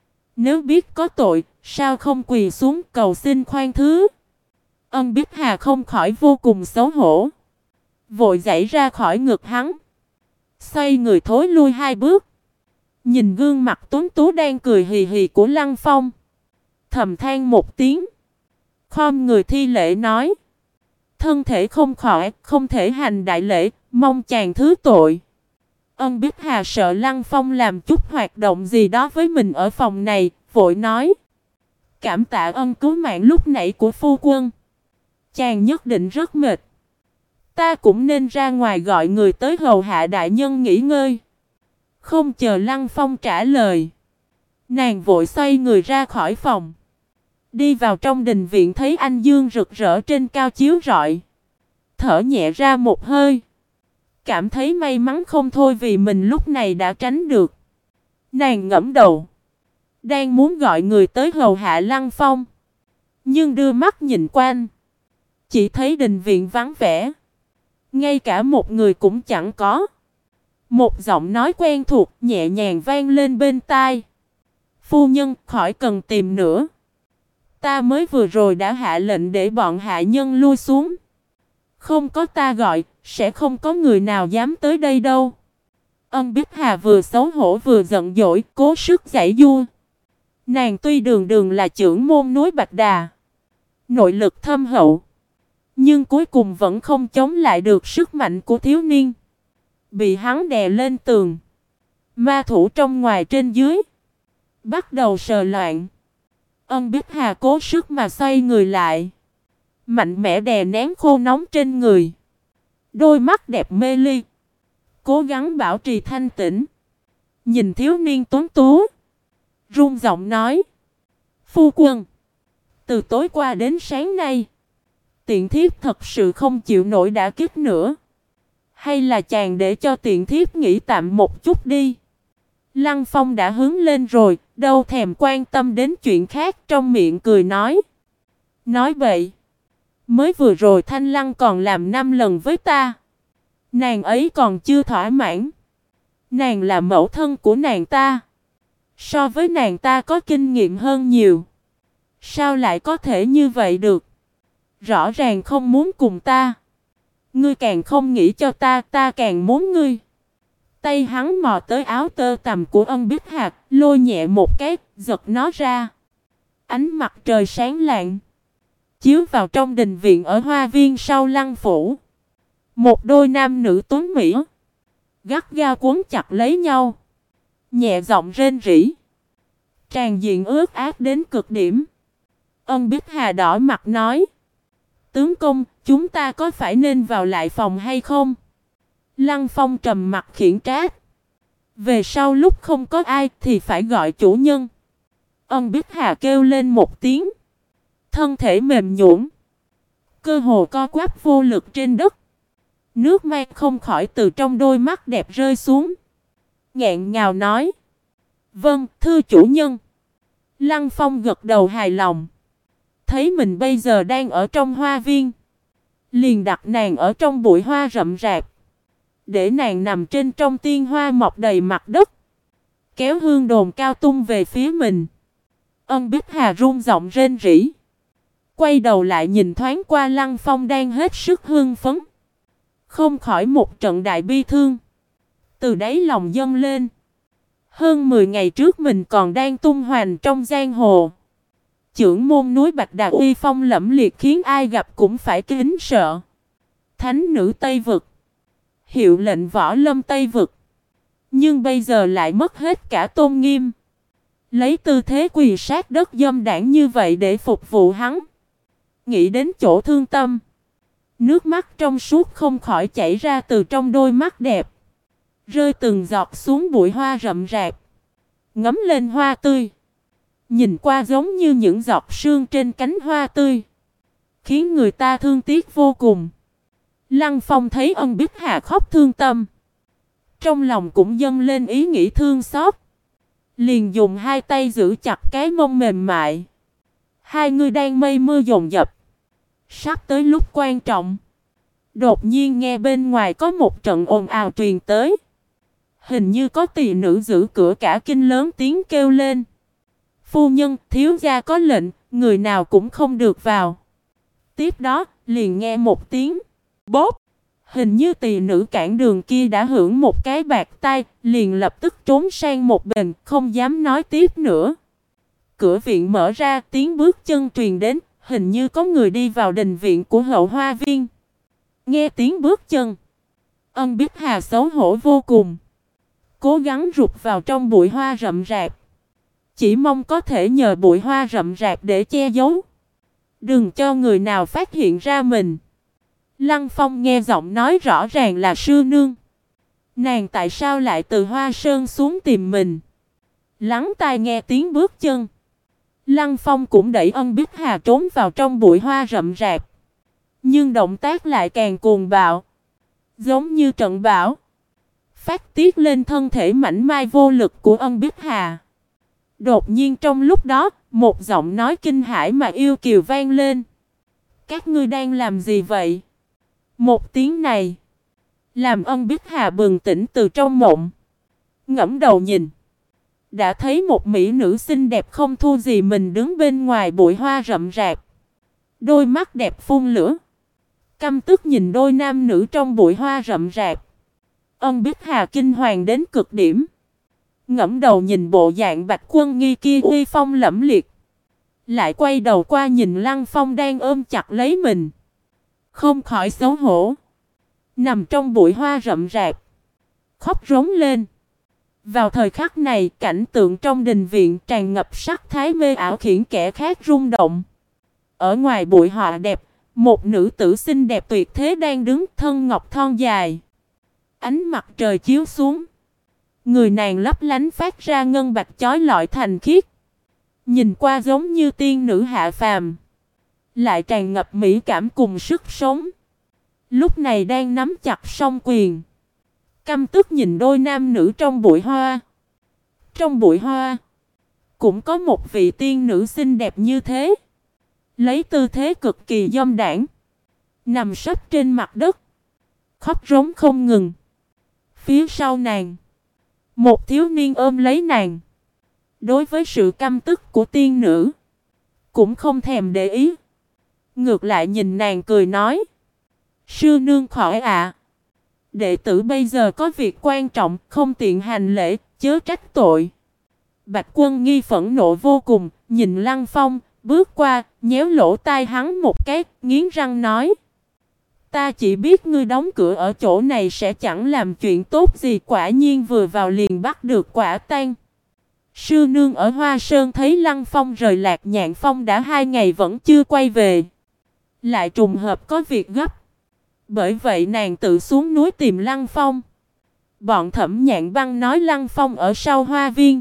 Nếu biết có tội, sao không quỳ xuống cầu xin khoan thứ? Ân Bích Hà không khỏi vô cùng xấu hổ, vội giãy ra khỏi ngực hắn, xoay người thối lui 2 bước, nhìn gương mặt tuấn tú đang cười hì hì của Lăng Phong, thầm than một tiếng, khom người thi lễ nói: Thân thể không khỏi, không thể hành đại lễ, mong chàng thứ tội. Ân Bích Hà sợ Lăng Phong làm chút hoạt động gì đó với mình ở phòng này, vội nói: Cảm tạ ân cứu mạng lúc nãy của phu quân. Chàng nhất định rất mệt. Ta cũng nên ra ngoài gọi người tới hầu hạ đại nhân nghỉ ngơi. Không chờ Lăng Phong trả lời, nàng vội xoay người ra khỏi phòng, đi vào trong đình viện, thấy anh dương rực rỡ trên cao chiếu rọi, thở nhẹ ra một hơi, cảm thấy may mắn không thôi vì mình lúc này đã tránh được. Nàng ngẫm đầu, đang muốn gọi người tới hầu hạ Lăng Phong, nhưng đưa mắt nhìn quanh, chỉ thấy đình viện vắng vẻ, ngay cả một người cũng chẳng có. Một giọng nói quen thuộc nhẹ nhàng vang lên bên tai: Phu nhân, khỏi cần tìm nữa. Ta mới vừa rồi đã hạ lệnh để bọn hạ nhân lui xuống. Không có ta gọi, sẽ không có người nào dám tới đây đâu. Ân Bích Hà vừa xấu hổ vừa giận dỗi, cố sức giãy giụa. Nàng tuy đường đường là trưởng môn núi Bạch Đà, nội lực thâm hậu, nhưng cuối cùng vẫn không chống lại được sức mạnh của thiếu niên. Bị hắn đè lên tường, ma thủ trong ngoài trên dưới, bắt đầu sờ loạn. Ân Bích Hà cố sức mà xoay người lại, mạnh mẽ đè nén khô nóng trên người, đôi mắt đẹp mê ly, cố gắng bảo trì thanh tĩnh, nhìn thiếu niên tuấn tú, run giọng nói: Phu quân, từ tối qua đến sáng nay, tiện thiếp thật sự không chịu nổi đả kích nữa. Hay là chàng để cho tiện thiếp nghỉ tạm một chút đi. Lăng Phong đã hướng lên rồi, đâu thèm quan tâm đến chuyện khác, trong miệng cười nói: Nói bậy, mới vừa rồi Thanh Lăng còn làm 5 lần với ta. Nàng ấy còn chưa thỏa mãn. Nàng là mẫu thân của nàng ta, so với nàng ta có kinh nghiệm hơn nhiều. Sao lại có thể như vậy được? Rõ ràng không muốn cùng ta. Ngươi càng không nghĩ cho ta, ta càng muốn ngươi. Tay hắn mò tới áo tơ tằm của Ân Bích Hạc, lôi nhẹ một cái, giật nó ra. Ánh mặt trời sáng lạng chiếu vào trong đình viện ở hoa viên sau Lăng phủ. Một đôi nam nữ tuấn mỹ gắt gao cuốn chặt lấy nhau, nhẹ giọng rên rỉ. Tràn diện ướt át đến cực điểm. Ân Bích Hà đỏ mặt nói: Tướng công, chúng ta có phải nên vào lại phòng hay không? Lăng Phong trầm mặt khiển trách: Về sau lúc không có ai thì phải gọi chủ nhân. Ân Bích Hà kêu lên một tiếng, thân thể mềm nhũn, cơ hồ co quắp vô lực trên đất. Nước mắt không khỏi từ trong đôi mắt đẹp rơi xuống, nghẹn ngào nói: Vâng, thưa chủ nhân. Lăng Phong gật đầu hài lòng, thấy mình bây giờ đang ở trong hoa viên, liền đặt nàng ở trong bụi hoa rậm rạp, để nàng nằm trên trong tiên hoa mọc đầy mặt đất, kéo hương đồn cao tung về phía mình. Ân Bích Hà run giọng rên rỉ, quay đầu lại nhìn thoáng qua Lăng Phong đang hết sức hưng phấn, không khỏi một trận đại bi thương từ đáy lòng dâng lên. Hơn 10 ngày trước mình còn đang tung hoành trong giang hồ. Chưởng môn núi Bạch Đà uy phong lẫm liệt khiến ai gặp cũng phải kính sợ. Thánh nữ Tây Vực, hiệu lệnh võ lâm Tây Vực. Nhưng bây giờ lại mất hết cả tôn nghiêm. Lấy tư thế quỳ sát đất dâm đảng như vậy để phục vụ hắn. Nghĩ đến chỗ thương tâm, nước mắt trong suốt không khỏi chảy ra từ trong đôi mắt đẹp, rơi từng giọt xuống bụi hoa rậm rạp. Ngắm lên hoa tươi, nhìn qua giống như những giọt sương trên cánh hoa tươi, khiến người ta thương tiếc vô cùng. Lăng Phong thấy Ân Bích Hà khóc thương tâm, trong lòng cũng dâng lên ý nghĩ thương xót. Liền dùng hai tay giữ chặt cái mông mềm mại. Hai người đang mây mưa dồn dập, sắp tới lúc quan trọng. Đột nhiên nghe bên ngoài có một trận ồn ào truyền tới. Hình như có tỳ nữ giữ cửa cả kinh lớn tiếng kêu lên: "Phu nhân, thiếu gia có lệnh, người nào cũng không được vào." Tiếp đó, liền nghe một tiếng bốp. Hình như tỳ nữ cản đường kia đã hưởng một cái bạt tai, liền lập tức trốn sang một bên, không dám nói tiếp nữa. Cửa viện mở ra, tiếng bước chân truyền đến, hình như có người đi vào đình viện của Hậu Hoa Viên. Nghe tiếng bước chân, Ân Bích Hà xấu hổ vô cùng, cố gắng rụt vào trong bụi hoa rậm rạp, chỉ mong có thể nhờ bụi hoa rậm rạp để che giấu, đừng cho người nào phát hiện ra mình. Lăng Phong nghe giọng nói rõ ràng là sư nương. Nàng tại sao lại từ Hoa Sơn xuống tìm mình? Lắng tai nghe tiếng bước chân, Lăng Phong cũng đẩy Ân Bích Hà trốn vào trong bụi hoa rậm rạp. Nhưng động tác lại càng cuồng bạo, giống như trận bão, phát tiết lên thân thể mảnh mai vô lực của Ân Bích Hà. Đột nhiên trong lúc đó, một giọng nói kinh hãi mà yêu kiều vang lên: "Các ngươi đang làm gì vậy?" Một tiếng này làm Ân Bích Hà bừng tỉnh từ trong mộng, ngẩng đầu nhìn, đã thấy một mỹ nữ xinh đẹp không thua gì mình đứng bên ngoài bụi hoa rậm rạp, đôi mắt đẹp phun lửa, căm tức nhìn đôi nam nữ trong bụi hoa rậm rạp. Ân Bích Hà kinh hoàng đến cực điểm, ngẩng đầu nhìn bộ dạng Bạch Quân Nghi kia uy phong lẫm liệt, lại quay đầu qua nhìn Lăng Phong đang ôm chặt lấy mình, không khỏi xấu hổ, nằm trong bụi hoa rậm rạp, khóc rống lên. Vào thời khắc này, cảnh tượng trong đình viện tràn ngập sắc thái mê ảo khiến kẻ khác rung động. Ở ngoài bụi hoa đẹp, một nữ tử xinh đẹp tuyệt thế đang đứng, thân ngọc thon dài. Ánh mặt trời chiếu xuống, người nàng lấp lánh phát ra ngân bạch chói lọi thành khiết, nhìn qua giống như tiên nữ hạ phàm, lại tràn ngập mỹ cảm cùng sức sống. Lúc này đang nắm chặt song quyền, căm tức nhìn đôi nam nữ trong bụi hoa. Trong bụi hoa cũng có một vị tiên nữ xinh đẹp như thế, lấy tư thế cực kỳ dâm đãng, nằm sấp trên mặt đất, khóc rống không ngừng. Phía sau nàng, một thiếu niên ôm lấy nàng. Đối với sự căm tức của tiên nữ, cũng không thèm để ý, ngược lại nhìn nàng cười nói: "Sư nương khỏi ạ. Đệ tử bây giờ có việc quan trọng, không tiện hành lễ, chớ trách tội." Bạch Quân Nghi phẫn nộ vô cùng, nhìn Lăng Phong, bước qua, nhéo lỗ tai hắn một cái, nghiến răng nói: "Ta chỉ biết ngươi đóng cửa ở chỗ này sẽ chẳng làm chuyện tốt gì, quả nhiên vừa vào liền bắt được quả tang." Sư nương ở Hoa Sơn thấy Lăng Phong rời Lạc Nhạn Phong đã 2 ngày vẫn chưa quay về, lại trùng hợp có việc gấp, bởi vậy nàng tự xuống núi tìm Lăng Phong. Bọn Thẩm Nhạn Băng nói Lăng Phong ở sau hoa viên,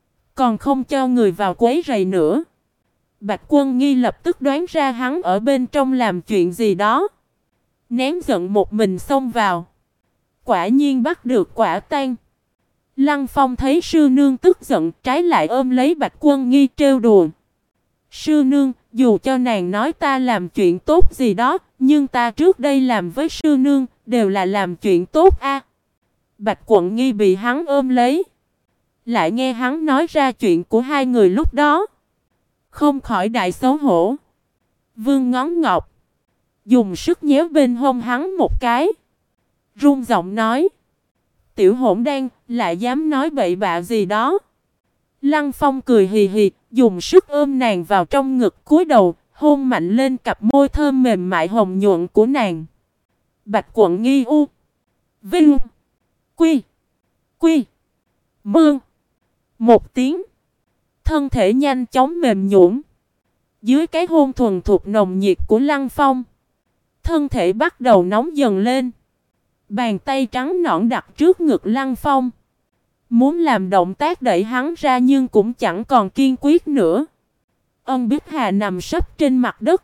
còn không cho người vào quấy rầy nữa. Bạch Quân Nghi lập tức đoán ra hắn ở bên trong làm chuyện gì đó, nén giận một mình xông vào, quả nhiên bắt được quả tang. Lăng Phong thấy sư nương tức giận, trái lại ôm lấy Bạch Quân Nghi trêu đùa: "Sư nương, dù cho nàng nói ta làm chuyện tốt gì đó, nhưng ta trước đây làm với sư nương đều là làm chuyện tốt a." Bạch Quân Nghi bị hắn ôm lấy, lại nghe hắn nói ra chuyện của hai người lúc đó, không khỏi đại xấu hổ, vương ngón ngọc, dùng sức nhéo bên hông hắn một cái, run giọng nói: Tiểu hỗn đan, lại dám nói bậy bạ gì đó. Lăng Phong cười hì hì, dùng sức ôm nàng vào trong ngực, cúi đầu, hôn mạnh lên cặp môi thơm mềm mại hồng nhuận của nàng. Bạch Quận Nghi U Vinh Quy Quy Mương. Một tiếng, thân thể nhanh chóng mềm nhũn. Dưới cái hôn thuần thục nồng nhiệt của Lăng Phong, thân thể bắt đầu nóng dần lên. Bàn tay trắng nõn đặt trước ngực Lăng Phong, muốn làm động tác đẩy hắn ra nhưng cũng chẳng còn kiên quyết nữa. Ân Bích Hà nằm sấp trên mặt đất,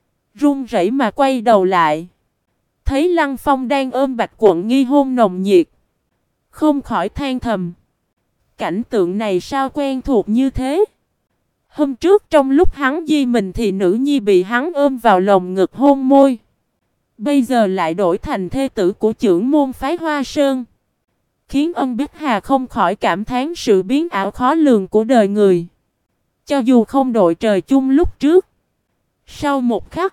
run rẩy mà quay đầu lại, thấy Lăng Phong đang ôm Bạch Quận Nghi hôn nồng nhiệt, không khỏi than thầm. Cảnh tượng này sao quen thuộc như thế? Hôm trước trong lúc hắn di mình thì nữ nhi bị hắn ôm vào lồng ngực hôn môi. Bây giờ lại đổi thành thê tử của trưởng môn phái Hoa Sơn. Khiến Ân Bích Hà không khỏi cảm thán sự biến ảo khó lường của đời người. Cho dù không đội trời chung lúc trước, sau một khắc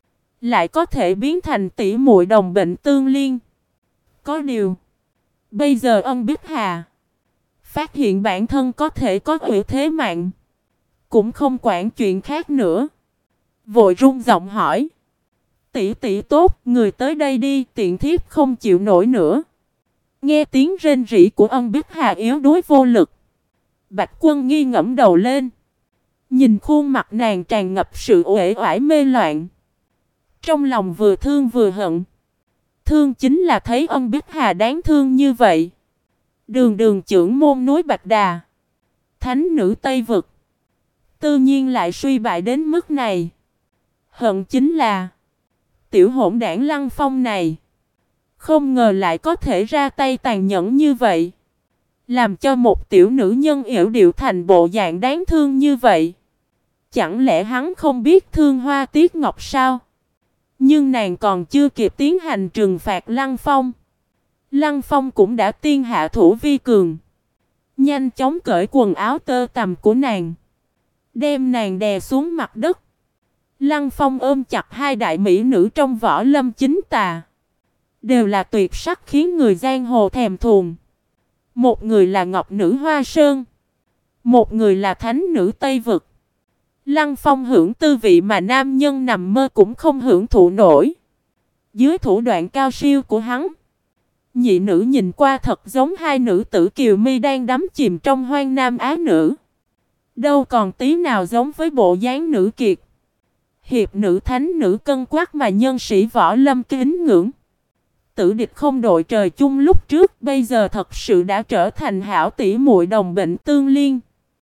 lại có thể biến thành tỷ muội đồng bệnh tương liên. Có điều, bây giờ Ân Bích Hà phát hiện bản thân có thể có ỷ thế mạng, cũng không quản chuyện khác nữa. Vội run giọng hỏi: tỷ tỷ tốt, người tới đây đi, tiện thiếp không chịu nổi nữa. Nghe tiếng rên rỉ của Ân Bích Hà yếu đuối vô lực, Bạch Quân Nghi ngẩng đầu lên, nhìn khuôn mặt nàng tràn ngập sự uể oải mê loạn. Trong lòng vừa thương vừa hận. Thương chính là thấy Ân Bích Hà đáng thương như vậy. Đường đường trưởng môn núi Bạch Đà, thánh nữ Tây Vực, tự nhiên lại suy bại đến mức này. Hận chính là tiểu hỗn đảng Lăng Phong này, không ngờ lại có thể ra tay tàn nhẫn như vậy, làm cho một tiểu nữ nhân yểu điệu thành bộ dạng đáng thương như vậy. Chẳng lẽ hắn không biết thương Hoa Tiết Ngọc sao? Nhưng nàng còn chưa kịp tiến hành trừng phạt Lăng Phong, Lăng Phong cũng đã tiên hạ thủ vi cường, nhanh chóng cởi quần áo tơ tằm của nàng, đem nàng đè xuống mặt đất. Lăng Phong ôm chặt hai đại mỹ nữ trong võ lâm chính tà, đều là tuyệt sắc khiến người giang hồ thèm thuồng. Một người là Ngọc Nữ Hoa Sơn, một người là Thánh Nữ Tây Vực. Lăng Phong hưởng tư vị mà nam nhân nằm mơ cũng không hưởng thụ nổi. Dưới thủ đoạn cao siêu của hắn, nhị nữ nhìn qua thật giống hai nữ tử kiều mi đang đắm chìm trong hoang nam á nữ, đâu còn tí nào giống với bộ dáng nữ kiệt, hiệp nữ thánh nữ cân quắc mà nhân sĩ võ lâm kính ngưỡng. Tử địch không đội trời chung lúc trước, bây giờ thật sự đã trở thành hảo tỷ muội đồng bệnh tương liên.